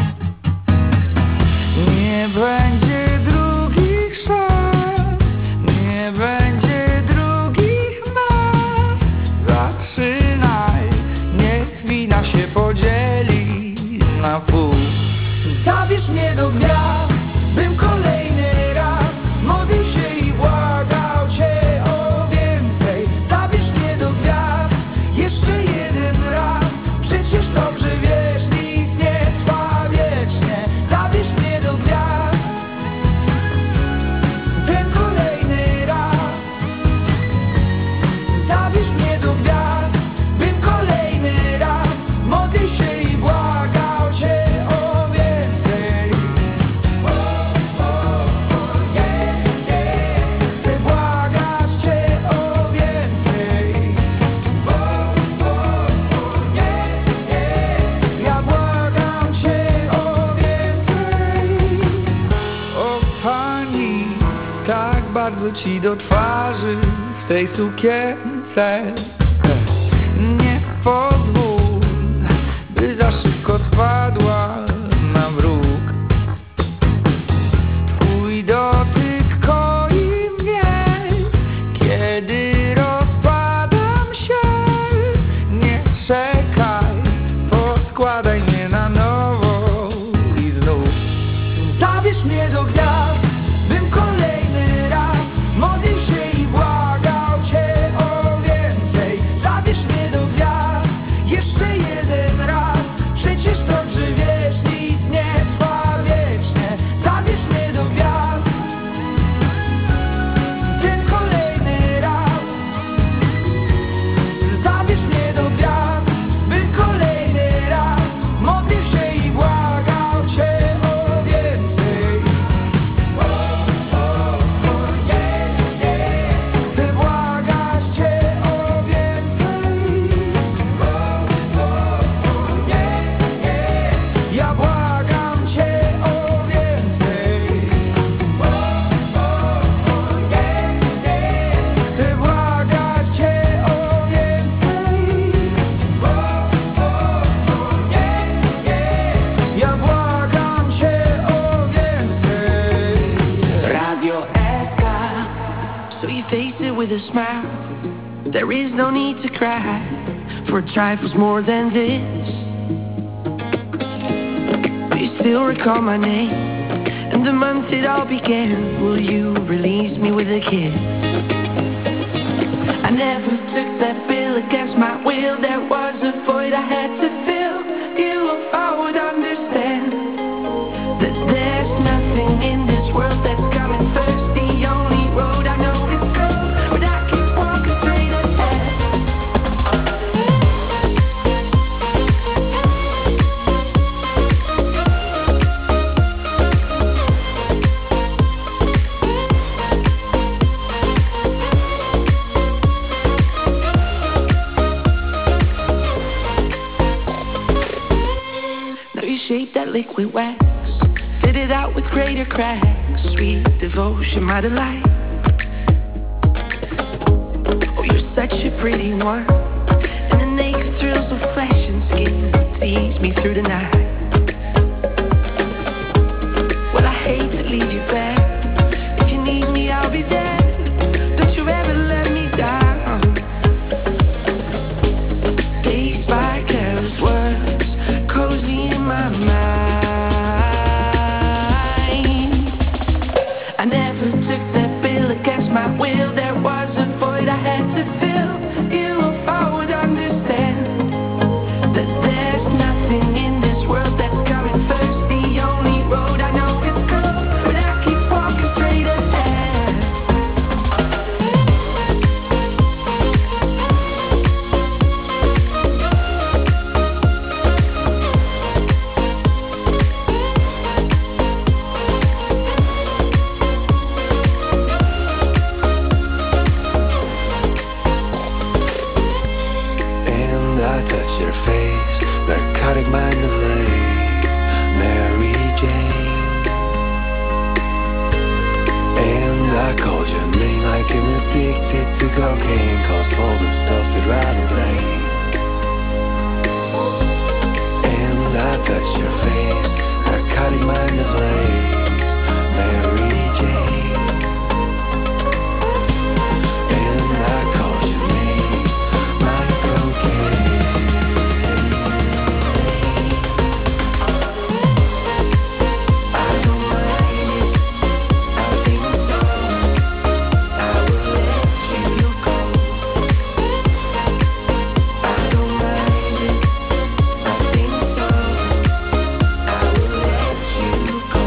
Nie będzie drugich szans, nie będzie drugich nas. Zaczynaj, niech wina się podzieli na pół. Zabierz mnie do gwiazd, bym kolejny raz modlił się i błagał Cię o więcej. Zabierz mnie do gwiazd, jeszcze jeden raz. Przecież dobrze wiesz, nic nie trwa wiecznie. Zabierz mnie do gwiazd, ten kolejny raz. Zabierz mnie do gwiazd, bym kolejny raz modlił się i błagał Cię o więcej. O, o, o, yeah, yeah. Chcę błagać Cię o więcej. O, o, o, yeah, yeah. Ja błagam Cię o więcej. O Pani, tak bardzo Ci do twarzy w tej sukience. Nie pozwól, by za szybko spadła na bruk. Twój dotyk koi mnie, kiedy rozpadam się. Nie czekaj, poskładaj mnie na nowo i znów. Zabierz mnie do gwiazd, bym kolejny raz modlił się i błagał Cię o więcej. Zabierz mnie do gwiazd, jeszcze jeden raz. Przecież dobrze wiesz, nic nie trwa wiecznie. Zabierz mnie do gwiazd, ten kolejny raz. Zabierz mnie do gwiazd, bym kolejny raz modlił się i błagał Cię o więcej. O, o, o, yeah, yeah. Chcę błagać Cię o więcej. O, o, o, yeah, yeah. Ja błagam Cię o więcej. O, o, o, yeah, yeah. Chcę błagać Cię o więcej. O, o, o, yeah, yeah. Ja błagam Cię o więcej. Radio S K, so you face it with a smile. There is no need to cry, for trifles more than this. Do you still recall my name and the month it all began? Will you release me with a kiss? I never took that bill against my will. There was a void I had to fill. You, if I would understand that there's nothing in this world that's coming first. The only road I know is gold, but I keep walking straight ahead. Now you shape that liquid wax, fit it out with greater cracks. Sweet devotion, my delight. Oh, you're such a pretty one, and the naked thrills of flesh and skin tease me through the night. Well, I hate to leave you back. If you need me, I'll be there. Don't you ever let me down. Dazed by careless words, cozy in my mind. I never took that bill against my will. There was a void I had to fill. You, if I would understand that there's nothing in this world became addicted to cocaine, cause problem stuff it right away. And I touched your face, narcotic mind ablaze, Mary Jane. And I called your name, my cocaine. I don't mind it, I think so. I will let you go. I don't mind it, I think so. I will let you go.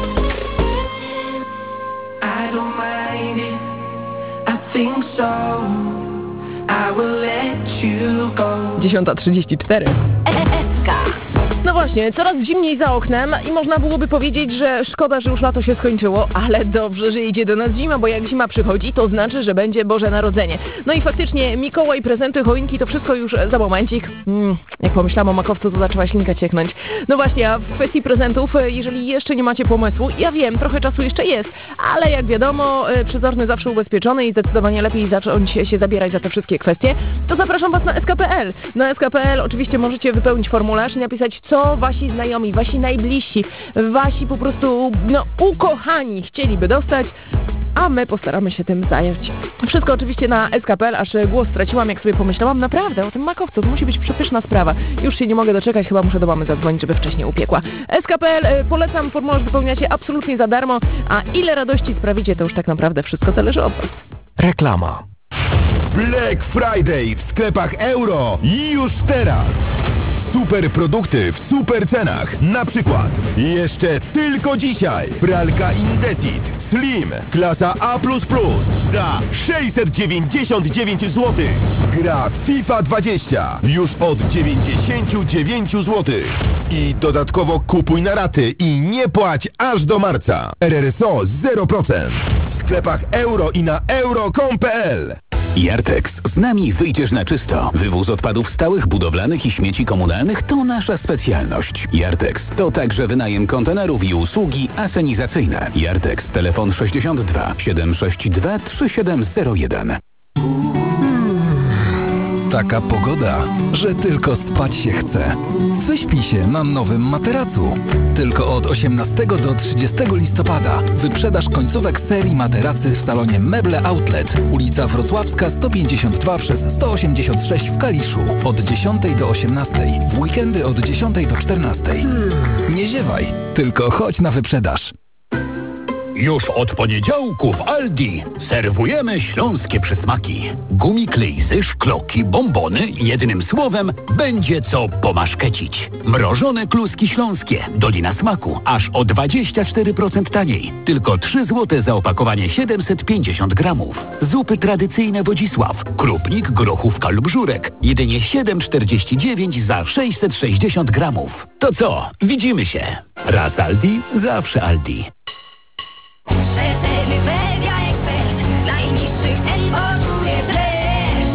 I don't mind it, I think so. I will let you go. dziesiąta trzydzieści cztery. No właśnie, coraz zimniej za oknem i można byłoby powiedzieć, że szkoda, że już lato się skończyło, ale dobrze, że idzie do nas zima, bo jak zima przychodzi, to znaczy, że będzie Boże Narodzenie. No i faktycznie Mikołaj, prezenty, choinki, to wszystko już za momencik. Mm, jak pomyślałam o makowcu, to zaczęła ślinka cieknąć. No właśnie, a w kwestii prezentów, jeżeli jeszcze nie macie pomysłu, ja wiem, trochę czasu jeszcze jest, ale jak wiadomo, przezorny zawsze ubezpieczony i zdecydowanie lepiej zacząć się zabierać za te wszystkie kwestie, to zapraszam Was na S K kropka P L. Na S K kropka P L oczywiście możecie wypełnić formularz i napisać, co Wasi znajomi, Wasi najbliżsi, Wasi po prostu, no, ukochani chcieliby dostać, a my postaramy się tym zająć. Wszystko oczywiście na S K kropka P L, aż głos straciłam, jak sobie pomyślałam, naprawdę, o tym makowcu, to musi być przepyszna sprawa. Już się nie mogę doczekać, chyba muszę do mamy zadzwonić, żeby wcześniej upiekła. S K kropka P L, polecam, formularz wypełniacie absolutnie za darmo, a ile radości sprawicie, to już tak naprawdę wszystko zależy od Was. Reklama. Black Friday w sklepach Euro już teraz! Super produkty w super cenach. Na przykład jeszcze tylko dzisiaj pralka Indesit Slim klasa A plus plus za sześćset dziewięćdziesiąt dziewięć złotych. Gra FIFA dwadzieścia już od dziewięćdziesiąt dziewięć złotych. I dodatkowo kupuj na raty i nie płać aż do marca. R R S O zero procent. W sklepach Euro i na euro kropka com kropka p l. Jartex. Z nami wyjdziesz na czysto. Wywóz odpadów stałych, budowlanych i śmieci komunalnych to nasza specjalność. Jartex to także wynajem kontenerów i usługi asenizacyjne. Jartex. Telefon sześćdziesiąt dwa siedem sześć dwa trzy siedem zero jeden. Taka pogoda, że tylko spać się chce. Wyśpij się na nowym materacu. Tylko od osiemnastego do trzydziestego listopada wyprzedaż końcówek serii materacy w salonie Meble Outlet, ulica Wrocławska sto pięćdziesiąt dwa przez sto osiemdziesiąt sześć w Kaliszu. Od dziesiątej do osiemnastej, w weekendy od dziesiątej do czternastej. Nie ziewaj, tylko chodź na wyprzedaż. Już od poniedziałku w Aldi serwujemy śląskie przysmaki. Gumiklejsy, szkloki, bombony, jednym słowem będzie co pomaszkecić. Mrożone kluski śląskie, Dolina Smaku, aż o dwadzieścia cztery procent taniej. Tylko trzy złote za opakowanie siedemset pięćdziesiąt gramów. Zupy tradycyjne Wodzisław, krupnik, grochówka lub żurek, jedynie siedem czterdzieści dziewięć za sześćset sześćdziesiąt gramów. To co? Widzimy się. Raz Aldi, zawsze Aldi. Rzetelny Media Expert, najniższych cen poczujesz dreszcz.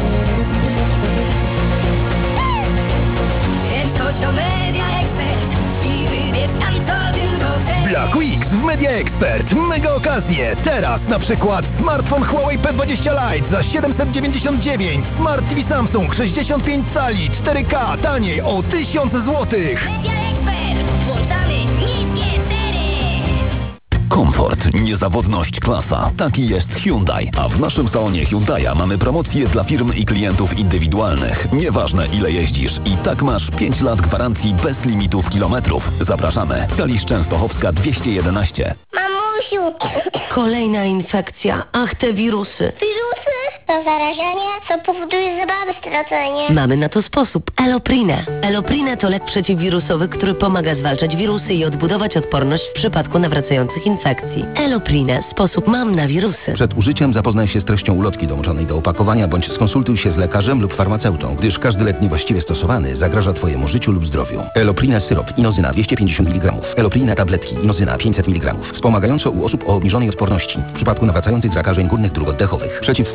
Więc chodź do Media Expert i wybierz tam, co tylko chcesz. Black Weeks w Media Expert. Mega okazje. Teraz na przykład smartfon Huawei P dwadzieścia Lite za siedemset dziewięćdziesiąt dziewięć. Smart T V Samsung sześćdziesiąt pięć cali cztery K taniej o tysiąc złotych. Media Expert, włączamy niskie ceny. Komfort, niezawodność, klasa. Taki jest Hyundai. A w naszym salonie Hyundai'a mamy promocje dla firm i klientów indywidualnych. Nieważne ile jeździsz. I tak masz pięć lat gwarancji bez limitów kilometrów. Zapraszamy. Kalisz Częstochowska dwieście jedenaście. Mamusiu! Kolejna infekcja. Ach, te wirusy. Wirusy? To zarażenie, co powoduje zabawy stracenie. Mamy na to sposób. Eloprinę. Eloprinę to lek przeciwwirusowy, który pomaga zwalczać wirusy i odbudować odporność w przypadku nawracających infekcji. Eloprinę. Sposób mam na wirusy. Przed użyciem zapoznaj się z treścią ulotki dołączonej do opakowania bądź skonsultuj się z lekarzem lub farmaceutą, gdyż każdy lek niewłaściwie stosowany zagraża Twojemu życiu lub zdrowiu. Eloprinę syrop, inozyna dwieście pięćdziesiąt miligramów. Eloprinę tabletki, inozyna pięćset miligramów. Wspomagająco u osób o obniżonej odporności w przypadku nawracających zakażeń górnych dróg oddechowych. Przeciwwskazania.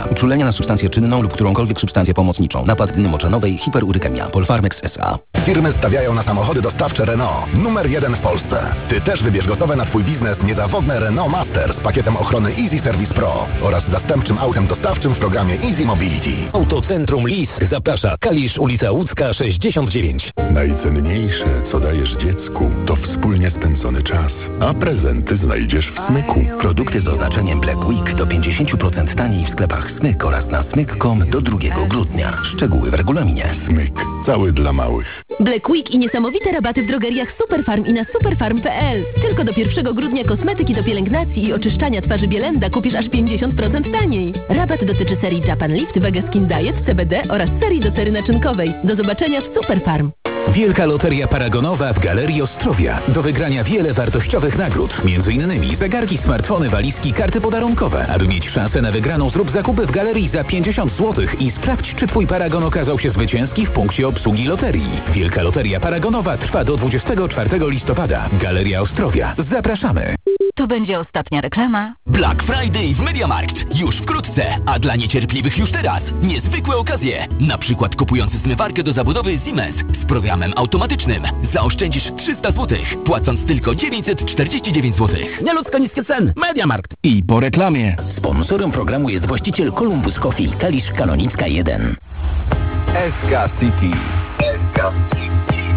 Uczulenia na substancję czynną lub którąkolwiek substancję pomocniczą. Napad dny moczanowej, hiperurykemia. Polfarmex S A. Firmy stawiają na samochody dostawcze Renault. Numer jeden w Polsce. Ty też wybierz gotowe na Twój biznes niezawodne Renault Master z pakietem ochrony Easy Service Pro oraz zastępczym autem dostawczym w programie Easy Mobility. Autocentrum Lis zaprasza. Kalisz, ulica Łódzka sześćdziesiąt dziewięć. Najcenniejsze, co dajesz dziecku, to wspólnie spędzony czas, a prezenty znajdziesz w Smyku. Produkty z oznaczeniem Black Week do pięćdziesiąt procent taniej w sklepach Smyk oraz na smyk kropka com do drugiego grudnia. Szczegóły w regulaminie. Smyk. Cały dla małych. Black Week i niesamowite rabaty w drogeriach Superfarm i na superfarm kropka p l. Tylko do pierwszego grudnia kosmetyki do pielęgnacji i oczyszczania twarzy Bielenda kupisz aż pięćdziesiąt procent taniej. Rabat dotyczy serii Japan Lift, Vega Skin Diet, C B D oraz serii do cery naczynkowej. Do zobaczenia w Superfarm. Wielka Loteria Paragonowa w Galerii Ostrowia. Do wygrania wiele wartościowych nagród. Między innymi zegarki, smartfony, walizki, karty podarunkowe. Aby mieć szansę na wygraną, zrób zakupy w galerii za pięćdziesiąt złotych i sprawdź, czy Twój paragon okazał się zwycięski w punkcie obsługi loterii. Wielka Loteria Paragonowa trwa do dwudziestego czwartego listopada. Galeria Ostrowia. Zapraszamy. Tu będzie ostatnia reklama. Black Friday w MediaMarkt. Już wkrótce, a dla niecierpliwych już teraz. Niezwykłe okazje. Na przykład kupując zmywarkę do zabudowy Siemens z programem automatycznym zaoszczędzisz trzysta złotych, płacąc tylko dziewięćset czterdzieści dziewięć złotych. Nieludzko niskie ceny. MediaMarkt. I po reklamie. Sponsorem programu jest właściciel Columbus Coffee, Kalisz Kanonicka jeden. S K City. S K City.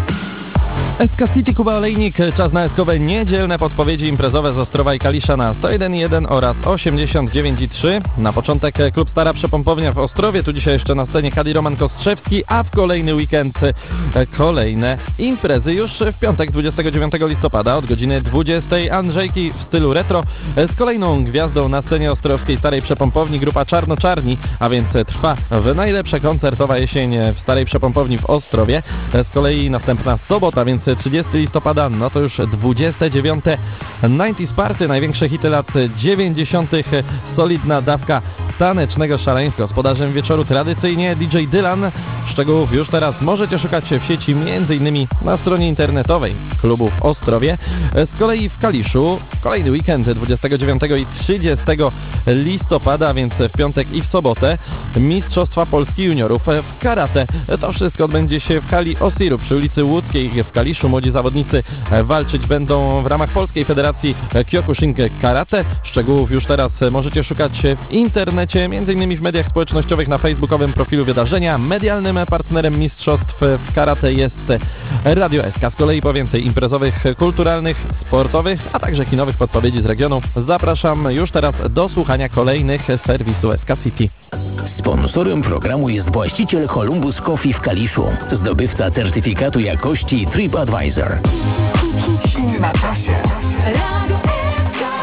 S K City, Kuba Olejnik, czas na eskowe niedzielne podpowiedzi imprezowe z Ostrowa i Kalisza na sto jeden i jeden oraz osiemdziesiąt dziewięć i trzy. Na początek klub Stara Przepompownia w Ostrowie, tu dzisiaj jeszcze na scenie Kadi Roman Kostrzewski, a w kolejny weekend kolejne imprezy już w piątek dwudziestego dziewiątego listopada od godziny dwudziestej. Andrzejki w stylu retro z kolejną gwiazdą na scenie ostrowskiej Starej Przepompowni, grupa Czarno-Czarni, a więc trwa w najlepsza koncertowa jesień w Starej Przepompowni w Ostrowie. Z kolei następna sobota, więc trzydziestego listopada, no to już dwudzieste dziewiąte dziewięćdziesiąte Party, największe hity lat dziewięćdziesiątych, solidna dawka tanecznego szaleństwa. Gospodarzem wieczoru tradycyjnie D J Dylan. Szczegółów już teraz możecie szukać w sieci, między innymi na stronie internetowej klubu w Ostrowie. Z kolei w Kaliszu kolejny weekend dwudziestego dziewiątego i trzydziestego listopada, więc w piątek i w sobotę Mistrzostwa Polski Juniorów w karate. To wszystko odbędzie się w hali Osiru przy ulicy Łódzkiej w Kaliszu. Młodzi zawodnicy walczyć będą w ramach Polskiej Federacji Kyokushin Karate. Szczegółów już teraz możecie szukać w internecie, między innymi w mediach społecznościowych, na facebookowym profilu wydarzenia. Medialnym partnerem mistrzostw w karate jest Radio S K. Z kolei po więcej imprezowych, kulturalnych, sportowych, a także kinowych podpowiedzi z regionu zapraszam już teraz do słuchania kolejnych serwisu S K City. Sponsorem programu jest właściciel Columbus Coffee w Kaliszu, zdobywca certyfikatu jakości TripAdvisor. Hity na czasie. Radio S K.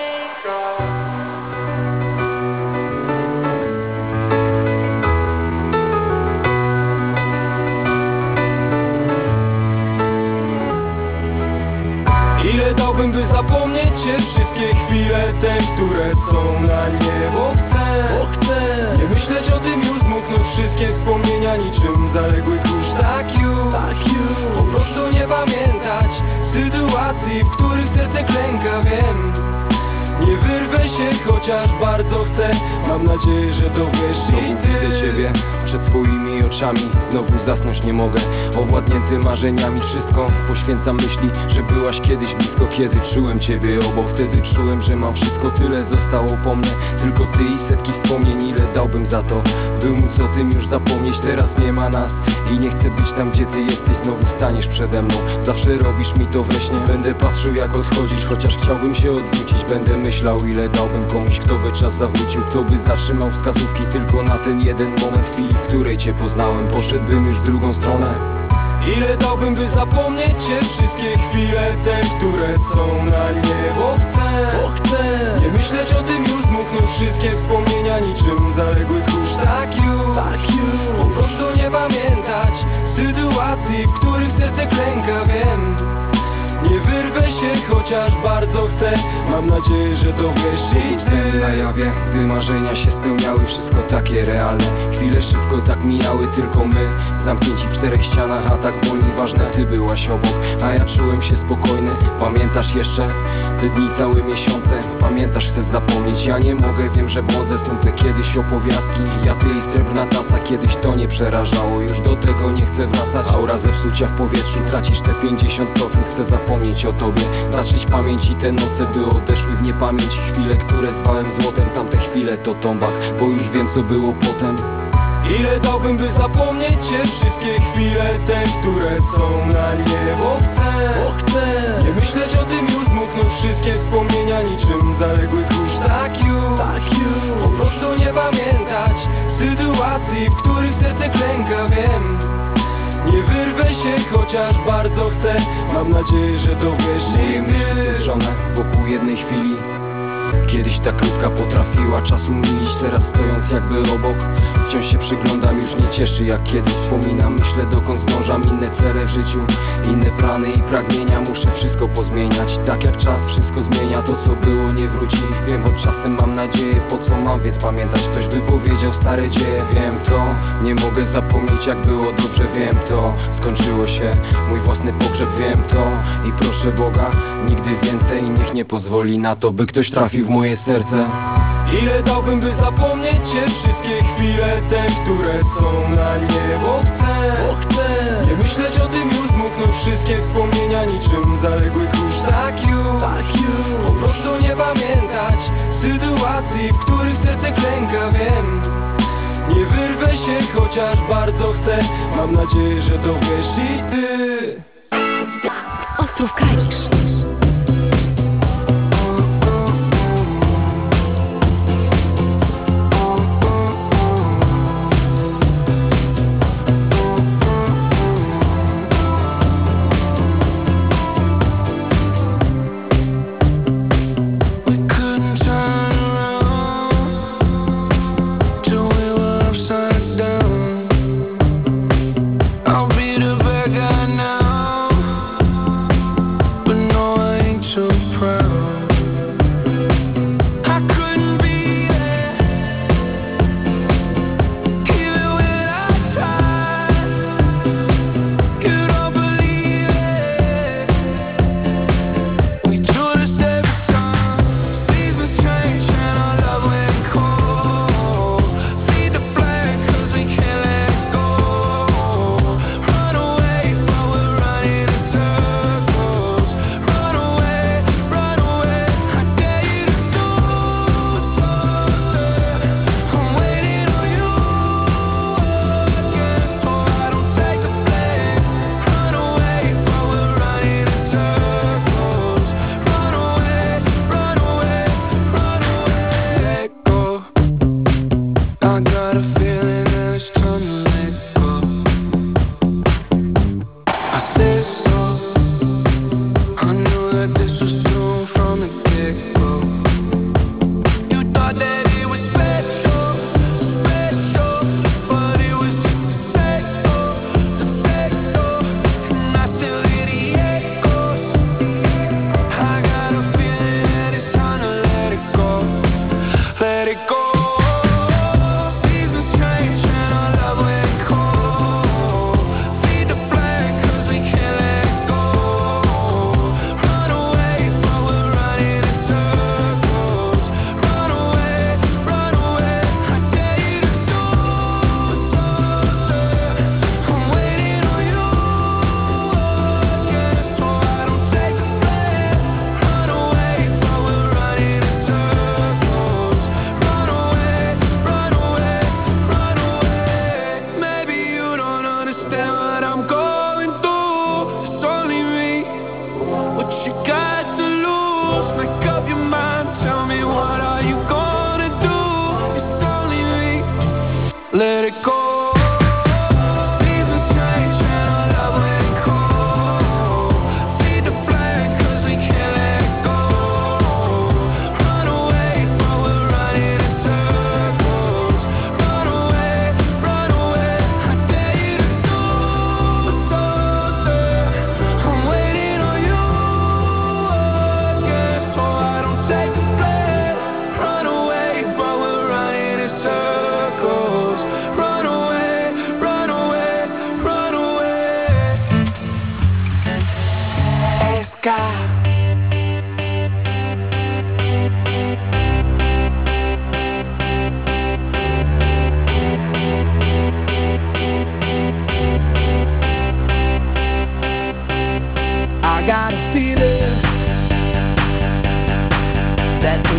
Ile dałbym, by zapomnieć cię, wszystkie chwile te, które są na nie, bo chcę, bo chcę nie myśleć o tym już, zmuknąć wszystkie wspomnienia niczym zaległy kurz. Tak już, tak już, po prostu nie pamiętać sytuacji, w których serce klęka, wiem. Nie wyrwę się, chociaż bardzo chcę. Mam nadzieję, że to wiesz. Znowu i ty widzę ciebie przed swoimi oczami. Znowu zasnąć nie mogę, owładnięty marzeniami. Wszystko poświęcam myśli, że byłaś kiedyś blisko, kiedy czułem ciebie obok. Wtedy czułem, że mam wszystko, tyle zostało po mnie. Tylko ty i setki wspomnień, ile dałbym za to, by móc o tym już zapomnieć. Teraz nie ma nas i nie chcę być tam, gdzie ty jesteś. Znowu staniesz przede mną, zawsze robisz mi to we śnie. Będę patrzył, jak odchodzisz, chociaż chciałbym się odwrócić. Będę myślał, ile dałbym komuś, kto by czas zawrócił, kto by zatrzymał wskazówki tylko na ten jeden moment. W chwili, w której cię poznałem, poszedłbym już w drugą stronę. Ile dałbym, by zapomnieć cię, wszystkie chwile te, które są na nie, bo chcę, bo chcę nie myśleć o tym już, zmuknąć wszystkie wspomnienia niczym zaległy kurz. Tak już, tak już, po prostu nie pamiętać sytuacji, w których serce klęka, wiem. Nie wyrwę się, chociaż bardzo chcę. chcę. Mam nadzieję, że to wiesz i ty. Na jawie, gdy marzenia się spełniały, wszystko takie realne. Chwile szybko tak mijały, tylko my zamknięci w czterech ścianach, a tak boli ważne, ty byłaś obok, a ja czułem się spokojny. Pamiętasz jeszcze te dni, całe miesiące? Pamiętasz, chcesz zapomnieć, ja nie mogę, wiem, że błądzę. Są te kiedyś opowiastki, ja, ty i srebrna taca. Kiedyś to nie przerażało, już do tego nie chcę wracać. Aura zepsucia w powietrzu, tracisz te pięćdziesiąt procent. Chcę zapomnieć o tobie, zatrzeć pamięć i te noce, by odeszły w niepamięć. Chwile, które zwałem złotem, tamte chwile to tombak, bo już wiem, co było potem. Ile dałbym, by zapomnieć cię, wszystkie chwile te, które są na nie. Bo chcę, bo chcę nie myśleć o tym już, zmuknąć wszystkie wspomnienia niczym zaległy kurz. Tak już, tak już po prostu nie pamiętać sytuacji, w których serce klęka, wiem. Nie wyrwę się, chociaż bardzo chcę. Mam nadzieję, że to wiesz i ty. Myśli zjeżdżone wokół jednej chwili. Kiedyś ta krótka potrafiła czas umilić, teraz stojąc jakby obok, wciąż się przyglądam, już nie cieszy jak kiedyś. Wspominam, myślę dokąd zdążam, inne cele w życiu, inne plany i pragnienia. Muszę wszystko pozmieniać, tak jak czas wszystko zmienia. To co było nie wróci, wiem, choć czasem mam nadzieję. Po co mam więc pamiętać, ktoś wypowiedział stare dzieje. Wiem to, nie mogę zapomnieć jak było dobrze, wiem to. Skończyło się mój własny pogrzeb, wiem to. I proszę Boga, nigdy więcej niech nie pozwoli na to, by ktoś trafił w moje serce. Ile dałbym, by zapomnieć cię, wszystkie chwile te, które są na nie. Bo chcę, bo chcę nie myśleć o tym już, zmuknąć wszystkie wspomnienia niczym zaległy kurz. Tak już, tak już po prostu nie pamiętać sytuacji, w których serce klęka, wiem. Nie wyrwę się, chociaż bardzo chcę. Mam nadzieję, że to wiesz i ty. Ostrów Kalisz. I'll be the bad guy now, but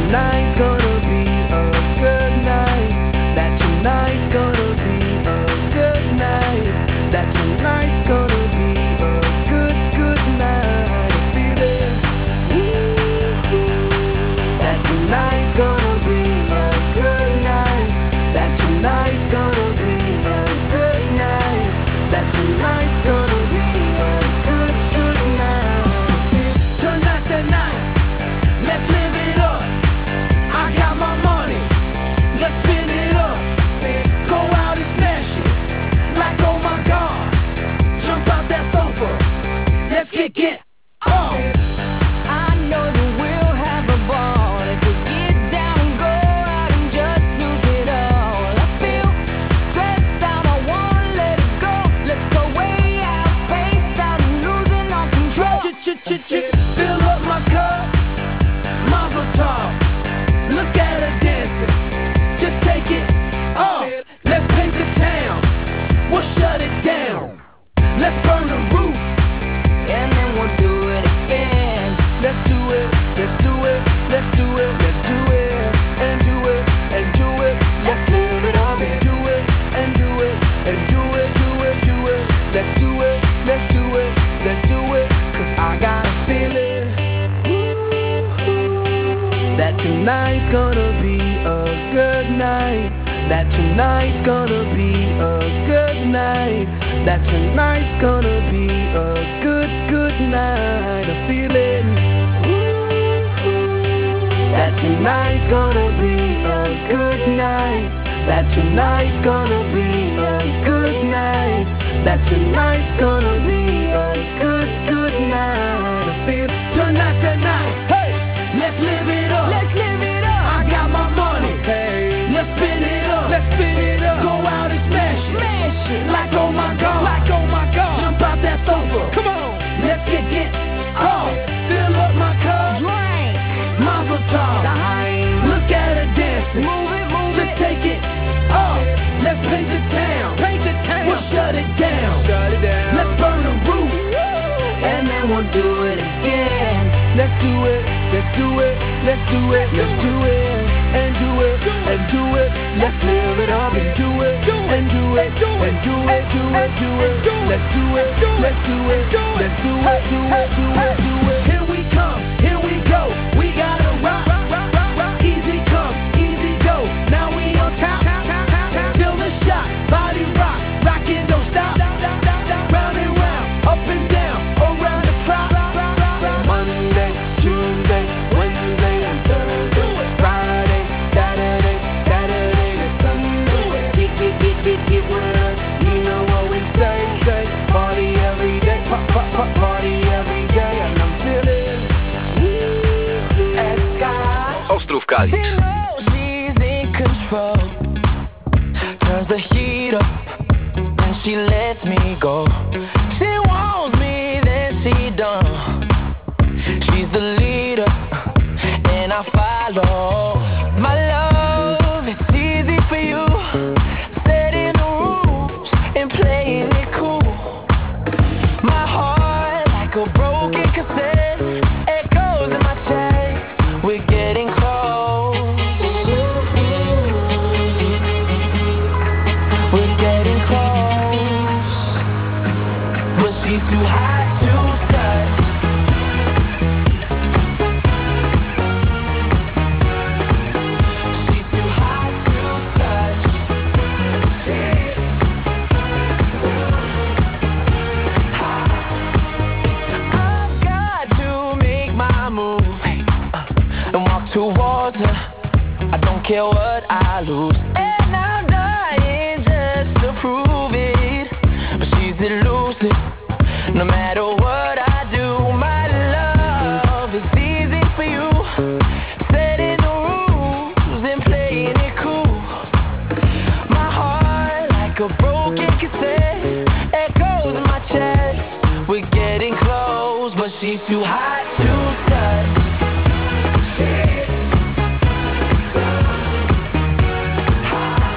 tonight's gonna be a good night. That tonight's gonna be a good night. That tonight's gonna be a good, good night. I feel it. Ooh, that tonight's gonna be a good night. That tonight's gonna be a good night. That tonight's gonna be a good, good night. Tonight, tonight, let's live it up. I got my money, let's spin it up. Go out and smash it, like oh my god. Jump out that sofa, let's kick it off. I know that we'll have a ball if we get down, go out and just lose it all. I feel stressed out, I wanna let it go. Let's go way out, spaced out and losing all control. Fill up my cup, Mazel tov. Look at her dancing, just take it off. Let's paint the town, we'll shut it down. Let's burn the roof, and then we'll do it again. Let's do it, let's do it, let's do it, let's do it, and do it, and do it. Let's live it up and do it, and do it, and do it, do it, do it. Let's do it, let's do it, let's do it, cause I got a feeling that tonight's gonna be a good night. That tonight's gonna be a good night. That tonight's gonna be a good, good night. I feel it. That tonight's gonna be a good night. That tonight's gonna be a good night. That tonight's gonna be a good, good night. I feel tonight, tonight. Hey, let's live it up. Let's live it up. I got my money. Hey, let's spin it up. Let's spin it up. Go out and smash it. Smash it. Like oh my god. Like oh my god. Jump out that sofa. Come on. Let's kick it off. Fill up my cup. Drink. Mazel tov. Look at her dancing. Move it, move Just it. take it off. Let's paint the town. Paint the town. We'll shut it down. Shut it down. Let's burn the roof. And then we'll do it again. Let's do it, let's do it, let's do it, let's do it, and do it, and do it. Let's live it up and do it, and do it, and do it, do it, do it. Let's do it, let's do it, let's do it, do it, do it, do it. Here we come, here we go. We gotta rock, rock, rock, rock. Easy come, easy go. Now we on top, feel the shot, body rock, rockin' don't stop. Round and round, up and down, around the clock. Monday, Tuesday, Wednesday, and Thursday, Friday, Saturday, Saturday to Sunday. Get, get, get, get, get with us. You know what we say, say. Party every day, pop, pop, pop, party every day, and I'm feeling Esca. Ostrów Kalisz. She knows she's in control. Turns the heat up, and she lets me go. She wants me, then she don't. She's the leader, and I follow. My love, it's easy for you. Setting the rules and playing it cool. My heart, like a broken cassette, echoes in my chest. We're getting close. We're getting close. But she's too hot to touch. Towards her, I don't care what I lose, and I'm dying just to prove it. But she's elusive, no matter what I do. My love is easy for you, setting the rules and playing it cool. My heart, like a broken cassette, echoes in my chest. We're getting close, but she's too hot to touch. She's so hot.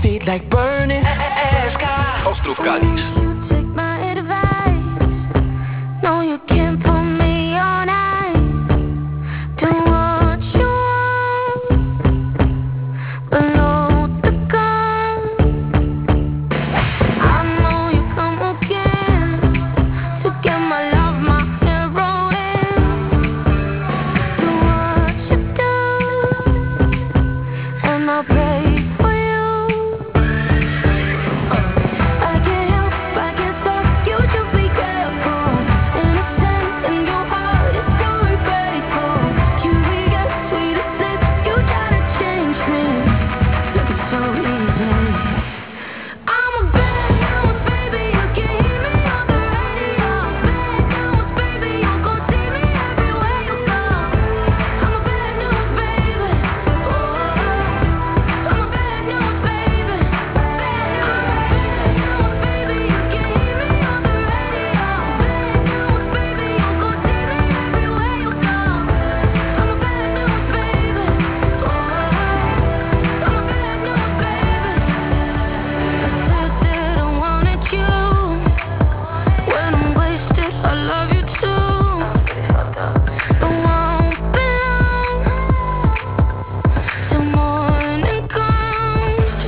feet like burning. S K. Ostrów Kalisz. Take my advice. No, you can't put me on ice. Do what you want, but load the gun. I know you come again to get my love, my heroin. Do what you do, and I'll pray for you. I can't help, I can't stop. You should be careful. Innocent in your heart is so unfaithful. You we get sweetest lips. You try to change me. Look, it's so easy. I'm a bad news baby. You can hear me on the radio. Bad news baby. You gon' see me everywhere you go. I'm a bad news baby. Oh, I'm a bad news baby. Bad news baby. You can hear me on the radio. Bad news baby. You gon' see me everywhere you go. I'm a bad news baby. Oh, I'm a bad news baby. I said that I wanted you. When I'm wasted, I love you too. But won't be long till morning comes.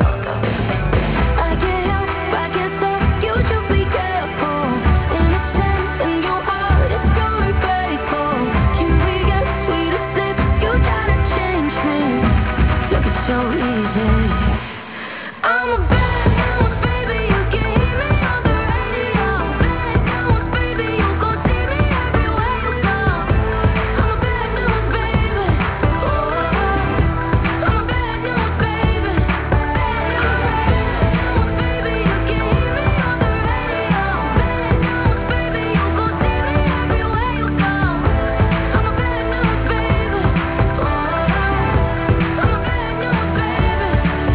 I can't help, I can't stop. You should be careful. Innocent in your heart is so unfaithful. You we get sweetest lips. You try to change me. Look, it's so easy. I'm a bad news baby. You can hear me on the radio. Bad news baby. You gon' see me everywhere you go. I'm a bad news baby. Oh, I'm a bad news baby. I'm a bad news baby. You can hear me on the radio. Bad news baby. You gon' see me everywhere you go. I'm a bad news baby. Oh, I'm a bad news baby.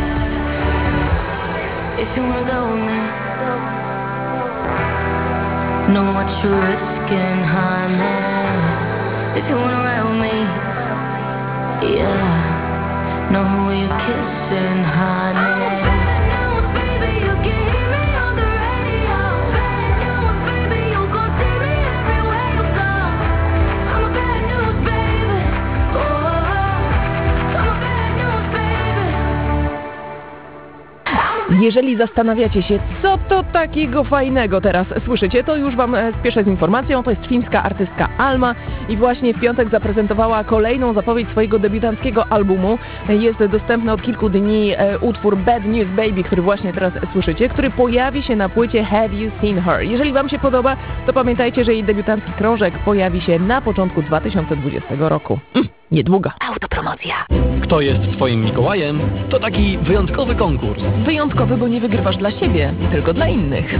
If you wanna go with me, know what you're risking, honey. If you wanna ride with me, yeah, know who you're kissing, honey. Bad news baby, you can hear me on the radio. Bad news baby, you gon' see me everywhere you go. I'm a bad news baby. Oh, I'm a bad news baby. Jeżeli zastanawiacie się, co to takiego fajnego teraz słyszycie, to już wam e, spieszę z informacją. To jest fińska artystka Alma i właśnie w piątek zaprezentowała kolejną zapowiedź swojego debiutanckiego albumu. Jest dostępny od kilku dni e, utwór Bad News Baby, który właśnie teraz słyszycie, który pojawi się na płycie Have You Seen Her. Jeżeli wam się podoba, to pamiętajcie, że jej debiutancki krążek pojawi się na początku dwa tysiące dwudziestego roku. Mm, niedługo. Autopromocja. Kto jest twoim Mikołajem? To taki wyjątkowy konkurs. Wyjątkowy, bo nie wygrywasz dla siebie, tylko dla innych.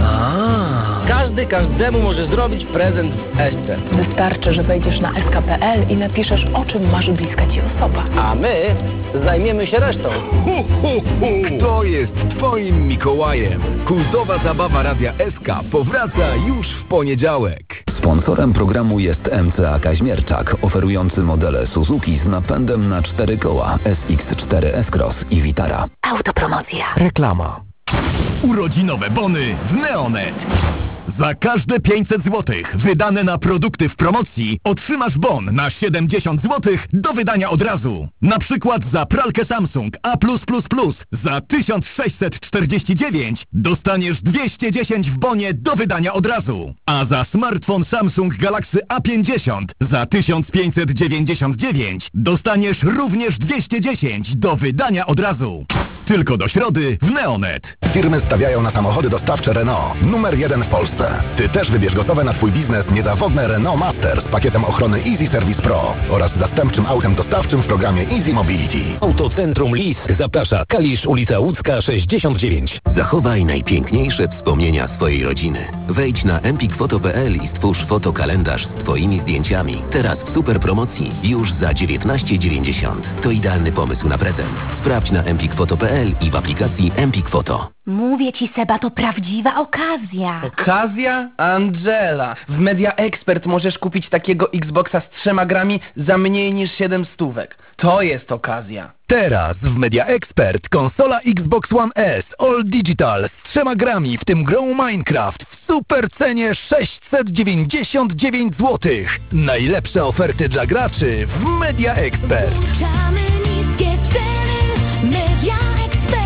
Każdy każdemu może zrobić prezent w Esce. Wystarczy, że wejdziesz na s k kropka p l i napiszesz, o czym marzy bliska ci osoba. A my zajmiemy się resztą. Hu, hu, hu. Kto jest twoim Mikołajem? Kultowa zabawa Radia S K powraca już w poniedziałek. Sponsorem programu jest M C A Kaźmierczak, oferujący modele Suzuki z napędem na cztery koła S X cztery S-Cross i Vitara. Autopromocja. Reklama. Urodzinowe bony w Neonet. Za każde pięćset złotych wydane na produkty w promocji otrzymasz bon na siedemdziesiąt złotych do wydania od razu. Na przykład za pralkę Samsung A plus plus plus za tysiąc sześćset czterdzieści dziewięć dostaniesz dwieście dziesięć w bonie do wydania od razu. A za smartfon Samsung Galaxy A pięćdziesiąt za tysiąc pięćset dziewięćdziesiąt dziewięć dostaniesz również dwieście dziesięć do wydania od razu. Tylko do środy w Neonet. Firmy stawiają na samochody dostawcze Renault. Numer jeden w Polsce. Ty też wybierz gotowe na Twój biznes niezawodne Renault Master z pakietem ochrony Easy Service Pro oraz zastępczym autem dostawczym w programie Easy Mobility. Autocentrum Lis zaprasza. Kalisz, ulica Łódzka sześćdziesiąt dziewięć. Zachowaj najpiękniejsze wspomnienia swojej rodziny. Wejdź na empik foto kropka p l i stwórz fotokalendarz z Twoimi zdjęciami. Teraz w super promocji już za dziewiętnaście dziewięćdziesiąt. To idealny pomysł na prezent. Sprawdź na empik foto kropka p l l i w aplikacji Empik Photo. Mówię ci, Seba, to prawdziwa okazja. Okazja? Angela. W Media Expert możesz kupić takiego Xboxa z trzema grami za mniej niż siedem stówek. To jest okazja. Teraz w Media Expert konsola Xbox One S All Digital z trzema grami, w tym grą Minecraft w super cenie sześćset dziewięćdziesiąt dziewięć złotych. Najlepsze oferty dla graczy w Media Expert. Włączamy niskie ceny. Media Expert.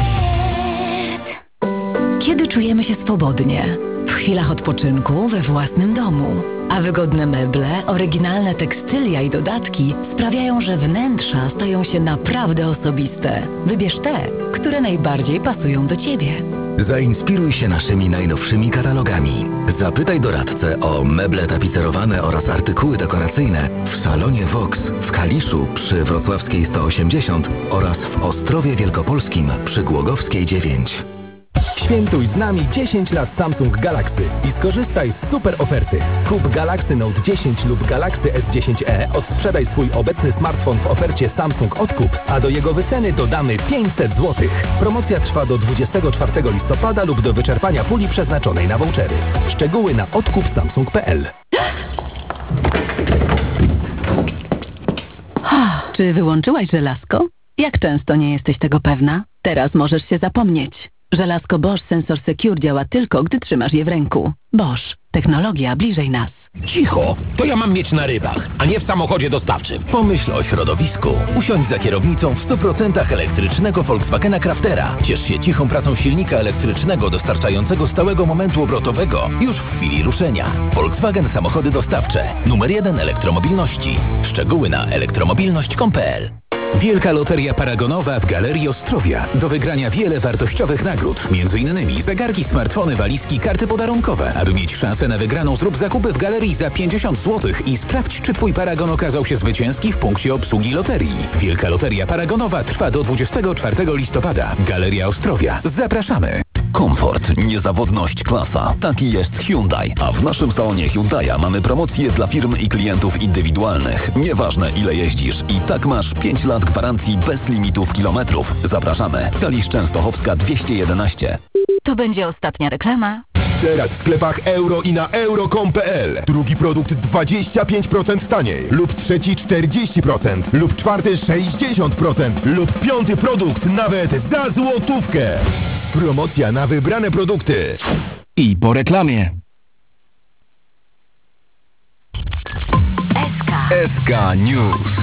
Kiedy czujemy się swobodnie? W chwilach odpoczynku we własnym domu. A wygodne meble, oryginalne tekstylia i dodatki sprawiają, że wnętrza stają się naprawdę osobiste. Wybierz te, które najbardziej pasują do Ciebie. Zainspiruj się naszymi najnowszymi katalogami. Zapytaj doradcę o meble tapicerowane oraz artykuły dekoracyjne w salonie Vox w Kaliszu przy Wrocławskiej sto osiemdziesiąt oraz w Ostrowie Wielkopolskim przy Głogowskiej dziewięć. Świętuj z nami dziesięć lat Samsung Galaxy i skorzystaj z super oferty. Kup Galaxy Note dziesięć lub Galaxy S dziesięć e, odsprzedaj swój obecny smartfon w ofercie Samsung Odkup, a do jego wyceny dodamy pięćset złotych. Promocja trwa do dwudziestego czwartego listopada lub do wyczerpania puli przeznaczonej na vouchery. Szczegóły na odkup samsung kropka p l. Czy wyłączyłaś żelazko? Jak często nie jesteś tego pewna? Teraz możesz się zapomnieć. Żelazko Bosch Sensor Secure działa tylko, gdy trzymasz je w ręku. Bosch. Technologia bliżej nas. Cicho! To ja mam mieć na rybach, a nie w samochodzie dostawczym. Pomyśl o środowisku. Usiądź za kierownicą w stu procentach elektrycznego Volkswagena Craftera. Ciesz się cichą pracą silnika elektrycznego dostarczającego stałego momentu obrotowego już w chwili ruszenia. Volkswagen Samochody Dostawcze. Numer jeden elektromobilności. Szczegóły na elektromobilność kropka com kropka p l. Wielka Loteria Paragonowa w Galerii Ostrowia. Do wygrania wiele wartościowych nagród. Między innymi zegarki, smartfony, walizki, karty podarunkowe. Aby mieć szansę na wygraną, zrób zakupy w galerii za pięćdziesiąt złotych i sprawdź, czy twój paragon okazał się zwycięski w punkcie obsługi loterii. Wielka Loteria Paragonowa trwa do dwudziestego czwartego listopada. Galeria Ostrowia. Zapraszamy. Komfort, niezawodność, klasa. Taki jest Hyundai. A w naszym salonie Hyundai'a mamy promocje dla firm i klientów indywidualnych. Nieważne ile jeździsz, i tak masz pięć lat gwarancji bez limitów kilometrów. Zapraszamy. Kalisz Częstochowska dwieście jedenaście. To będzie ostatnia reklama. Teraz w sklepach euro i na euro kropka com kropka p l. Drugi produkt dwadzieścia pięć procent taniej, lub trzeci czterdzieści procent, lub czwarty sześćdziesiąt procent, lub piąty produkt nawet za złotówkę. Promocja na wybrane produkty. I po reklamie. S K News.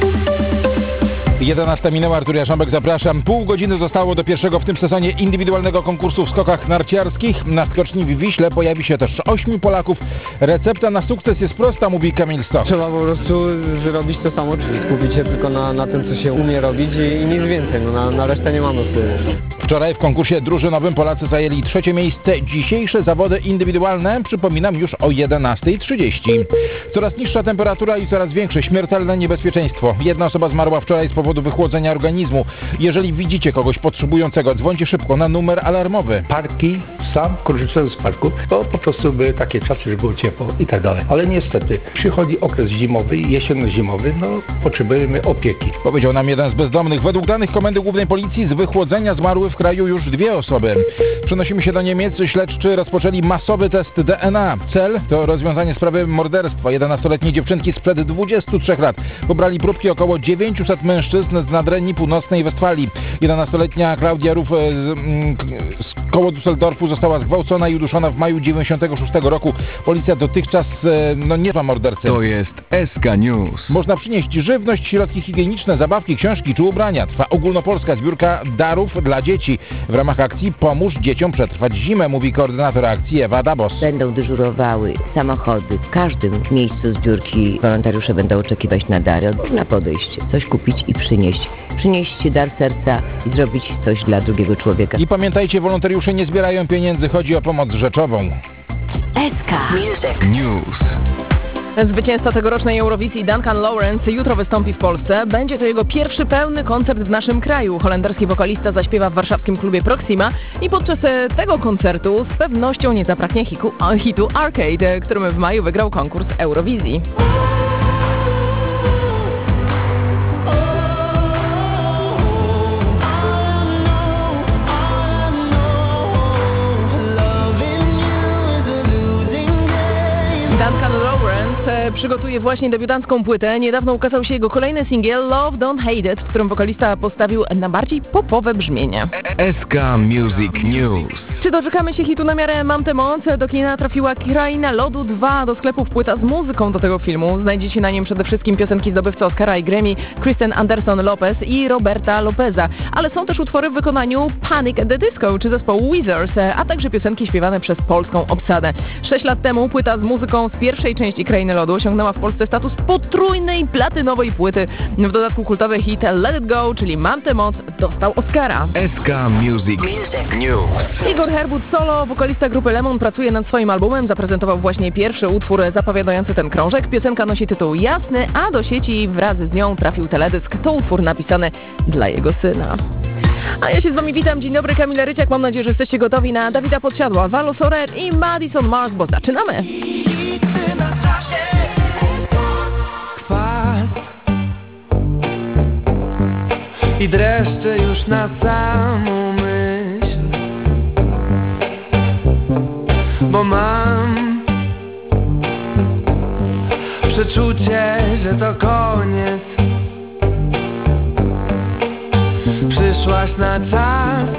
jedenasta minęła, Artur Jarząbek, zapraszam. Pół godziny zostało do pierwszego w tym sezonie indywidualnego konkursu w skokach narciarskich. Na skoczni w Wiśle pojawi się też ośmiu Polaków. Recepta na sukces jest prosta, mówi Kamil Stok. Trzeba po prostu zrobić to samo, czyli skupić się tylko na, na tym, co się umie robić i, i nic więcej. No, na, na resztę nie mamy wpływu. Wczoraj w konkursie drużynowym Polacy zajęli trzecie miejsce. Dzisiejsze zawody indywidualne, przypominam, już o jedenasta trzydzieści. Coraz niższa temperatura i coraz większe śmiertelne niebezpieczeństwo. Jedna osoba zmarła wczoraj z powodu wychłodzenia organizmu. Jeżeli widzicie kogoś potrzebującego, dzwońcie szybko na numer alarmowy. Parki, sam korzystałem z parków, bo po prostu były takie czasy, że było ciepło i tak dalej. Ale niestety przychodzi okres zimowy i jesienno-zimowy, no potrzebujemy opieki. Powiedział nam jeden z bezdomnych. Według danych Komendy Głównej Policji z wychłodzenia zmarły w kraju już dwie osoby. Przenosimy się do Niemiec. Śledczy rozpoczęli masowy test D N A. Cel to rozwiązanie sprawy morderstwa jedenastoletniej dziewczynki sprzed dwudziestu trzech lat. Pobrali próbki około dziewięciuset mężczyzn z Nadrenii Północnej Westfalii. jedenastoletnia Klaudia Ruf z, z koło Düsseldorfu została zgwałcona i uduszona w maju dziewięćdziesiątego szóstego roku. Policja dotychczas no, nie ma mordercy. To jest S K News. Można przynieść żywność, środki higieniczne, zabawki, książki czy ubrania. Trwa ogólnopolska zbiórka darów dla dzieci. W ramach akcji Pomóż dzieciom przetrwać zimę, mówi koordynator akcji Ewa Dabos. Będą dyżurowały samochody. W każdym miejscu zbiórki wolontariusze będą oczekiwać na dary. Można podejść, coś kupić i przynieść. Przynieść dar serca i zrobić coś dla drugiego człowieka. I pamiętajcie, wolontariusze nie zbierają pieniędzy, chodzi o pomoc rzeczową. S K News. Zwycięzca tegorocznej Eurowizji Duncan Lawrence jutro wystąpi w Polsce. Będzie to jego pierwszy pełny koncert w naszym kraju. Holenderski wokalista zaśpiewa w warszawskim klubie Proxima i podczas tego koncertu z pewnością nie zabraknie hitu, hitu Arcade, którym w maju wygrał konkurs Eurowizji. przygotuje właśnie debiutancką płytę. Niedawno ukazał się jego kolejny singiel Love Don't Hate It, w którym wokalista postawił na bardziej popowe brzmienie. S K Music News. Czy doczekamy się hitu na miarę Mam tę moc? Do kina trafiła Kraina Lodu dwa, do sklepów płyta z muzyką do tego filmu. Znajdziecie na nim przede wszystkim piosenki zdobywcy Oscara i Grammy Kristen Anderson Lopez i Roberta Lopeza, ale są też utwory w wykonaniu Panic at the Disco czy zespołu Weezers, a także piosenki śpiewane przez polską obsadę. Sześć lat temu płyta z muzyką z pierwszej części Krainy Lodu osiągnęła w Polsce status potrójnej platynowej płyty. W dodatku kultowy hit Let It Go, czyli Mam tę moc, dostał Oscara. S K Music News. Igor Herbut solo, wokalista grupy Lemon, pracuje nad swoim albumem, zaprezentował właśnie pierwszy utwór zapowiadający ten krążek. Piosenka nosi tytuł Jasny, a do sieci wraz z nią trafił teledysk. To utwór napisany dla jego syna. A ja się z wami witam, dzień dobry, Kamila Ryciak, mam nadzieję, że jesteście gotowi na Dawida Podsiadła, Valo Sorer i Madison Mars, bo zaczynamy! Kwas i dreszcze już na samą myśl, bo mam przeczucie, że to koniec. Przyszłaś na czas,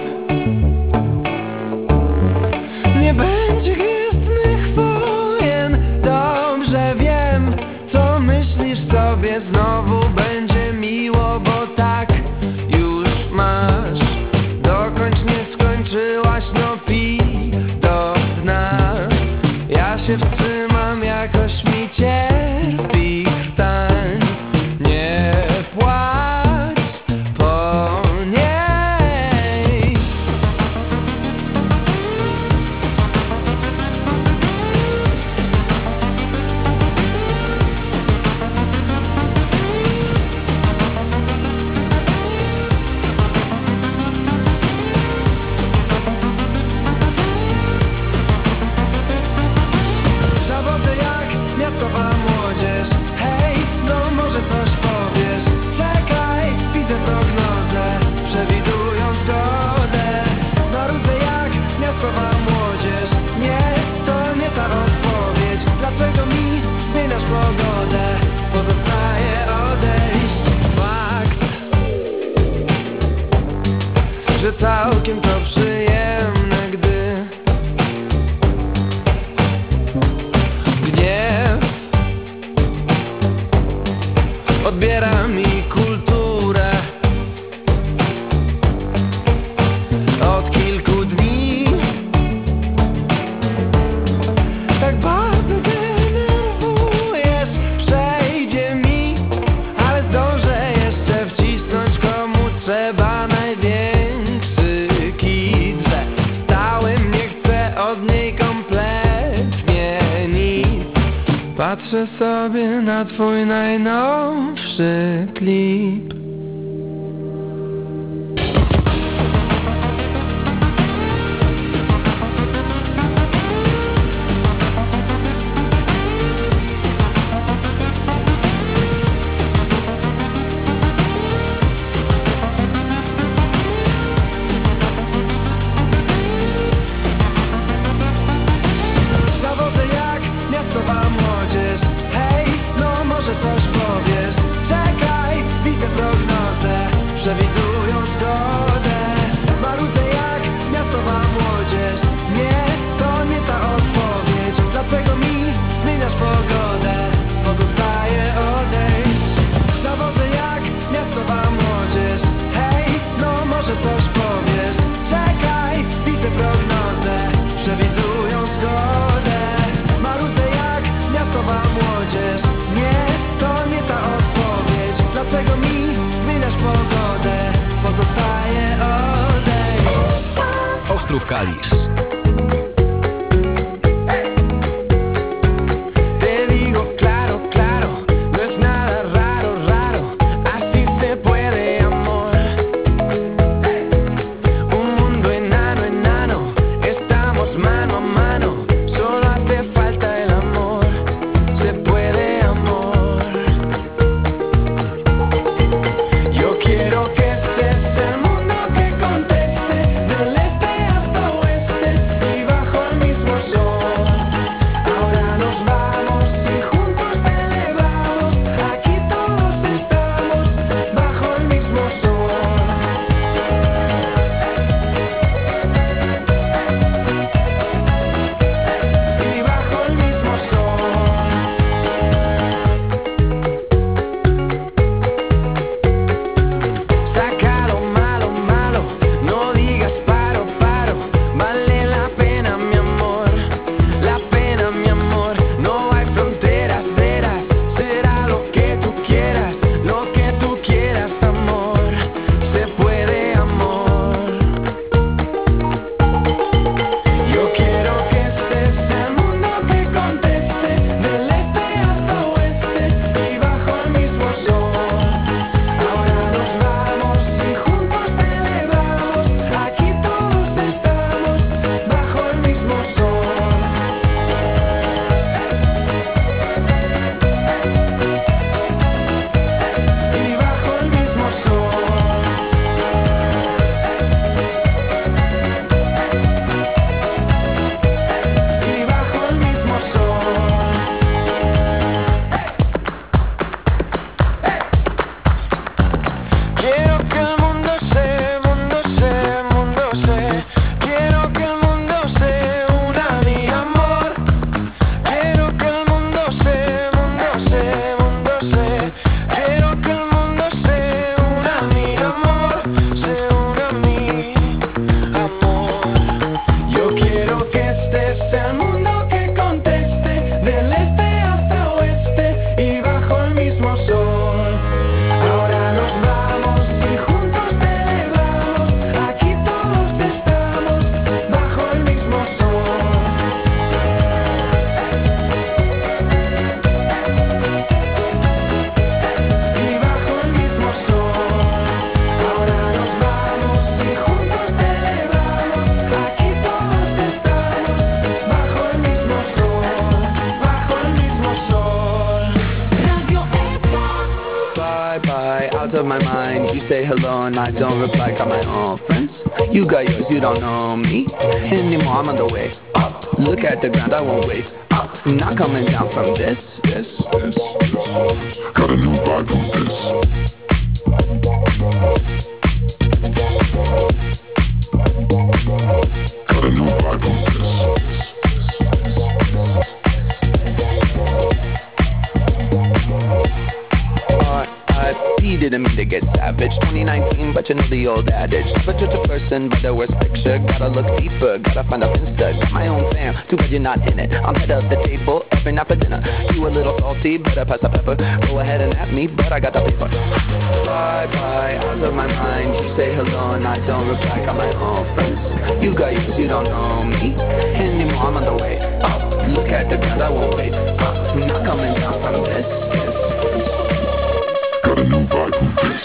nie będzie gwiezdnych wojen. Dobrze wiem, co myślisz sobie, znowu będzie miło, bo tak już masz. Dokończ, nie skończyłaś, no pij do dna. Ja się wstrzymam, jakoś mi cierpi krtań. Nie płacz po niej. Zawodzę jak miastowa młodzież. Hej, no może coś powiesz. Czekaj, widzę prognozę, przewidują zgodę. Marudzę jak miastowa młodzież. Nie, to nie ta odpowiedź. Dlaczego mi zmieniasz pogodę? Pozostaje odejść. Fakt, że całkiem to przyjemne, gdy gniew odbiera mi kulturę. Od kilku dni tak bardzo denerwujesz. Przejdzie mi, ale zdążę jeszcze wcisnąć komu trzeba największy kit, że wstałem, nie chcę od niej kompletnie nic. Patrzę sobie na twój najnowszy klip. Zawodzę jak miastowa młodzież. Hej, no może coś powiesz. Czekaj, widzę prognozę, przewidują zgodę. Marudzę jak miastowa młodzież. Nie, to nie ta odpowiedź. Dlaczego mi zmieniasz pogodę? Pozostaje odejść. Zawodzę jak miastowa młodzież. Hej, no może coś powiesz. Czekaj, widzę prognozę, przewidują zgodę. Marudzę jak miastowa młodzież. Nie, to nie ta odpowiedź. Dlaczego mi zmieniasz pogodę? Pozostaje odejść. Ostrów Kalisz. Te digo claro, claro, no es nada raro, raro, así se puede, amor. Un mundo enano, enano, estamos mano a mano, solo hace falta el amor, se puede, amor. Yo quiero que este es el mundo que conteste, del este hasta oeste, say hello and I don't reply. Got my own friends, you got yours, you don't know me anymore. I'm on the way up, look at the ground, I won't wait up. I'm not coming down from this, this, this, this. Got a new vibe from this. Got a new vibe from this. R I P didn't mean to get savage. twenty nineteen, but you know the old adage. Never judge a person by their worst picture. Gotta look deeper, gotta find a finsta. Got my own fam, too bad you're not in it. I'm head of the table, every night for dinner. You a little salty, better pass the pepper. Go ahead and at me, but I got the paper. Bye bye, out of my mind. You say hello and I don't reply. Got my own friends, you got yours, you don't know me anymore. I'm on the way up, look at the ground, I won't wait up. I'm not coming down from this, this, this. Got a new vibe from this.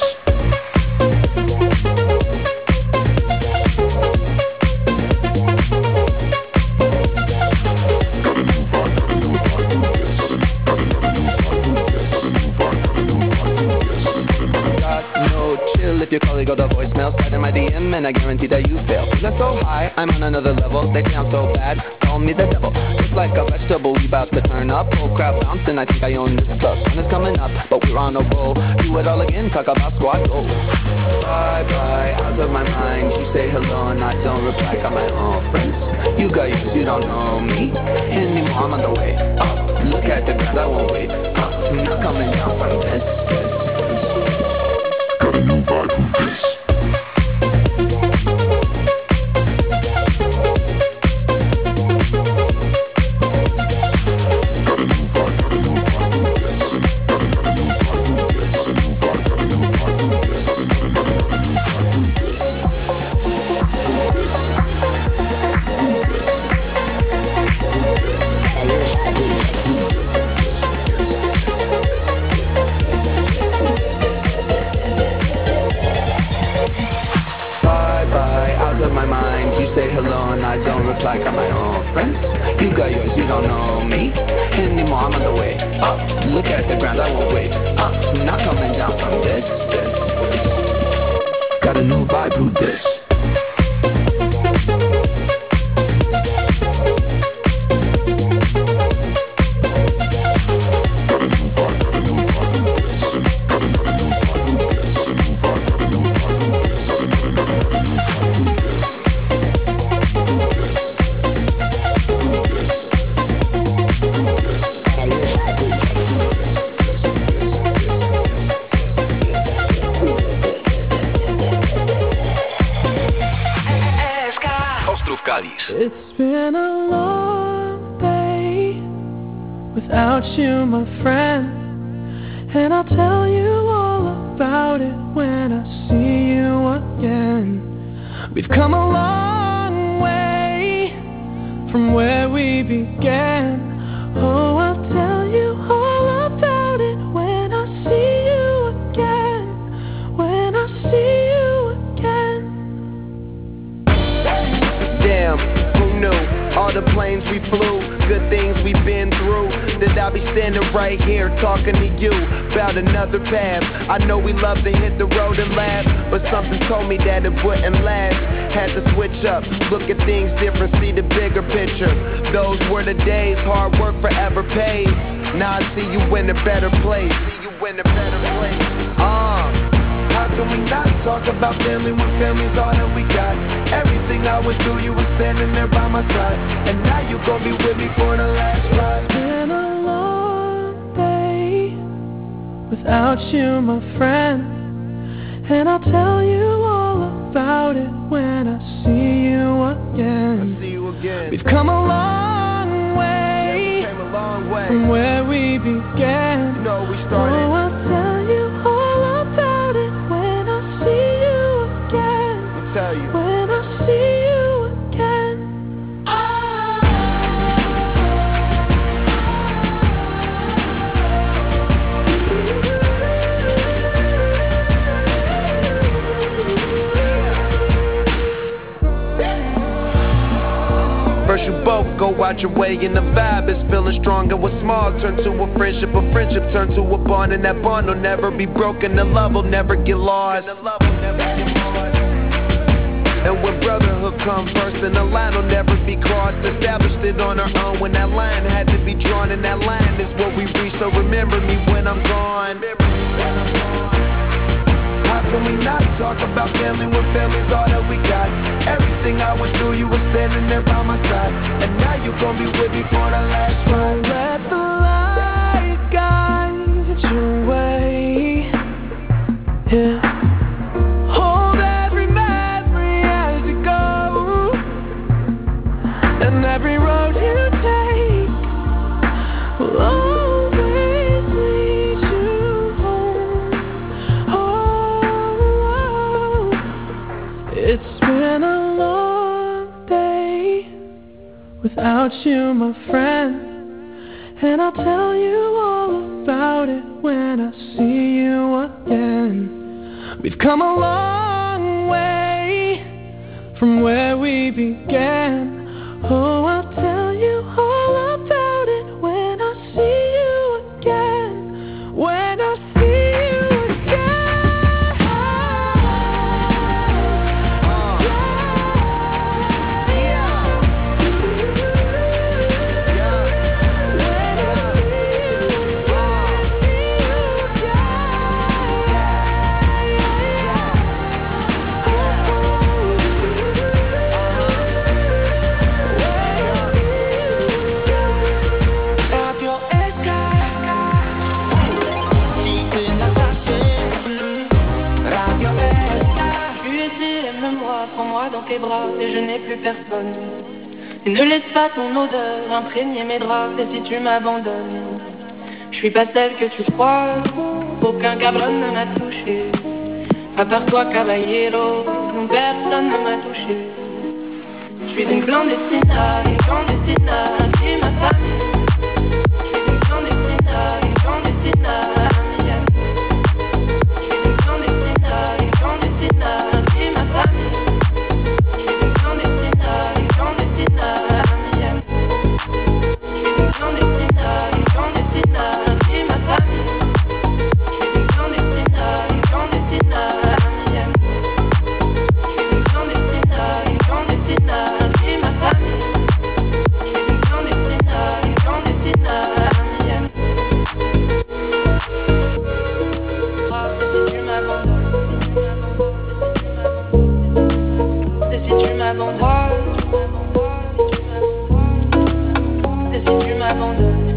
If your colleague got a voicemail, slide in my D M and I guarantee that you fail. Feeling so high, I'm on another level. They say I'm so bad, call me the devil. Just like a vegetable, we bout to turn up. Whole crowd bouncing, I think I own this club. Sun is coming up, but we're on a roll. Do it all again, talk about squad goals. Bye bye, out of my mind. You say hello and I don't reply. Got my own friends, you got yours, you don't know me anymore. I'm on the way up, look at the ground, I won't wait up. I'm not coming down from this, this, this. Got a new vibe from this. Say hello and I don't reply. Got my own friends, you got yours, you don't know me anymore. I'm on the way up, look at the ground, I won't wait up. I'm not coming down from this, this, this. Got a new vibe through this. It's been a long day without you, my friend, and I'll tell you all about it when I see you again. We've come a long way from where we began. Oh, I'll tell you all about it when I see you again. When I see you again. Damn, who knew? All the planes we flew, good things we've been through. That I'll be standing right here talking to you about another path. I know we love to hit the road and laugh, but something told me that it wouldn't last. Had to switch up, look at things different, see the bigger picture. Those were the days, hard work forever pays. Now I see you in a better place. See you in a better place. Uh. How can we not talk about family when family's all that we got? Everything I went through, you were standing there by my side, and now you gon' be with me for the last ride. It's been a long day without you, my friend, and I'll tell you all about it when I see you again. I see you again. We've come a long way, yeah, we came a long way from where we began. You know we started. Oh, I'll tell you all about it when I see you again. I'll tell you. When I see you again. First you both go out your way and the vibe is feeling strong. And what's small turn to a friendship, a friendship turn to a bond. And that bond will never be broken, the love will never get lost. And when brotherhood come first, then the line will never be crossed. Established it on our own when that line had to be drawn. And that line is what we reach, so remember me when I'm gone. How can we not talk about family when family's all that we got? Everything I went through, you were standing there by my side. And now you gon' be with me for the last ride. Let the light guide your way. Yeah. Hold every memory as you go. And every road you take will always lead you home. Oh, it's been a long day without you, my friend. And I'll tell you all about it when I see you again. We've come a long way from where we began. Oh, I'll tell you all about it when I see you again. When I see you again. Prends-moi dans tes bras et je n'ai plus personne. Et ne laisse pas ton odeur imprégner mes draps. Et si tu m'abandonnes, je suis pas celle que tu crois. Aucun cabron ne m'a touché. À part toi, caballero, non, personne ne m'a touché. Je suis une clandestina, une clandestina, c'est ma famille. Je suis une clandestina, une clandestina, yeah. Je suis une clandestina, une clandestina, c'est ma famille. Et si tu m'abandonnes, et si tu m'abandonnes,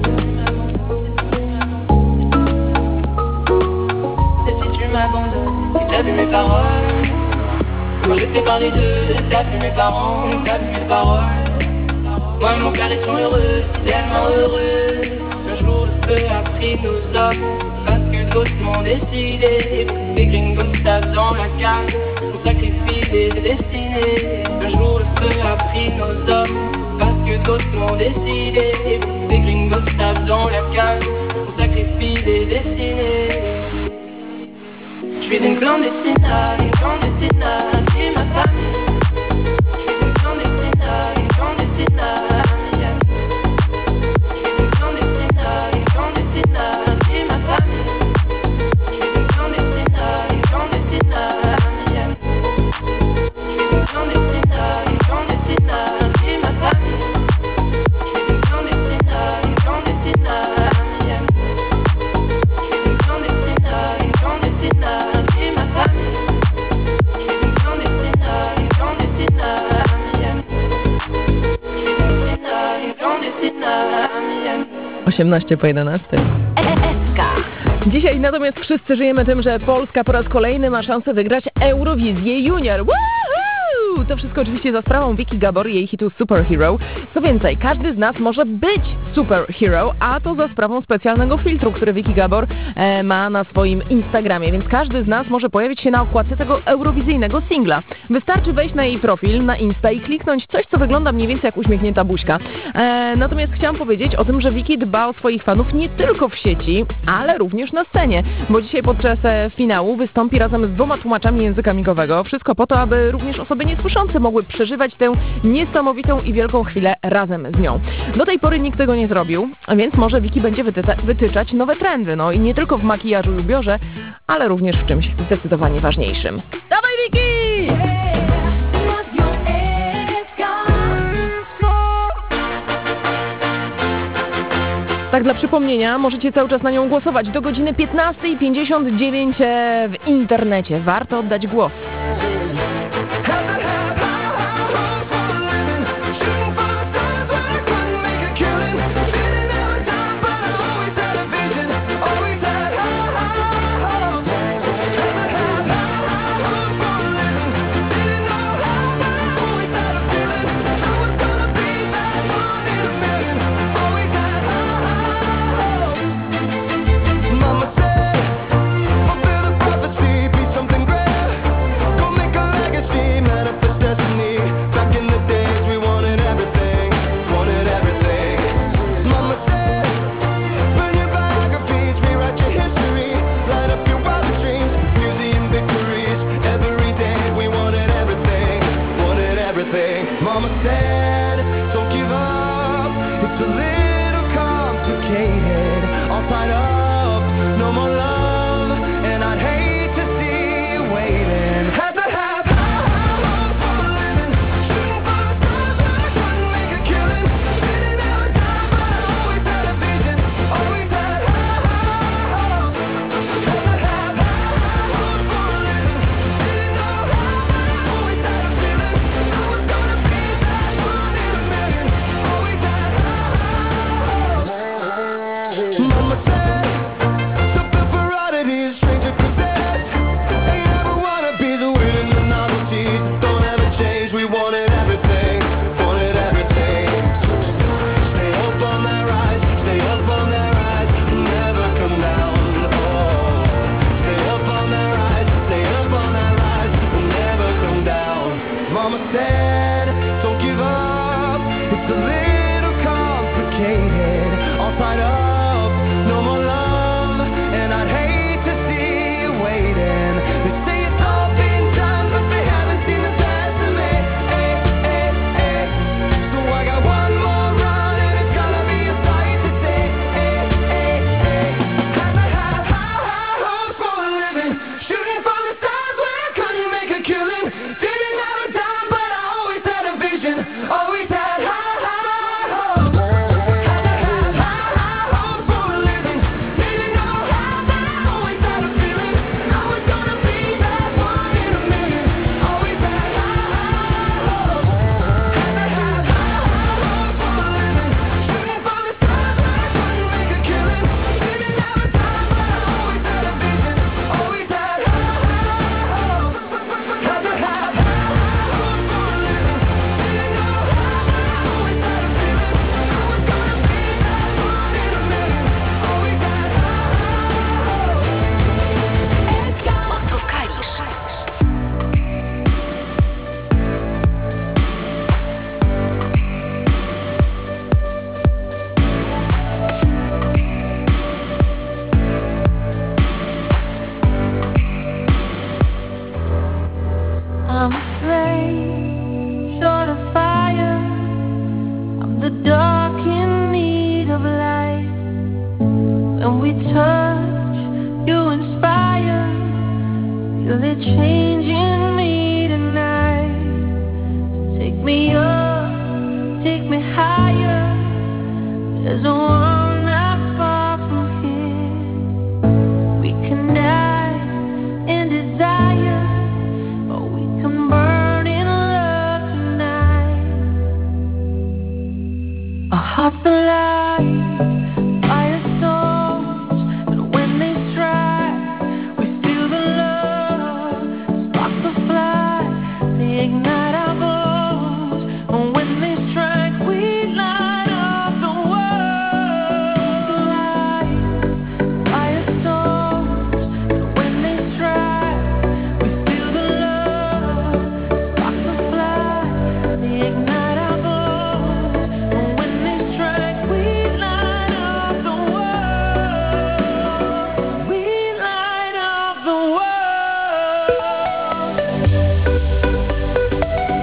et si tu m'abandonnes, et t'as vu mes paroles, quand je t'ai parlé d'eux, t'as vu mes parents, t'as vu mes paroles. Moi et mon père ils sont heureux, tellement heureux, qu'un jour le feu a pris nos hommes, parce que d'autres m'ont décidé, des gringos savent dans la cage. On sacrifie des destinées. Un jour le feu a pris nos hommes, parce que d'autres l'ont décidé. Des gringos savent dans la cage. On sacrifie des destinées. Je suis une clandestina, une clandestina, c'est ma famille. Je suis une clandestina, une clandestina, yeah. Je suis une clandestina, une clandestina, c'est ma famille. Je suis une clandestina, une clandestina, yeah. Je suis une clandestina, une clandestina, c'est ma famille. Je suis une clandestina, une clandestina, yeah. Je suis une clandestina, une clandestina, c'est ma famille. Je suis une clandestina, une clandestina, yeah. Je suis une clandestina, yeah. osiemnaście po jedenastej. Dzisiaj natomiast wszyscy żyjemy tym, że Polska po raz kolejny ma szansę wygrać Eurowizję Junior. Woohoo! To wszystko oczywiście za sprawą Vicky Gabor i jej hitu Superhero. Co więcej, każdy z nas może być superhero, a to za sprawą specjalnego filtru, który Vicky Gabor e, ma na swoim Instagramie, więc każdy z nas może pojawić się na okładce tego eurowizyjnego singla. Wystarczy wejść na jej profil, na Insta i kliknąć coś, co wygląda mniej więcej jak uśmiechnięta buźka. E, natomiast chciałam powiedzieć o tym, że Vicky dba o swoich fanów nie tylko w sieci, ale również na scenie, bo dzisiaj podczas e, finału wystąpi razem z dwoma tłumaczami języka migowego. Wszystko po to, aby również osoby niesłyszalne słyszące mogły przeżywać tę niesamowitą i wielką chwilę razem z nią. Do tej pory nikt tego nie zrobił, więc może Wiki będzie wytyta- wytyczać nowe trendy. No i nie tylko w makijażu i ubiorze, ale również w czymś zdecydowanie ważniejszym. Dawaj, Wiki! Tak dla przypomnienia, możecie cały czas na nią głosować do godziny piętnasta pięćdziesiąt dziewięć w internecie. Warto oddać głos. Mama said, don't give up, it's a little complicated, all tied up, no more love, and I'd hate to see you waiting. Had to have high, high hopes for a living, shooting for the stars but I couldn't make a killing, didn't have a dime but I always had a vision, always had high, high hopes. Had to have high, high hopes for a living, didn't know how but I always had a feeling I was gonna be that one in a million, always had high, high hopes. Mama said, something for oddities, stranger possessed. Ain't ever wanna be the winning the novelties that don't ever change. We wanted everything, wanted everything. Stay up on that rise, stay up on that rise, never come down. Oh, stay up on that rise, stay up on that rise, never come down. Mama said, don't give up, it's a little complicated, all tied up, no more love, and I'd hate to see you waiting. They say it's all been done, but they haven't seen the best of me. Eh, eh, eh. So I got one more run, and it's gonna be a sight to see. Eh, eh, eh. Had to have high, high hopes for a living, shooting for the stars when I couldn't make a killing. Didn't have a dime, but I always had a vision, always had high, high hopes. Had to have high, high hopes for a living, didn't know how, but I always had a feeling I was gonna be that one in a million, always had high, high hopes. Had to have high, high hopes for a living, shooting for the stars when I couldn't make a killing. Didn't have a dime, but I always had a vision, always had high, high hopes. Had to have high, high hopes for a living, didn't know how, but I always had a feeling I was gonna be that one in a million, always had high, high hopes. Oto Kalisz. I'm a flame, short of fire. I'm the dark in need of light. When we touch, you inspire. Feel it changing me tonight. So take me up, take me higher. There's a world not far from here. We can die in desire, or we can burn in love tonight. Our hearts alive, firestorms, and when they strike, we feel the love. Sparks will fly, they ignite our bones, and when they strike, we light up the world. Alive, firestorms, and when they strike, we feel the love. Sparks will fly, they ignite our bones, and when they strike, we light up the world. We light up the world.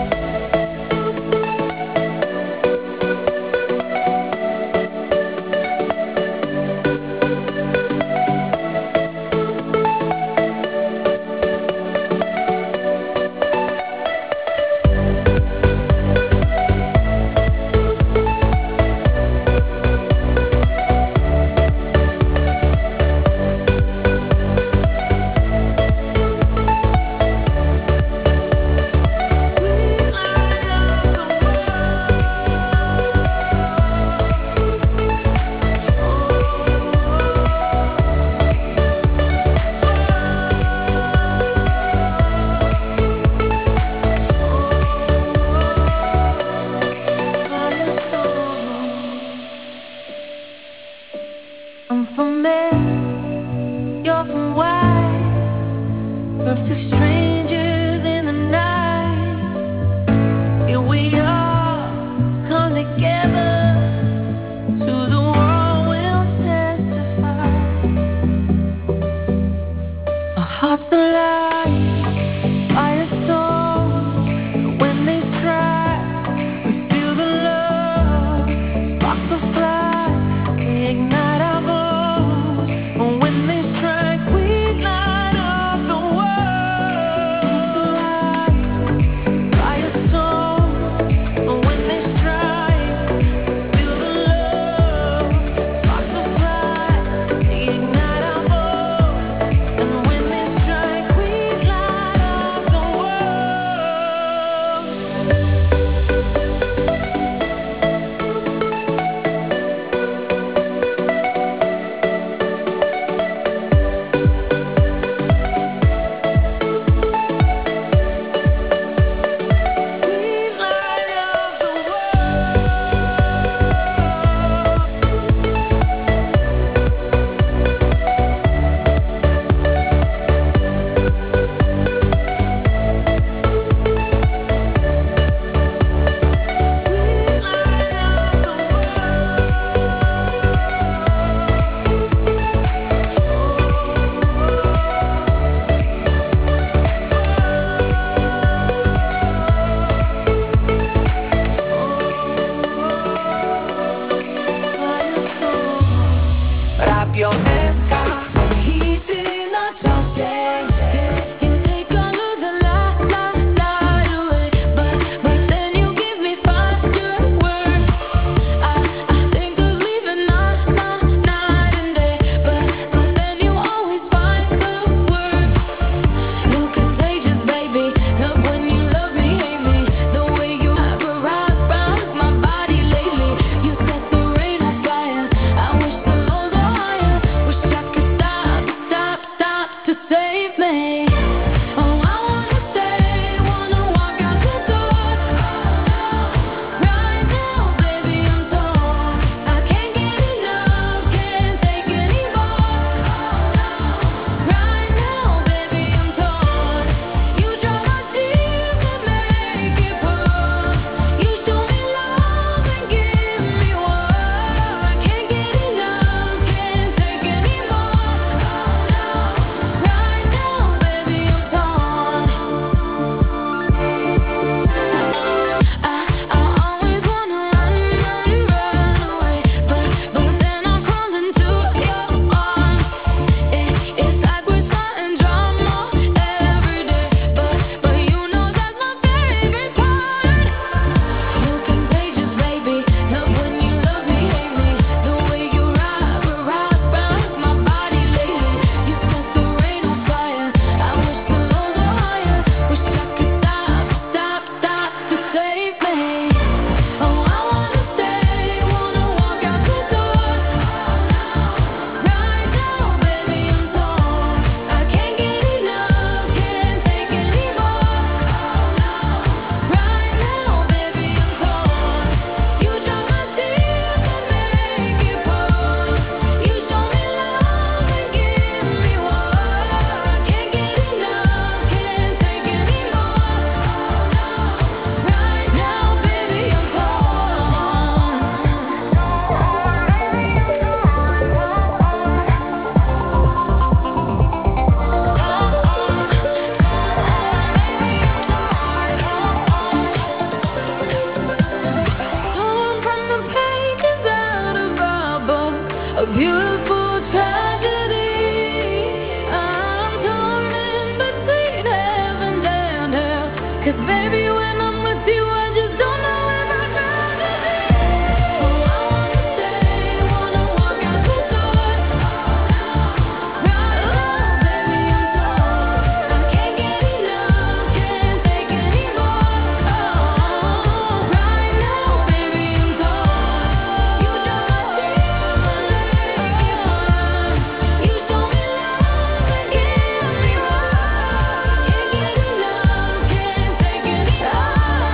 a beautiful tragedy. I'm torn in between heaven and hell. 'Cause baby, when I'm with you, I just don't know if I'd rather be. Oh, I wanna stay, wanna walk out the door. Right now, baby, I'm torn. I can't get enough, can't take anymore. Oh, right now, baby, I'm torn. You know my tears when they make it run. You show me love and give me more. Can't get enough, can't take anymore.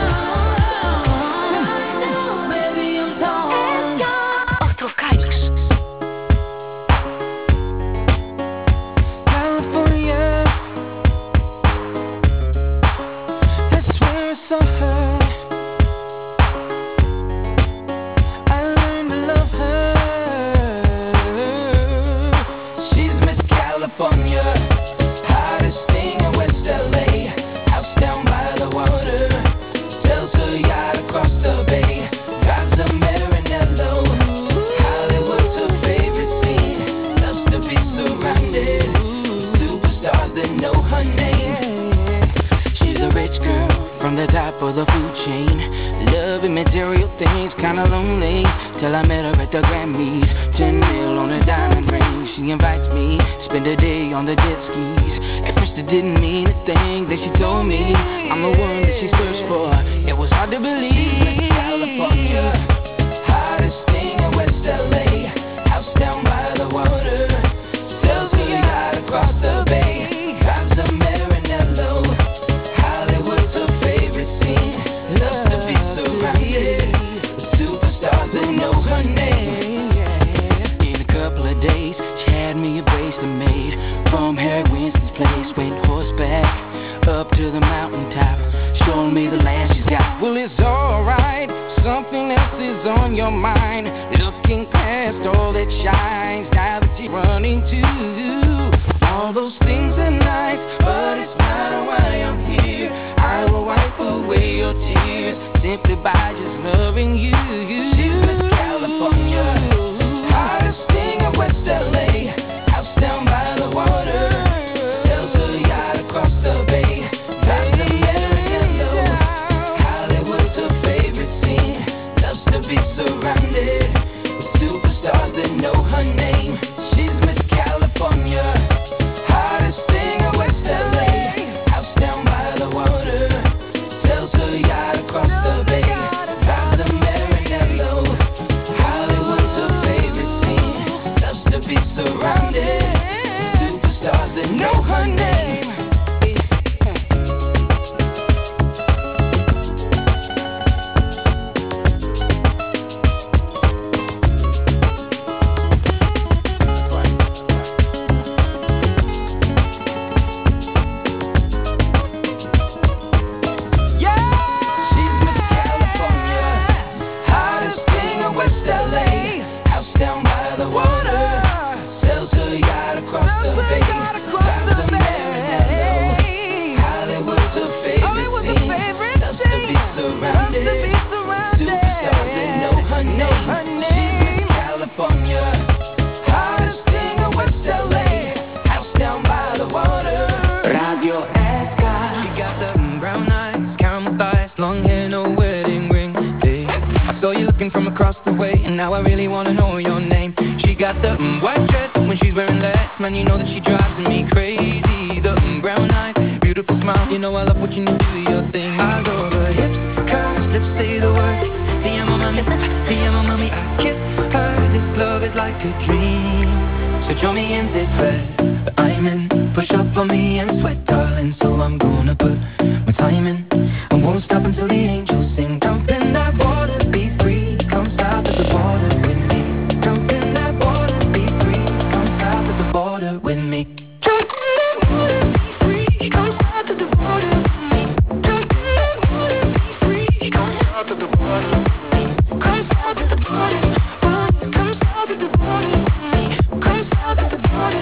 Right now, baby, I'm torn. Ostrów Kalisz. California, that's where I saw her. I learned to love her. She's Miss California, hottest thing in West L A. House down by the water, sells her yacht across the bay, drives a Maranello. Hollywood's her favorite scene, loves to be surrounded with superstars that know her name. She's a rich girl from the top of the food chain, loving material things, kinda lonely, till I met her at the Grammys. Ten mil on a diamond ring, she invites me, spend a day on the jet skis. At first it didn't mean a thing, then she told me I'm the one that she searched for. It was hard to believe. Miss California, hottest thing in West L A. House down by the water, sells her yacht across the bay, drives a Maranello. Hollywood's her favorite scene, loves to be surrounded with superstars that know her name. In a couple of days, she had me a bracelet made from Harry Winston's place. Went horseback up to the mountaintop, showing me the land she's got. Well, it's alright, something else is on your mind. Looking past all that shines, now that you're running to. All those things are nice, but it's not why I'm here. I will wipe away your tears simply by just loving you. She's Miss California, hottest thing in West L A. House down by the water, sells her yacht across the bay, drives a Maranello. Hollywood's her favorite scene, loves to be surrounded with superstars that know her name. She's Miss California, hottest thing in West L A. House down by the water, sells her yacht across the bay, drives a Maranello. Hollywood's her favorite scene, loves to be surrounded with superstars that know her name. She's Miss California, hottest thing in West L A. House down by the water, sells her yacht across the bay, drives a Maranello. Hollywood's her favorite scene, loves to be surrounded with superstars that know her name. She's Miss California, hottest thing in West L A. House down by the water. Radio S K. She got the mm, brown eyes, caramel thighs, long hair, no wedding ring. Hey, I saw you looking from across the way, and now I really wanna know your name. She got the mm, white dress when she's wearing less, man, you know that she drives me crazy. The mm, brown eyes, beautiful smile, you know I love watching you do your thing. I love her hips, curves, lips say the words. Te amo mami, te amo mami. I kiss her, this love is like a dream. So join me in this bed that I'm in. Push up on me and sweat, darling. So I'm gonna put my time in, and won't stop until the angels sing. Jump in that water, be free. Come south of the border with me. Jump in that water, be free. Come south of the border with me. Jump in that water, be free. Come south of the border with me. Jump in that water, be free. Come south of the border with me. Come south of the border. Come south of the border with me. Come south of the border.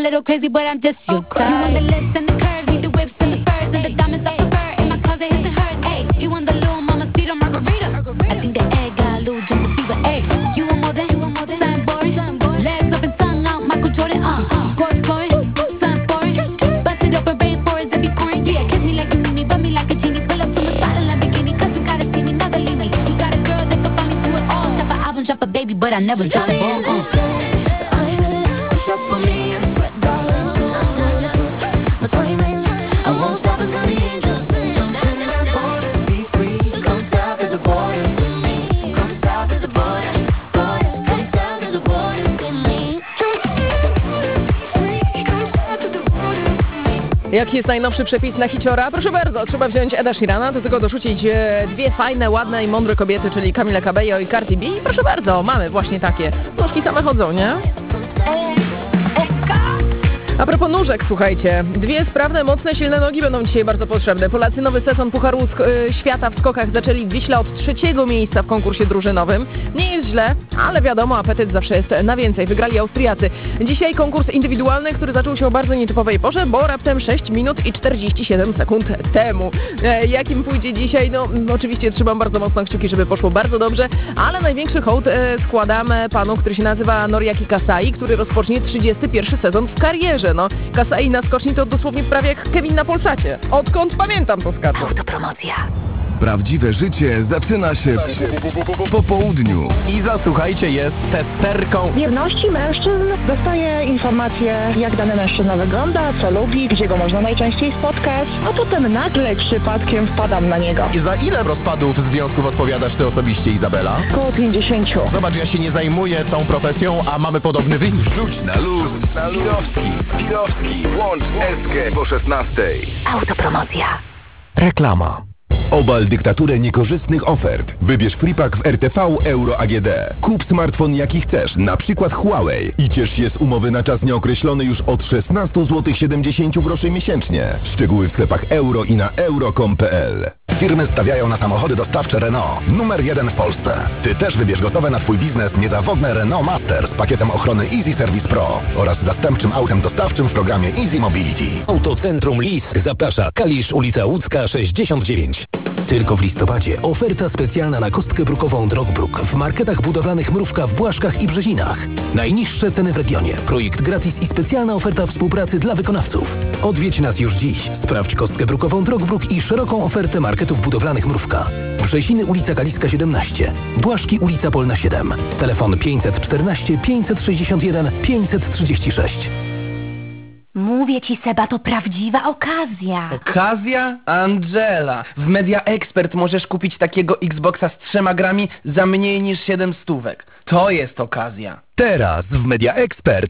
little crazy, but I'm just your type. You want the lips and the curves, need the whips and the furs and the diamonds I prefer. In my closet, his and hers. Ayy, you want the little mamacita margarita? I think the egg got a little jungle fever. Ayy, you want more than, you want more than something boring. Legs up and tongue out, Michael Jordan. Uh, score scoring, something foreign. Bust it open, rainforest, it be pouring. Yeah, kiss me like a mini, rub me like a genie. Pull up to my spot in Lamborghini, cause you gotta see me, never leave me. You got a girl that can find me through it all. Drop an album, drop a baby, but I never drop a ball. Uh. Shop for me and sweat, darling. My twenty rings, I won't stop until the angels sing. Come south of the border, be free. Come south of the border with me. Come south of the border, border. Come south of the border with me. Come south of the border. Jaki jest najnowszy przepis na hiciora? Proszę bardzo, trzeba wziąć Eda Sheerana, do tego dorzucić e, dwie fajne, ładne i mądre kobiety, czyli Camila Cabello i Cardi B. I proszę bardzo, mamy właśnie takie. Nóżki same chodzą, nie? A propos nóżek, słuchajcie, dwie sprawne, mocne, silne nogi będą dzisiaj bardzo potrzebne. Polacy nowy sezon Pucharu sk- y, Świata w skokach zaczęli w Wiśle od trzeciego miejsca w konkursie drużynowym. Nie jest źle, ale wiadomo, apetyt zawsze jest na więcej. Wygrali Austriacy. Dzisiaj konkurs indywidualny, który zaczął się o bardzo nietypowej porze, bo raptem sześć minut i czterdzieści siedem sekund temu. E, jakim pójdzie dzisiaj? No, oczywiście trzymam bardzo mocno kciuki, żeby poszło bardzo dobrze, ale największy hołd e, składamy panu, który się nazywa Noriaki Kasai, który rozpocznie trzydziesty pierwszy sezon w karierze. No, Kasai na skoczni to dosłownie prawie jak Kevin na Polsacie. Odkąd pamiętam to skacze. Autopromocja. Prawdziwe życie zaczyna się po południu. Iza, słuchajcie, jest testerką wierności mężczyzn. Dostaję informacje, jak dany mężczyzna wygląda, co lubi, gdzie go można najczęściej spotkać, a potem nagle przypadkiem wpadam na niego. I za ile rozpadów związków odpowiadasz ty osobiście, Izabela? Koło pięćdziesięciu. Zobacz, ja się nie zajmuję tą profesją, a mamy podobny wynik. Rzuć na luz. Skirowski, Skirowski. Włącz Eskę po szesnastej. Autopromocja. Reklama. Obal dyktaturę niekorzystnych ofert. Wybierz Freepack w R T V Euro A G D. Kup smartfon jaki chcesz, na przykład Huawei. I ciesz się z umowy na czas nieokreślony już od szesnaście złotych siedemdziesiąt groszy miesięcznie. Szczegóły w sklepach euro i na euro kropka com kropka p l. Firmy stawiają na samochody dostawcze Renault. Numer jeden w Polsce. Ty też wybierz gotowe na Twój biznes niezawodne Renault Master z pakietem ochrony Easy Service Pro oraz zastępczym autem dostawczym w programie Easy Mobility. Autocentrum Lis zaprasza. Kalisz, ulica Łódzka sześćdziesiąt dziewięć. Tylko w listopadzie oferta specjalna na kostkę brukową Drogbruk w marketach budowlanych Mrówka w Błaszkach i Brzezinach. Najniższe ceny w regionie. Projekt gratis i specjalna oferta współpracy dla wykonawców. Odwiedź nas już dziś. Sprawdź kostkę brukową Drogbruk i szeroką ofertę marketów budowlanych Mrówka. Brzeziny, ulica Kaliska siedemnaście. Błaszki, ulica Polna siedem. Telefon pięćset czternaście pięćset sześćdziesiąt jeden pięćset trzydzieści sześć. Mówię ci, Seba, to prawdziwa okazja. Okazja? Angela, w Media Expert możesz kupić takiego Xboxa z trzema grami za mniej niż siedem stówek. To jest okazja. Teraz w Media Expert